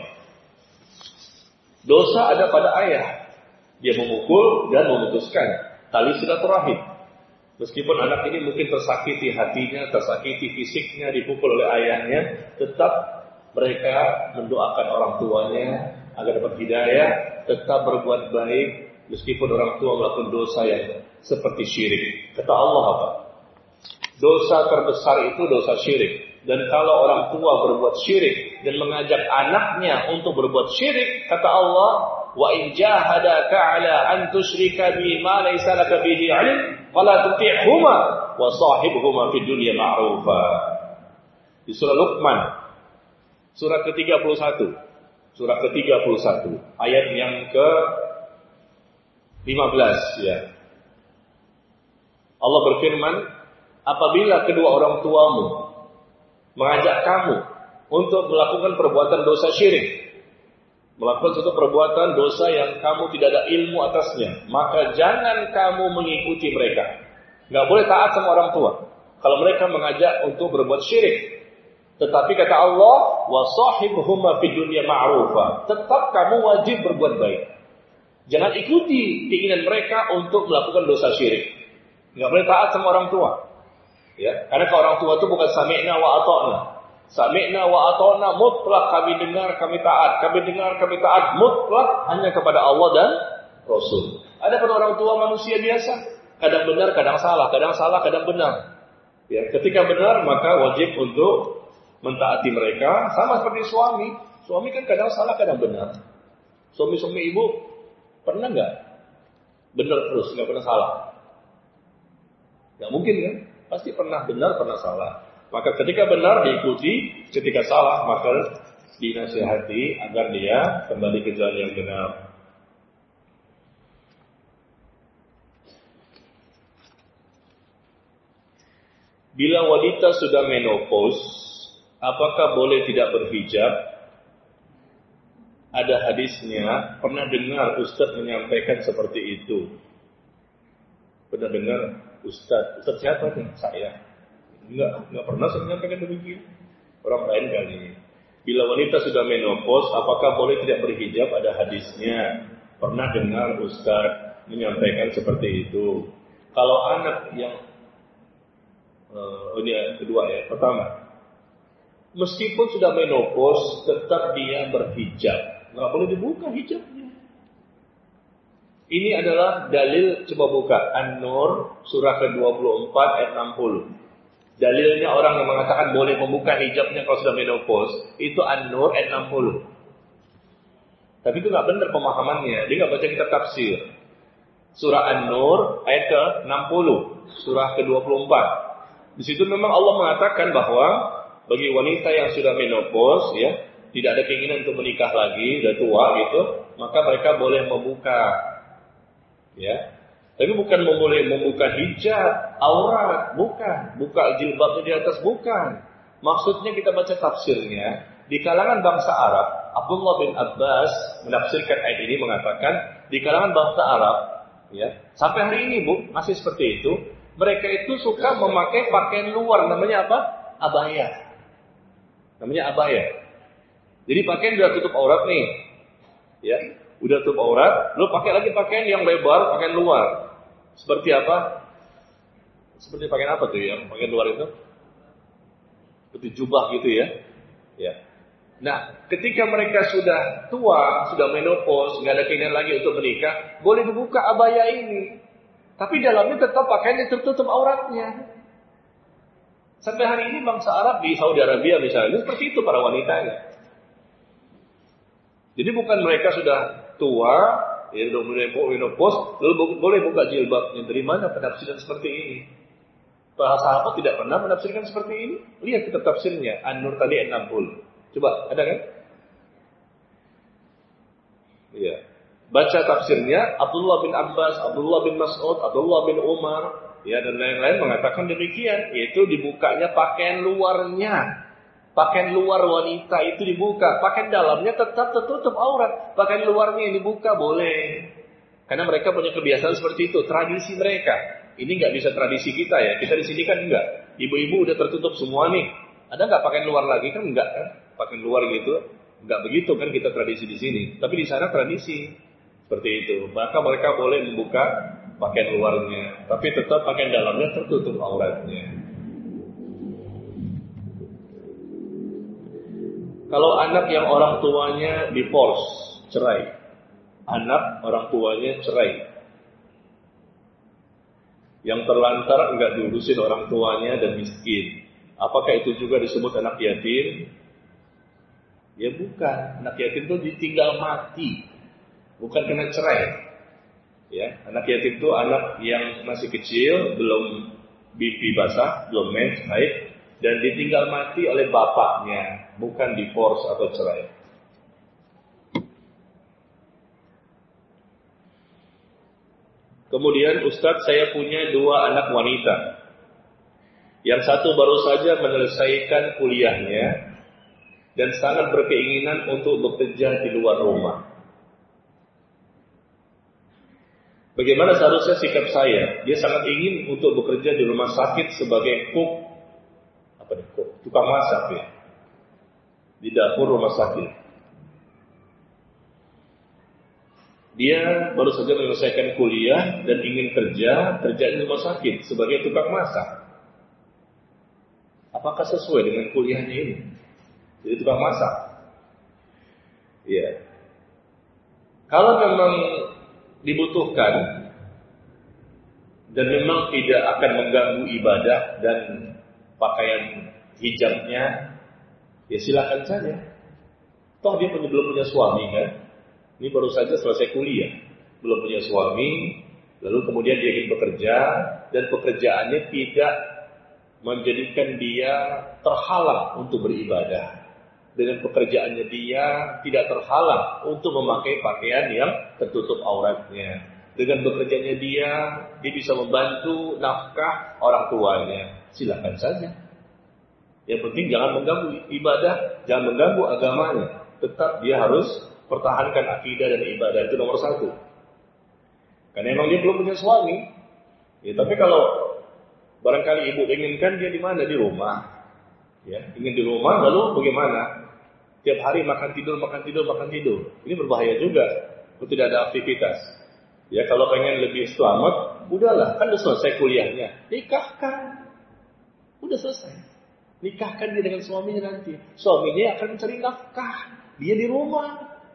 Dosa ada pada ayah. Dia memukul dan memutuskan tali silaturahim. Meskipun anak ini mungkin tersakiti hatinya, tersakiti fisiknya, dipukul oleh ayahnya, tetap mereka mendoakan orang tuanya agar dapat hidayah, tetap berbuat baik meskipun orang tua melakukan dosa yang seperti syirik. Kata Allah apa? Dosa terbesar itu dosa syirik. Dan kalau orang tua berbuat syirik dan mengajak anaknya untuk berbuat syirik, kata Allah, wa in jahadaka 'ala an tusyrika bi ma laysa laka bihi 'ilm fala tuti'huma wa sahibhuma fid dunya ma'rufa. Di surah Luqman, surah ke-31. Surah ke-31, ayat yang ke-15 ya. Allah berfirman, apabila kedua orang tuamu mengajak kamu untuk melakukan perbuatan dosa syirik, melakukan suatu perbuatan dosa yang kamu tidak ada ilmu atasnya, maka jangan kamu mengikuti mereka. Nggak boleh taat sama orang tua kalau mereka mengajak untuk berbuat syirik. Tetapi kata Allah, wa sahibhuma fid dunya ma'rufa. Tetap kamu wajib berbuat baik. Jangan ikuti keinginan mereka untuk melakukan dosa syirik. Nggak boleh taat sama orang tua. Ya, karena kalau orang tua itu bukan sami'na wa ata'na. Sami'na wa ata'na mutlak, kami dengar, kami taat. Kami dengar, kami taat mutlak hanya kepada Allah dan Rasul. Ada pada orang tua manusia biasa, kadang benar, kadang salah, kadang benar. Ya, ketika benar maka wajib untuk mentaati mereka, sama seperti suami. Suami kan kadang salah, kadang benar. Suami-suami ibu pernah nggak benar terus, nggak pernah salah? Nggak mungkin kan? Pasti pernah benar, pernah salah. Maka ketika benar diikuti, ketika salah maka dinasihati agar dia kembali ke jalan yang benar. Bila wanita sudah menopause, apakah boleh tidak berhijab? Ada hadisnya, pernah dengar Ustaz menyampaikan seperti itu. Pernah dengar Ustaz siapa nih? Saya. Enggak pernah saya menyampaikan demikian. Orang lain kali. Bila wanita sudah menopause, apakah boleh tidak berhijab? Ada hadisnya. Pernah dengar Ustaz menyampaikan seperti itu. Kalau anak yang ini kedua ya. Pertama, meskipun sudah menopause, tetap dia berhijab. Nggak boleh dibuka hijabnya. Ini adalah dalil, coba buka An-Nur surah ke-24 ayat 60. Dalilnya orang yang mengatakan boleh membuka hijabnya kalau sudah menopause, itu An-Nur ayat 60. Tapi itu nggak benar pemahamannya. Dia nggak baca kitab tafsir. Surah An-Nur ayat ke-60, surah ke-24. Di situ memang Allah mengatakan bahwa bagi wanita yang sudah menopause, ya, tidak ada keinginan untuk menikah lagi, sudah tua gitu, maka mereka boleh membuka, ya. Tapi bukan boleh membuka hijab, aurat, bukan. Buka jilbabnya di atas, bukan. Maksudnya kita baca tafsirnya, di kalangan bangsa Arab, Abdullah bin Abbas menafsirkan ayat ini mengatakan, di kalangan bangsa Arab, ya, sampai hari ini Bu, masih seperti itu, mereka itu suka memakai pakaian luar, namanya apa? Abaya. Namanya abaya. Jadi pakaian udah tutup aurat nih, ya, udah tutup aurat, lu pakai lagi pakaian yang lebar, pakaian luar. Seperti apa? Seperti pakaian apa tuh yang pakaian luar itu? Seperti jubah gitu ya. Ya. Nah, ketika mereka sudah tua, sudah menopause, nggak ada keinginan lagi untuk menikah, boleh dibuka abaya ini. Tapi dalamnya tetap pakaiannya tertutup auratnya. Sampai hari ini bangsa Arab di Saudi Arabia misalnya seperti itu para wanitanya. Jadi bukan mereka sudah tua, ya udah mulai menopause, lalu boleh buka jilbabnya. Dari mana penafsiran seperti ini? Para sahabat tidak pernah menafsirkan seperti ini. Lihat kitab tafsirnya, An-Nur tadi 60. Coba, ada kan? Iya. Baca tafsirnya, Abdullah bin Abbas, Abdullah bin Mas'ud, Abdullah bin Umar, ya, dan lain-lain mengatakan demikian, yaitu dibukanya pakaian luarnya. Pakaian luar wanita itu dibuka, pakaian dalamnya tetap tertutup aurat. Pakaian luarnya yang dibuka boleh. Karena mereka punya kebiasaan seperti itu, tradisi mereka. Ini nggak bisa tradisi kita ya. Kita di sini kan enggak. Ibu-ibu udah tertutup semua nih. Ada nggak pakaian luar lagi? Kan enggak kan? Pakaian luar gitu, nggak begitu kan kita tradisi di sini. Tapi di sana tradisi seperti itu. Maka mereka boleh membuka pakaian luarnya, tapi tetap pakaian dalamnya tertutup auratnya. Kalau anak yang orang tuanya divorce, cerai. Anak orang tuanya cerai. Yang terlantar enggak diurusin orang tuanya dan miskin. Apakah itu juga disebut anak yatim? Ya bukan. Anak yatim itu ditinggal mati. Bukan kena cerai. Ya, anak yatim itu anak yang masih kecil, belum pipi basah, belum mens, haid, dan ditinggal mati oleh bapaknya, bukan divorce atau cerai. Kemudian Ustadz, saya punya 2 anak wanita. Yang satu baru saja menyelesaikan kuliahnya dan sangat berkeinginan untuk bekerja di luar rumah. Bagaimana seharusnya sikap saya? Dia sangat ingin untuk bekerja di rumah sakit sebagai tukang masak ya, di dapur rumah sakit. Dia baru saja menyelesaikan kuliah dan ingin kerja di rumah sakit sebagai tukang masak. Apakah sesuai dengan kuliahnya ini? jadi tukang masak. Ya. Kalau memang dibutuhkan dan memang tidak akan mengganggu ibadah dan pakaian hijabnya, ya silakan saja. Toh dia belum punya suami kan? Ini baru saja selesai kuliah, belum punya suami, lalu kemudian dia ingin bekerja dan pekerjaannya tidak menjadikan dia terhalang untuk beribadah. Dengan pekerjaannya dia tidak terhalang untuk memakai pakaian yang tertutup auratnya. Dengan bekerjanya dia bisa membantu nafkah orang tuanya. Silakan saja. Yang penting jangan mengganggu ibadah, jangan mengganggu agamanya. Tetap dia harus pertahankan akidah dan ibadah, itu nomor satu. Karena memang dia belum punya suami. Ya, tapi kalau barangkali ibu inginkan dia di mana? Di rumah. Ya, ingin di rumah, lalu bagaimana? Tiap hari makan tidur. Ini berbahaya juga. Kalau tidak ada aktivitas. Ya, kalau pengen lebih selamat, udahlah, kan udah selesai kuliahnya. Nikahkan. Udah selesai. Nikahkan dia dengan suaminya nanti. Suaminya akan mencari nafkah. Dia di rumah.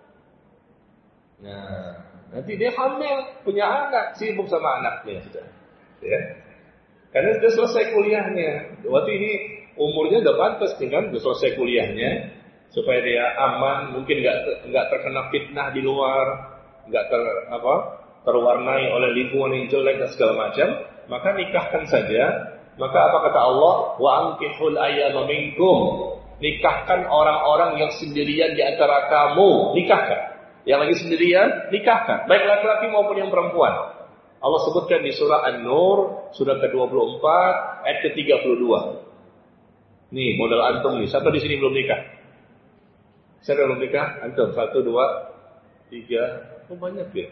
Nah, nanti dia hamil, punya anak, sibuk sama anaknya sudah. Ya. Karena sudah selesai kuliahnya. Waktu ini umurnya udah pantas kan, udah selesai kuliahnya. Supaya dia aman, mungkin nggak terkena fitnah di luar, nggak terwarnai oleh lingkungan yang jelek dan segala macam, maka nikahkan saja. Maka apa kata Allah? Wa ankihul ayyama minkum. Nikahkan orang-orang yang sendirian di antara kamu, nikahkan. Yang lagi sendirian, nikahkan, baik laki-laki maupun yang perempuan. Allah sebutkan di surah An-Nur, surah ke-24, ayat ke-32. Nih, modal antum nih. Siapa di sini belum nikah? Siapa belum nikah? Antum, 1, 2, 3. Oh, banyak ya.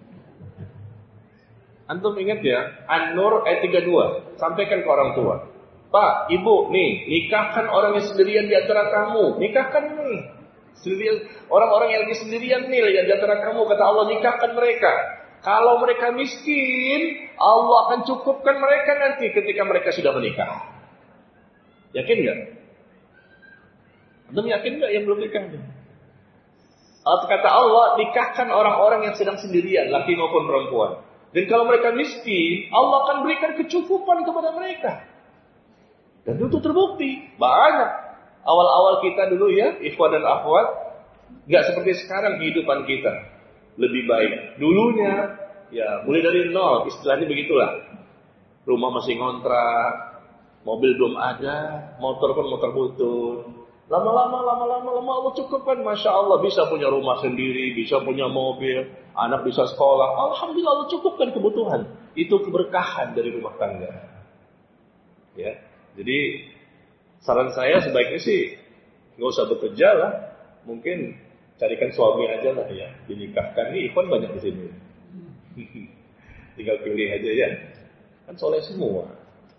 Antum ingat ya, An-Nur ayat 32. Sampaikan ke orang tua. Pak, ibu, nih, nikahkan orang yang sendirian di antara kamu. Nikahkan nih. Sendirian, orang-orang yang lagi sendirian nih di antara kamu, kata Allah, nikahkan mereka. Kalau mereka miskin, Allah akan cukupkan mereka nanti ketika mereka sudah menikah. Yakin nggak? Antum yakin nggak yang belum nikah? Kata Allah, nikahkan orang-orang yang sedang sendirian, laki maupun perempuan. Dan kalau mereka miskin, Allah akan berikan kecukupan kepada mereka. Dan itu terbukti. Banyak. Awal-awal kita dulu ya, ikhwan dan akhwat, nggak seperti sekarang kehidupan kita. Lebih baik. Dulunya, ya mulai dari nol, istilahnya begitulah. Rumah masih ngontrak, mobil belum ada, motor pun motor butut. Lama-lama Allah cukupkan, Masya Allah, bisa punya rumah sendiri, bisa punya mobil, anak bisa sekolah. Alhamdulillah Allah cukupkan kebutuhan. Itu keberkahan dari rumah tangga. Ya, jadi saran saya sebaiknya sih nggak usah bekerja lah, mungkin carikan suami aja lah ya, dinikahkan. Ini ikhwan banyak di sini. Tinggal pilih aja ya, kan soleh semua.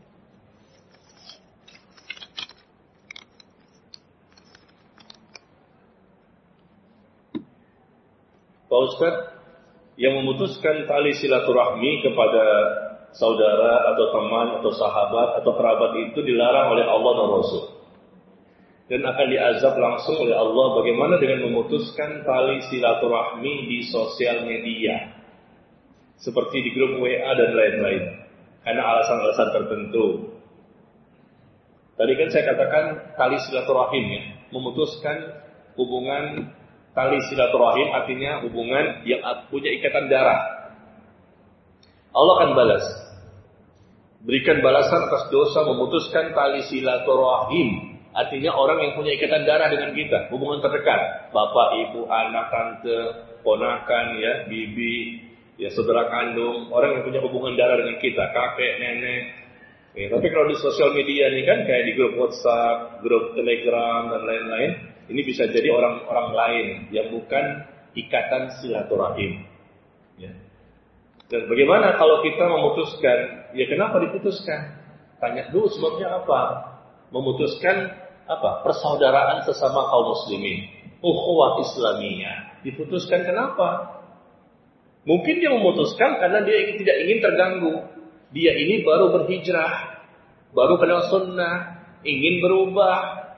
Pak Ustadz, yang memutuskan tali silaturahmi kepada saudara atau teman atau sahabat atau kerabat itu dilarang oleh Allah dan Rasul, dan akan diazab langsung oleh Allah. Bagaimana dengan memutuskan tali silaturahmi di sosial media, seperti di grup WA dan lain-lain, karena alasan-alasan tertentu? Tadi kan saya katakan tali silaturahim ya, memutuskan hubungan. Tali silaturahim artinya hubungan yang punya ikatan darah. Allah akan balas, berikan balasan atas dosa memutuskan tali silaturahim. Artinya orang yang punya ikatan darah dengan kita, hubungan terdekat, bapak, ibu, anak, tante, ponakan, ya, bibi, ya, saudara kandung, orang yang punya hubungan darah dengan kita, kakek, nenek. Ya, tapi kalau di sosial media ini kan kayak di grup WhatsApp, grup Telegram dan lain-lain, ini bisa jadi orang-orang lain yang bukan ikatan silaturahim. Ya. Dan bagaimana kalau kita memutuskan? Ya kenapa diputuskan? Tanya dulu sebabnya apa? Memutuskan apa? Persaudaraan sesama kaum muslimin, ukhuwah Islamiyah. Diputuskan kenapa? Mungkin dia memutuskan karena dia tidak ingin terganggu. Dia ini baru berhijrah, baru kenal sunnah, ingin berubah.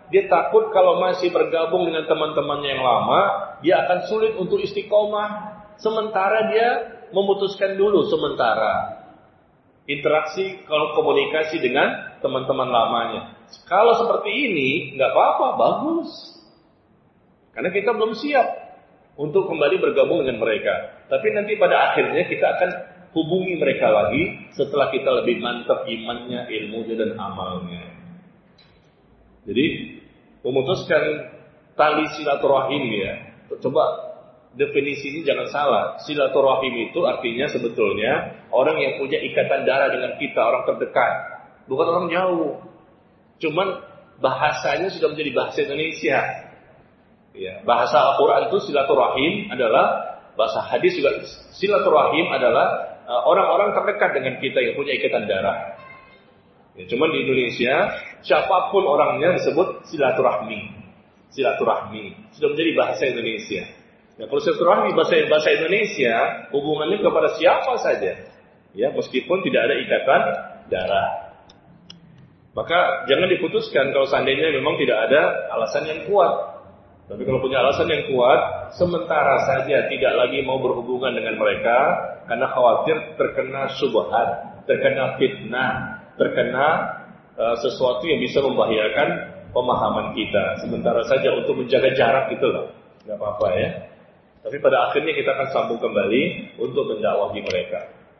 dia takut kalau masih bergabung dengan teman-temannya yang lama, dia akan sulit untuk istiqomah. Sementara dia memutuskan dulu sementara interaksi kalau komunikasi dengan teman-teman lamanya. Kalau seperti ini, nggak apa-apa, bagus. Karena kita belum siap untuk kembali bergabung dengan mereka. Tapi nanti pada akhirnya kita akan hubungi mereka lagi setelah kita lebih mantap imannya, ilmunya, dan amalnya. Jadi memutuskan tali silaturahim ya. Coba definisi ini jangan salah. Silaturahim itu artinya sebetulnya orang yang punya ikatan darah dengan kita, orang terdekat, bukan orang jauh. Cuman bahasanya sudah menjadi bahasa Indonesia. Ya, bahasa Al-Quran itu silaturahim adalah, bahasa hadis juga silaturahim adalah orang-orang terdekat dengan kita yang punya ikatan darah. Ya, cuman di Indonesia siapapun orangnya disebut silaturahmi. Silaturahmi sudah menjadi bahasa Indonesia. Nah, kalau silaturahmi bahasa Indonesia hubungannya kepada siapa saja, ya meskipun tidak ada ikatan darah. Maka jangan diputuskan kalau seandainya memang tidak ada alasan yang kuat. Tapi kalau punya alasan yang kuat, sementara saja tidak lagi mau berhubungan dengan mereka karena khawatir terkena syubhat, terkena fitnah, terkena sesuatu yang bisa membahayakan pemahaman kita. Sementara saja untuk menjaga jarak itulah, nggak apa-apa ya. Tapi pada akhirnya kita akan sambung kembali untuk mendakwahi mereka.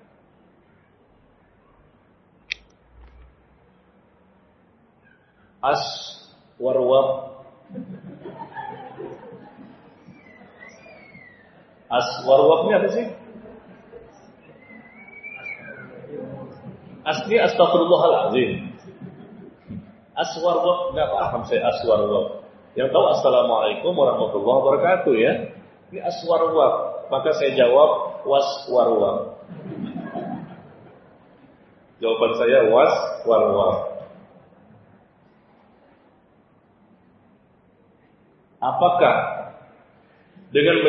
Aswarwab ini apa sih? Asli astagfirullahaladzim. Aswarwab, nggak paham saya aswarwab. Yang tahu assalamualaikum warahmatullahi wabarakatuh ya. Ini aswarwab, maka saya jawab waswarwab. Jawaban saya waswarwab. Apakah dengan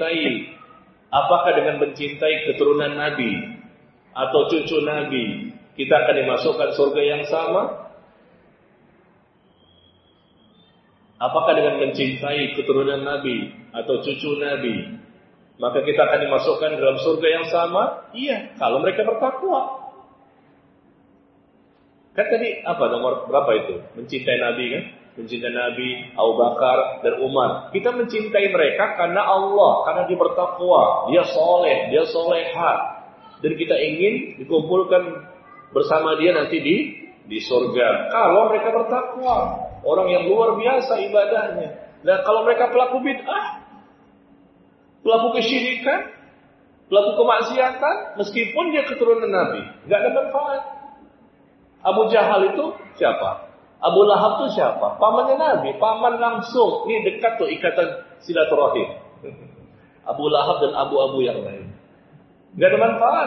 mencintai keturunan Nabi atau cucu Nabi, kita akan dimasukkan surga yang sama? Apakah dengan mencintai keturunan Nabi atau cucu Nabi, maka kita akan dimasukkan dalam surga yang sama? Iya, kalau mereka bertakwa. Kan tadi apa nomor berapa itu? Mencintai Nabi kan? Mencintai Nabi, Abu Bakar, dan Umar. Kita mencintai mereka karena Allah, karena dia bertakwa, dia soleh, dia solehah. Dan kita ingin dikumpulkan bersama dia nanti di surga. Kalau mereka bertakwa, orang yang luar biasa ibadahnya. Nah kalau mereka pelaku bid'ah, pelaku kesyirikan, pelaku kemaksiatan, meskipun dia keturunan Nabi, nggak ada manfaat. Abu Jahal itu siapa? Abu Lahab itu siapa? Pamannya Nabi, paman langsung. Ini dekat tuh ikatan silaturahim. Abu Lahab dan abu-abu yang lain. Gak ada manfaat.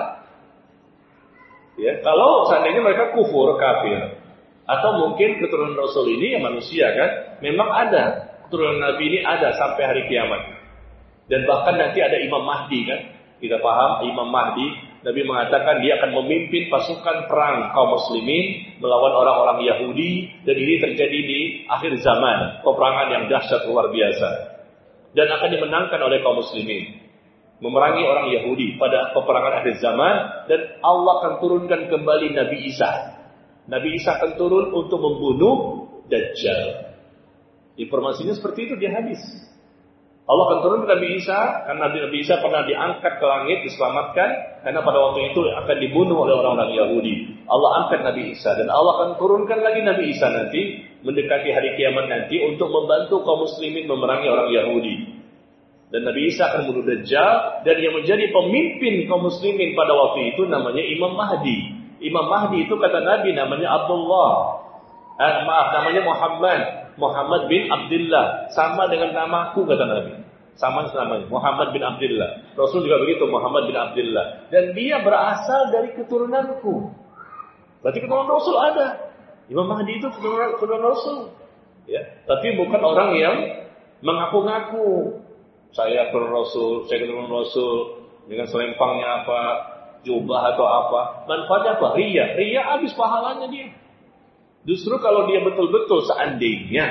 Ya, kalau seandainya mereka kufur, kafir, atau mungkin keturunan Rasul ini yang manusia kan, memang ada keturunan Nabi ini ada sampai hari kiamat. Dan bahkan nanti ada Imam Mahdi kan, kita paham Imam Mahdi. Nabi mengatakan dia akan memimpin pasukan perang kaum muslimin melawan orang-orang Yahudi, dan ini terjadi di akhir zaman, peperangan yang dahsyat luar biasa, dan akan dimenangkan oleh kaum muslimin, memerangi orang Yahudi pada peperangan akhir zaman. Dan Allah akan turunkan kembali Nabi Isa. Nabi Isa akan turun untuk membunuh Dajjal. Informasinya seperti itu di hadis. Allah akan turun ke Nabi Isa, karena Nabi Isa pernah diangkat ke langit, diselamatkan, karena pada waktu itu akan dibunuh oleh orang-orang Yahudi. Allah angkat Nabi Isa, dan Allah akan turunkan lagi Nabi Isa nanti, mendekati hari kiamat nanti, untuk membantu kaum muslimin memerangi orang Yahudi. Dan Nabi Isa akan membunuh Dajjal, dan yang menjadi pemimpin kaum muslimin pada waktu itu namanya Imam Mahdi. Imam Mahdi itu kata Nabi namanya Abdullah. Namanya Muhammad bin Abdullah, sama dengan namaku kata Nabi. Sama namanya Muhammad bin Abdullah. Rasul juga begitu, Muhammad bin Abdullah. Dan dia berasal dari keturunanku. Berarti keturunan Rasul ada. Imam Mahdi itu keturunan Rasul. Ya, tapi bukan orang yang mengaku-ngaku saya keturunan Rasul, saya keturunan Rasul dengan selempangnya apa, jubah atau apa. Manfaatnya apa? Ria habis pahalanya dia. Justru kalau dia betul-betul seandainya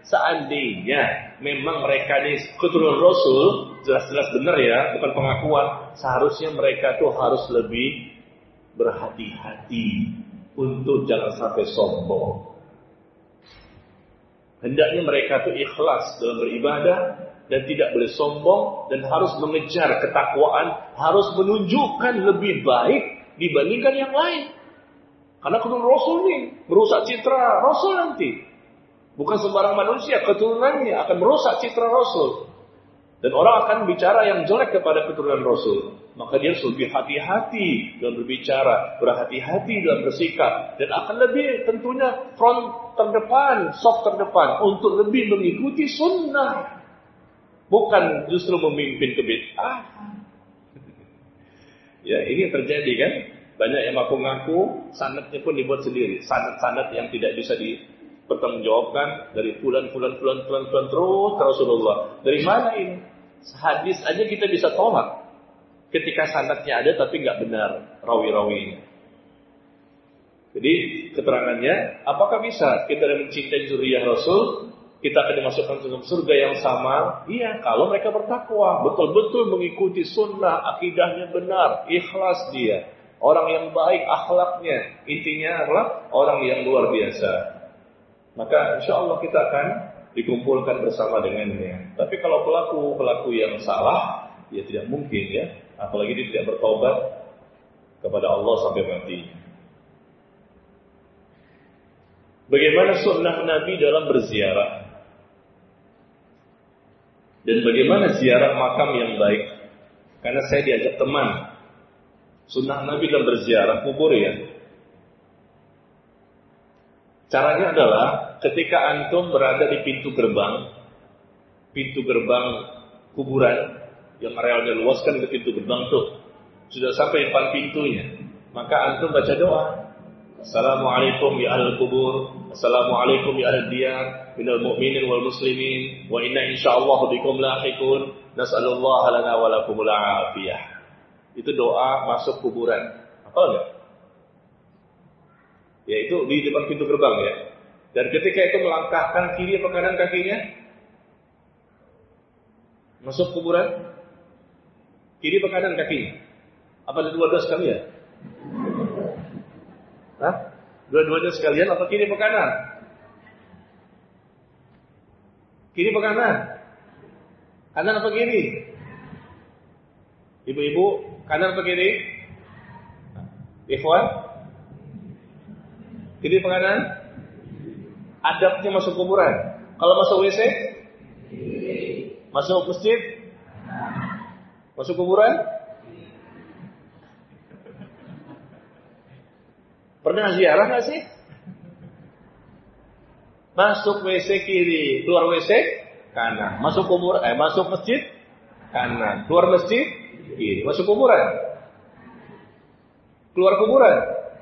Seandainya memang mereka ini keturunan Rasul, jelas-jelas benar ya, bukan pengakuan. Seharusnya mereka tuh harus lebih berhati-hati untuk jangan sampai sombong. Hendaknya mereka tuh ikhlas dalam beribadah dan tidak boleh sombong dan harus mengejar ketakwaan, harus menunjukkan lebih baik dibandingkan yang lain. Karena keturunan Rasul ini merusak citra Rasul nanti. Bukan sembarang manusia, keturunannya akan merusak citra Rasul. Dan orang akan bicara yang jelek kepada keturunan Rasul. Maka dia harus lebih hati-hati dalam berbicara, berhati-hati dalam bersikap. Dan akan lebih tentunya front terdepan, soft terdepan. Untuk lebih mengikuti sunnah. Bukan justru memimpin ke bid'ah. Ya, ini terjadi kan. Banyak yang mengaku-ngaku, sanadnya pun dibuat sendiri. Sanad-sanad yang tidak bisa dipertanggungjawabkan dari fulan terus ke Rasulullah. Dari mana ini? Hadis aja kita bisa tolak. Ketika sanadnya ada tapi nggak benar rawi-rawinya. Jadi keterangannya, apakah bisa kita mencintai zuriyah Rasul, kita akan dimasukkan ke surga yang sama? Iya, kalau mereka bertakwa, betul-betul mengikuti sunnah, akidahnya benar, ikhlas dia. Orang yang baik akhlaknya, intinya adalah orang yang luar biasa. Maka insya Allah kita akan dikumpulkan bersama dengannya. Tapi kalau pelaku yang salah, ya tidak mungkin ya. Apalagi dia tidak bertobat kepada Allah sampai mati. Bagaimana sunnah Nabi dalam berziarah? Dan bagaimana ziarah makam yang baik? Karena saya diajak teman. Sunnah Nabi dalam berziarah kubur ya. Caranya adalah ketika antum berada di pintu gerbang kuburan yang arealnya luas kan, ke pintu gerbang tuh sudah sampai depan pintunya, maka antum baca doa. Assalamualaikum ya ahlul kubur, assalamualaikum ya ahlul diyar, minal mu'minin wal muslimin, wa inna insyaallah bikum lahiqun, nas'alullaha lana wa lakumul afiyah. Itu doa masuk kuburan. Apa enggak? Ya itu di depan pintu gerbang ya. Dan ketika itu melangkahkan kiri atau kanan kakinya masuk kuburan, kiri atau kanan kakinya? Apa dua-dua sekalian? Hah? Dua-duanya sekalian atau kiri atau kanan? Kiri atau kanan? Kanan atau kiri? Ibu-ibu, kanan atau kiri? Ikhwan? Kiri atau kanan? Adabnya masuk kuburan. Kalau masuk WC? Masuk masjid? Masuk kuburan? Pernah ziarah nggak sih? Masuk WC kiri, keluar WC kanan. Masuk kuburan, masuk masjid kanan, keluar masjid kiri. Masuk kuburan, keluar kuburan.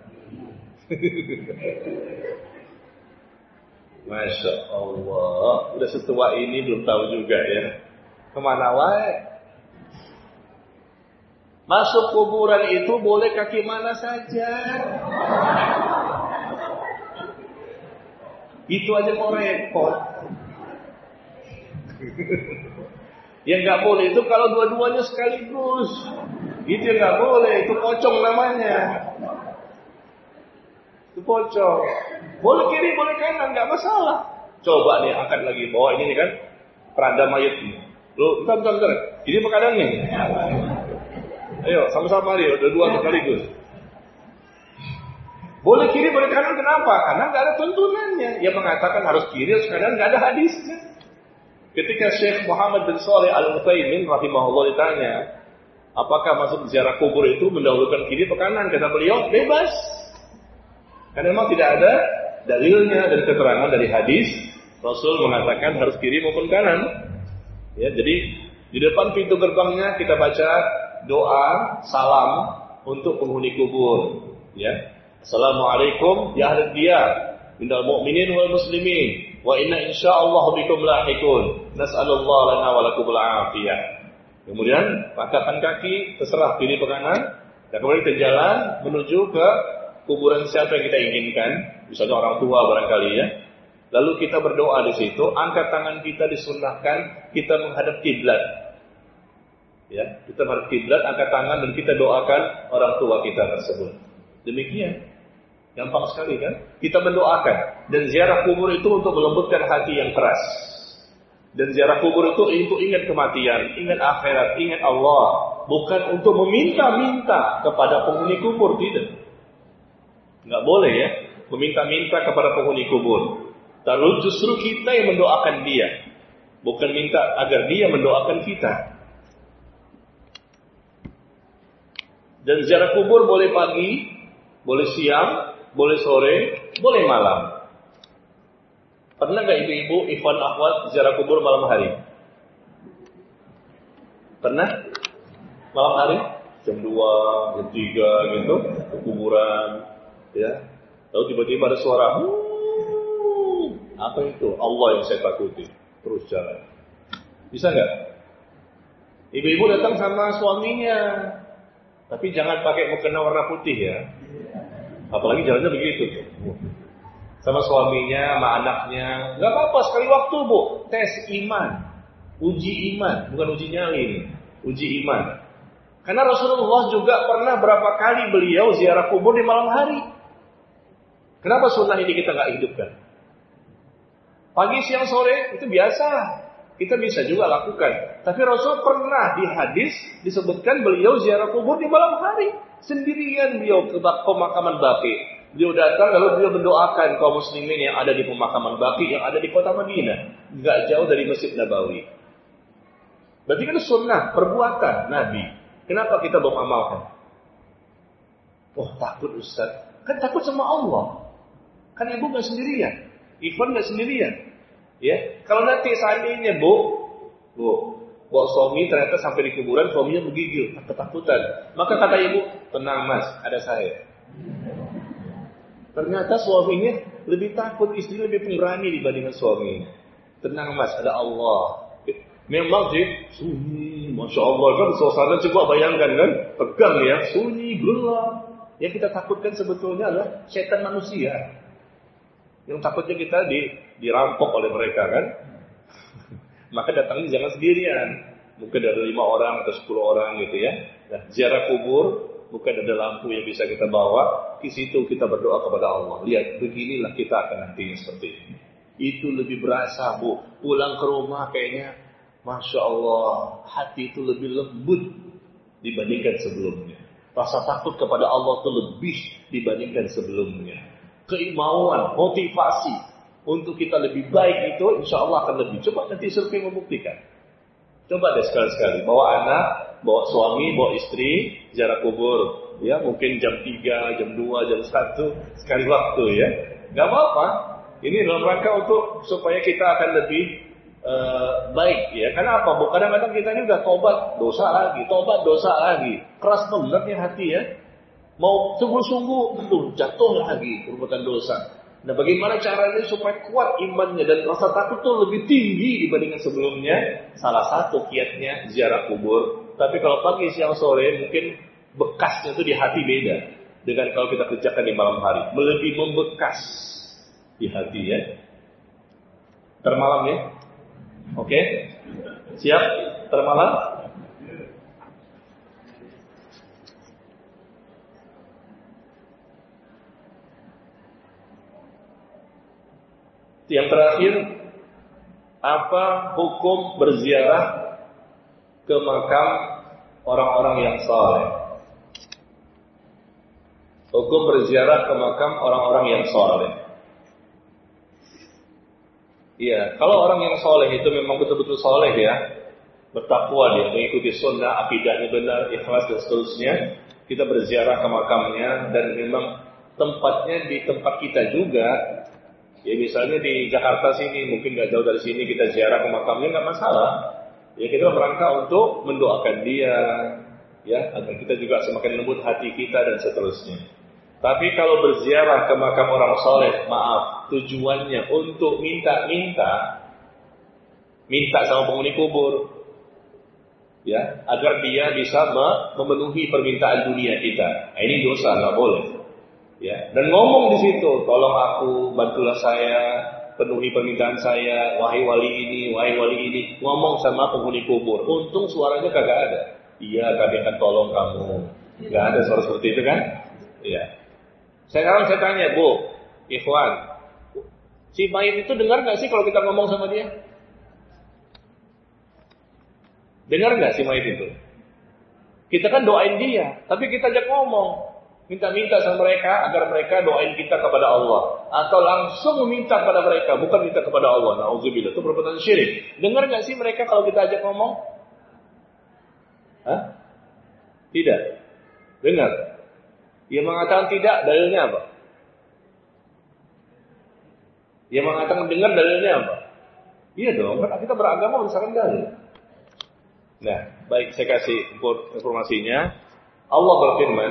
Masya Allah, udah setua ini belum tahu juga ya kemana wae. Masuk kuburan itu boleh kaki mana saja. Itu aja mau repot. Yang nggak boleh itu kalau dua-duanya sekaligus. Itu yang nggak boleh, itu pocong namanya. Itu pocong. Boleh kiri, boleh kanan, nggak masalah. Coba nih angkat lagi, bawa ini nih kan keranda mayat ini. Lu, bentar. Ini apa kanan nih? Ayo, sama-sama nih, udah dua sekaligus. Boleh kiri, boleh kanan, kenapa? Karena nggak ada tuntunannya. Yang mengatakan harus kiri, harus kanan, nggak ada hadisnya. Ketika Syekh Muhammad bin Shalih Al-Utsaimin rahimahullah ditanya, apakah masuk ziarah kubur itu mendahulukan kiri atau kanan? Kata beliau, bebas. Karena memang tidak ada dalilnya dan keterangan dari hadis Rasul mengatakan harus kiri maupun kanan. Ya, jadi di depan pintu gerbangnya kita baca doa salam untuk penghuni kubur. Ya, assalamualaikum ya ahlal diyar, minal mu'minin wal muslimin, wa inna insyaallah bikum lahiqun, nas'alullaha lana wa lakumul afiyah. Kemudian rangkapkan kaki, terserah kiri atau kanan, dan kemudian kita jalan menuju ke kuburan siapa yang kita inginkan, misalnya orang tua barangkali ya. Lalu kita berdoa di situ, angkat tangan kita disunnahkan, kita menghadap kiblat. Ya, kita menghadap kiblat, angkat tangan dan kita doakan orang tua kita tersebut. Demikian. Gampang sekali kan? Kita mendoakan. Dan ziarah kubur itu untuk melembutkan hati yang keras. Dan ziarah kubur itu untuk ingat kematian, ingat akhirat, ingat Allah. Bukan untuk meminta-minta kepada penghuni kubur, tidak. Nggak boleh ya, meminta-minta kepada penghuni kubur. Lalu justru kita yang mendoakan dia. Bukan minta agar dia mendoakan kita. Dan ziarah kubur boleh pagi, boleh siang, boleh sore, boleh malam. Pernah nggak ibu-ibu, ikhwan akhwat ziarah kubur malam hari? Pernah? Malam hari? Jam 2, jam 3 gitu, ke kuburan, ya. Lalu tiba-tiba ada suara, apa itu? Allah yang saya takuti. Terus jalan. Bisa nggak? Ibu-ibu datang sama suaminya, tapi jangan pakai mukena warna putih ya. Apalagi jalannya begitu. Sama suaminya, sama anaknya. Gak apa-apa, sekali waktu bu. Tes iman. Uji iman. Bukan uji nyali ini. Uji iman. Karena Rasulullah juga pernah berapa kali beliau ziarah kubur di malam hari. Kenapa sunnah ini kita gak hidupkan? Pagi, siang, sore itu biasa. Kita bisa juga lakukan. Tapi Rasul pernah di hadis disebutkan beliau ziarah kubur di malam hari. Sendirian beliau ke pemakaman Baqi. Beliau datang lalu beliau mendoakan kaum muslimin yang ada di pemakaman Baqi yang ada di kota Madinah, enggak jauh dari Masjid Nabawi. Berarti kan sunnah, perbuatan Nabi. Kenapa kita belum amalkan? Oh takut Ustaz. Kan takut sama Allah. Kan ibu enggak sendirian, Ivan enggak sendirian. Ya, kalau nanti seandainya bu, bawa suami ternyata sampai di kuburan suaminya menggigil, ketakutan. Maka kata ibu, tenang mas, ada saya. Ternyata suaminya lebih takut, istri lebih pemberani dibandingkan suaminya. Tenang mas, ada Allah. Memang sih sunyi, masya Allah kan suasana coba bayangkan kan, tegang ya, sunyi gelap. Yang kita takutkan sebetulnya adalah setan manusia. Yang takutnya kita dirampok oleh mereka kan. Maka datangnya jangan sendirian. Mungkin ada 5 orang atau 10 orang gitu ya. Nah, ziarah kubur bukan ada lampu yang bisa kita bawa. Di situ kita berdoa kepada Allah. Lihat, beginilah kita akan nantinya seperti ini. Itu lebih berasa bu. Pulang ke rumah kayaknya, masya Allah, hati itu lebih lembut dibandingkan sebelumnya. Rasa takut kepada Allah itu lebih dibandingkan sebelumnya. Keimanan, motivasi untuk kita lebih baik itu insya Allah akan lebih. Coba nanti survei membuktikan. Coba deh sekali-sekali. Bawa anak, bawa suami, bawa istri, ziarah kubur. Ya mungkin jam 3, jam 2, jam 1 sekali waktu ya. Gak apa-apa. Ini dalam rangka untuk supaya kita akan lebih baik ya. Karena apa? Kadang-kadang kita ini udah tobat dosa lagi. Keras banget hati ya. Mau sungguh-sungguh jatuh lagi perbuatan dosa. Nah, bagaimana caranya supaya kuat imannya dan rasa takut itu lebih tinggi dibandingkan sebelumnya? Salah satu kiatnya ziarah kubur. Tapi kalau pagi, siang, sore mungkin bekasnya itu di hati beda dengan kalau kita kerjakan di malam hari. Lebih membekas di hati ya. Termalam ya. Oke? Siap? Termalam? Yang terakhir, apa hukum berziarah ke makam orang-orang yang saleh? Hukum berziarah ke makam orang-orang yang saleh. Iya, kalau orang yang saleh itu memang betul-betul saleh ya, bertakwa dia, mengikuti sunnah, akidahnya benar, ikhlas dan seterusnya, kita berziarah ke makamnya dan memang tempatnya di tempat kita juga. Ya misalnya di Jakarta sini, mungkin nggak jauh dari sini kita ziarah ke makamnya nggak masalah. Ya kita berangkat untuk mendoakan dia, ya agar kita juga semakin lembut hati kita dan seterusnya. Tapi kalau berziarah ke makam orang soleh, maaf, tujuannya untuk minta sama penghuni kubur, ya agar dia bisa memenuhi permintaan dunia kita. Nah, ini dosa, nggak boleh. Ya, dan ngomong di situ, tolong aku, bantulah saya, penuhi permintaan saya, wahai wali ini, ngomong sama penghuni kubur. Untung suaranya kagak ada. Iya, kami akan tolong kamu. Gak ada suara seperti itu kan? Iya. Sekarang saya tanya, Bu, Ikhwan, si mayit itu dengar gak sih kalau kita ngomong sama dia? Dengar gak si mayit itu? Kita kan doain dia, tapi kita ajak ngomong. Minta-minta sama mereka agar mereka doain kita kepada Allah. Atau langsung meminta kepada mereka, bukan minta kepada Allah. Na'udzubillah, itu perbuatan syirik. Dengar gak sih mereka kalau kita ajak ngomong? Hah? Tidak. Dengar. Dia mengatakan tidak, dalilnya apa? Dia mengatakan dengar, dalilnya apa? Iya dong, kan kita beragama berdasarkan dalil. Nah, baik, saya kasih informasinya. Allah berfirman,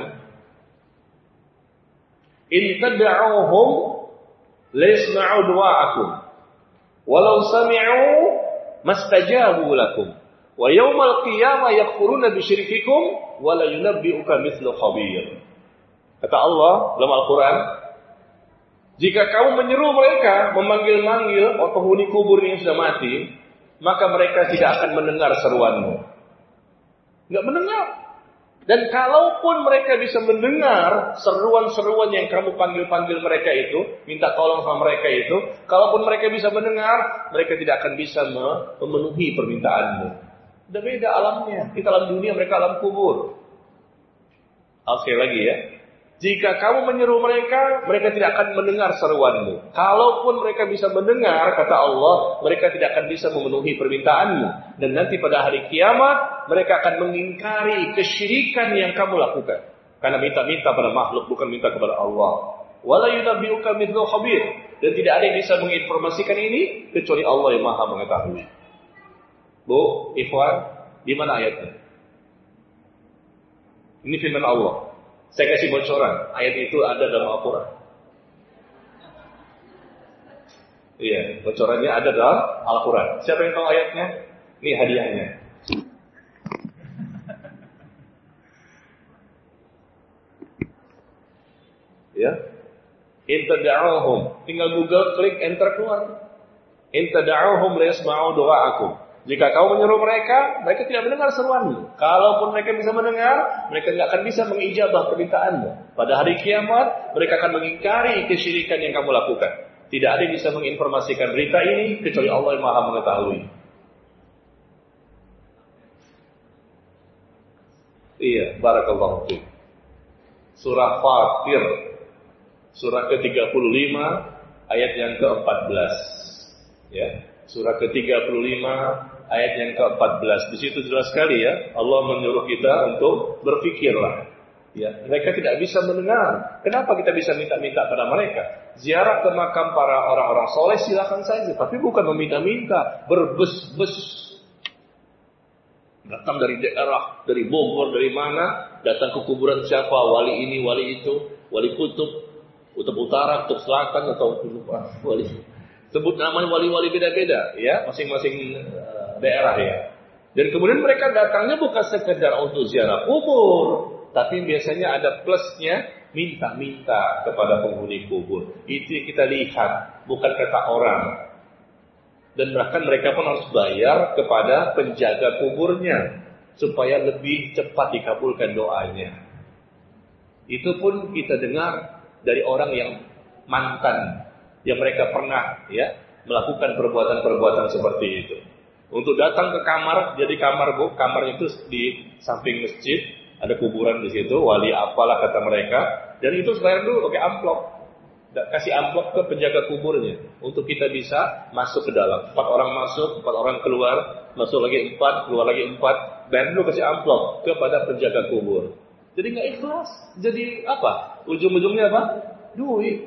in tad'uuhum la yasma'u du'aakum walau sami'u mastajabu lakum wa yawmal qiyamah yakfuruna bi syirkikum wa la yunabbi'uka mithlu khabir. Kata Allah dalam Al-Qur'an, jika kamu menyeru mereka, memanggil-manggil penghuni kubur yang sudah mati, maka mereka tidak akan mendengar seruanmu. Enggak mendengar. Dan kalaupun mereka bisa mendengar seruan-seruan yang kamu panggil-panggil mereka itu, minta tolong sama mereka itu, kalaupun mereka bisa mendengar, mereka tidak akan bisa memenuhi permintaanmu. Udah beda alamnya. Kita alam dunia, mereka alam kubur. Sekali lagi ya. Jika kamu menyeru mereka, mereka tidak akan mendengar seruanmu. Kalaupun mereka bisa mendengar, kata Allah, mereka tidak akan bisa memenuhi permintaanmu. Dan nanti pada hari kiamat, mereka akan mengingkari kesyirikan yang kamu lakukan. Karena minta-minta pada makhluk, bukan minta kepada Allah. Wala yunabbi'uka mithlu khabir. Dan tidak ada yang bisa menginformasikan ini, kecuali Allah yang maha mengetahui. Bu, Ikhwan, di mana ayatnya? Ini firman Allah. Saya kasih bocoran, ayat itu ada dalam Al-Quran. Iya, bocorannya ada dalam Al-Quran. Siapa yang tahu ayatnya? Ini hadiahnya. Ya, in tad'uuhum, tinggal Google, klik enter keluar. In tad'uuhum la yasma'u du'aakum. Jika kau menyeru mereka, mereka tidak mendengar seruanmu. Kalaupun mereka bisa mendengar, mereka tidak akan bisa mengijabah permintaanmu. Pada hari kiamat, mereka akan mengingkari kesyirikan yang kamu lakukan. Tidak ada yang bisa menginformasikan berita ini, kecuali Allah yang maha mengetahui. Iya, barakallahu fiik. Surah Fatir, surah ke-35, ayat yang ke-14. Ya, surah ke-35, ayat yang ke-14. Di situ jelas sekali ya, Allah menyuruh kita untuk berpikirlah. Ya, mereka tidak bisa mendengar. Kenapa kita bisa minta-minta pada mereka? Ziarah ke makam para orang-orang soleh silakan saja, tapi bukan meminta-minta, berbes-bes. Datang dari daerah, dari Bogor, dari mana, datang ke kuburan siapa, wali ini, wali itu, wali kutub utara, kutub selatan, atau wali. Sebut namanya wali-wali beda-beda, ya, masing-masing daerah ya. Dan kemudian mereka datangnya bukan sekedar untuk ziarah kubur, tapi biasanya ada plusnya, minta-minta kepada penghuni kubur. Itu yang kita lihat, bukan kata orang. Dan bahkan mereka pun harus bayar kepada penjaga kuburnya, supaya lebih cepat dikabulkan doanya. Itu pun kita dengar dari orang yang mantan, yang mereka pernah ya melakukan perbuatan-perbuatan seperti itu. Untuk datang ke kamar, jadi kamarnya itu di samping masjid, ada kuburan di situ, wali apalah kata mereka, dan itu bayar dulu pakai amplop. Kasih amplop ke penjaga kuburnya untuk kita bisa masuk ke dalam. 4 orang masuk, 4 orang keluar, masuk lagi 4, keluar lagi 4, dan dulu kasih amplop kepada penjaga kubur. Jadi nggak ikhlas. Jadi apa? Ujung-ujungnya apa? Duit.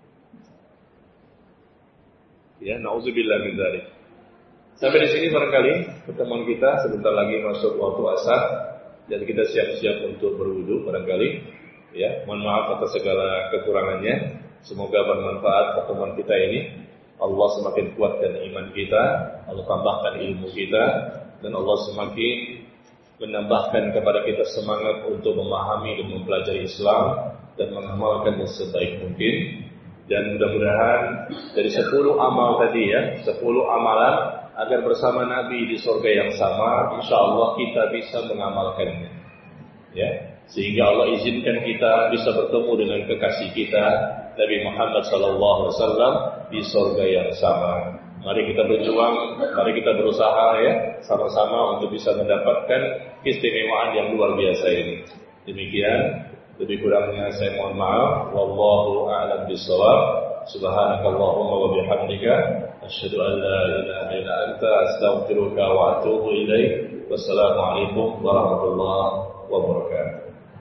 Ya, nauzubillah min dzalik. Sampai di sini barangkali pertemuan kita, sebentar lagi masuk waktu asar dan kita siap-siap untuk berwudu barangkali. Ya, mohon maaf atas segala kekurangannya. Semoga bermanfaat pertemuan kita ini. Allah semakin kuatkan iman kita, Allah tambahkan ilmu kita, dan Allah semakin menambahkan kepada kita semangat untuk memahami dan mempelajari Islam dan mengamalkannya sebaik mungkin. Dan mudah-mudahan dari 10 amal tadi ya, 10 amalan agar bersama Nabi di surga yang sama, insya Allah kita bisa mengamalkannya. Ya, sehingga Allah izinkan kita bisa bertemu dengan kekasih kita Nabi Muhammad SAW di surga yang sama. Mari kita berjuang, mari kita berusaha ya, sama-sama untuk bisa mendapatkan keistimewaan yang luar biasa ini. Demikian, lebih kurangnya saya mohon maaf. Wallahu a'lam bishawab. Subhanakallahumma wa bihamdika asyhadu an la ilaha illa anta astaghfiruka wa atubu ilaik. Wassalamualaikum warahmatullahi wabarakatuh.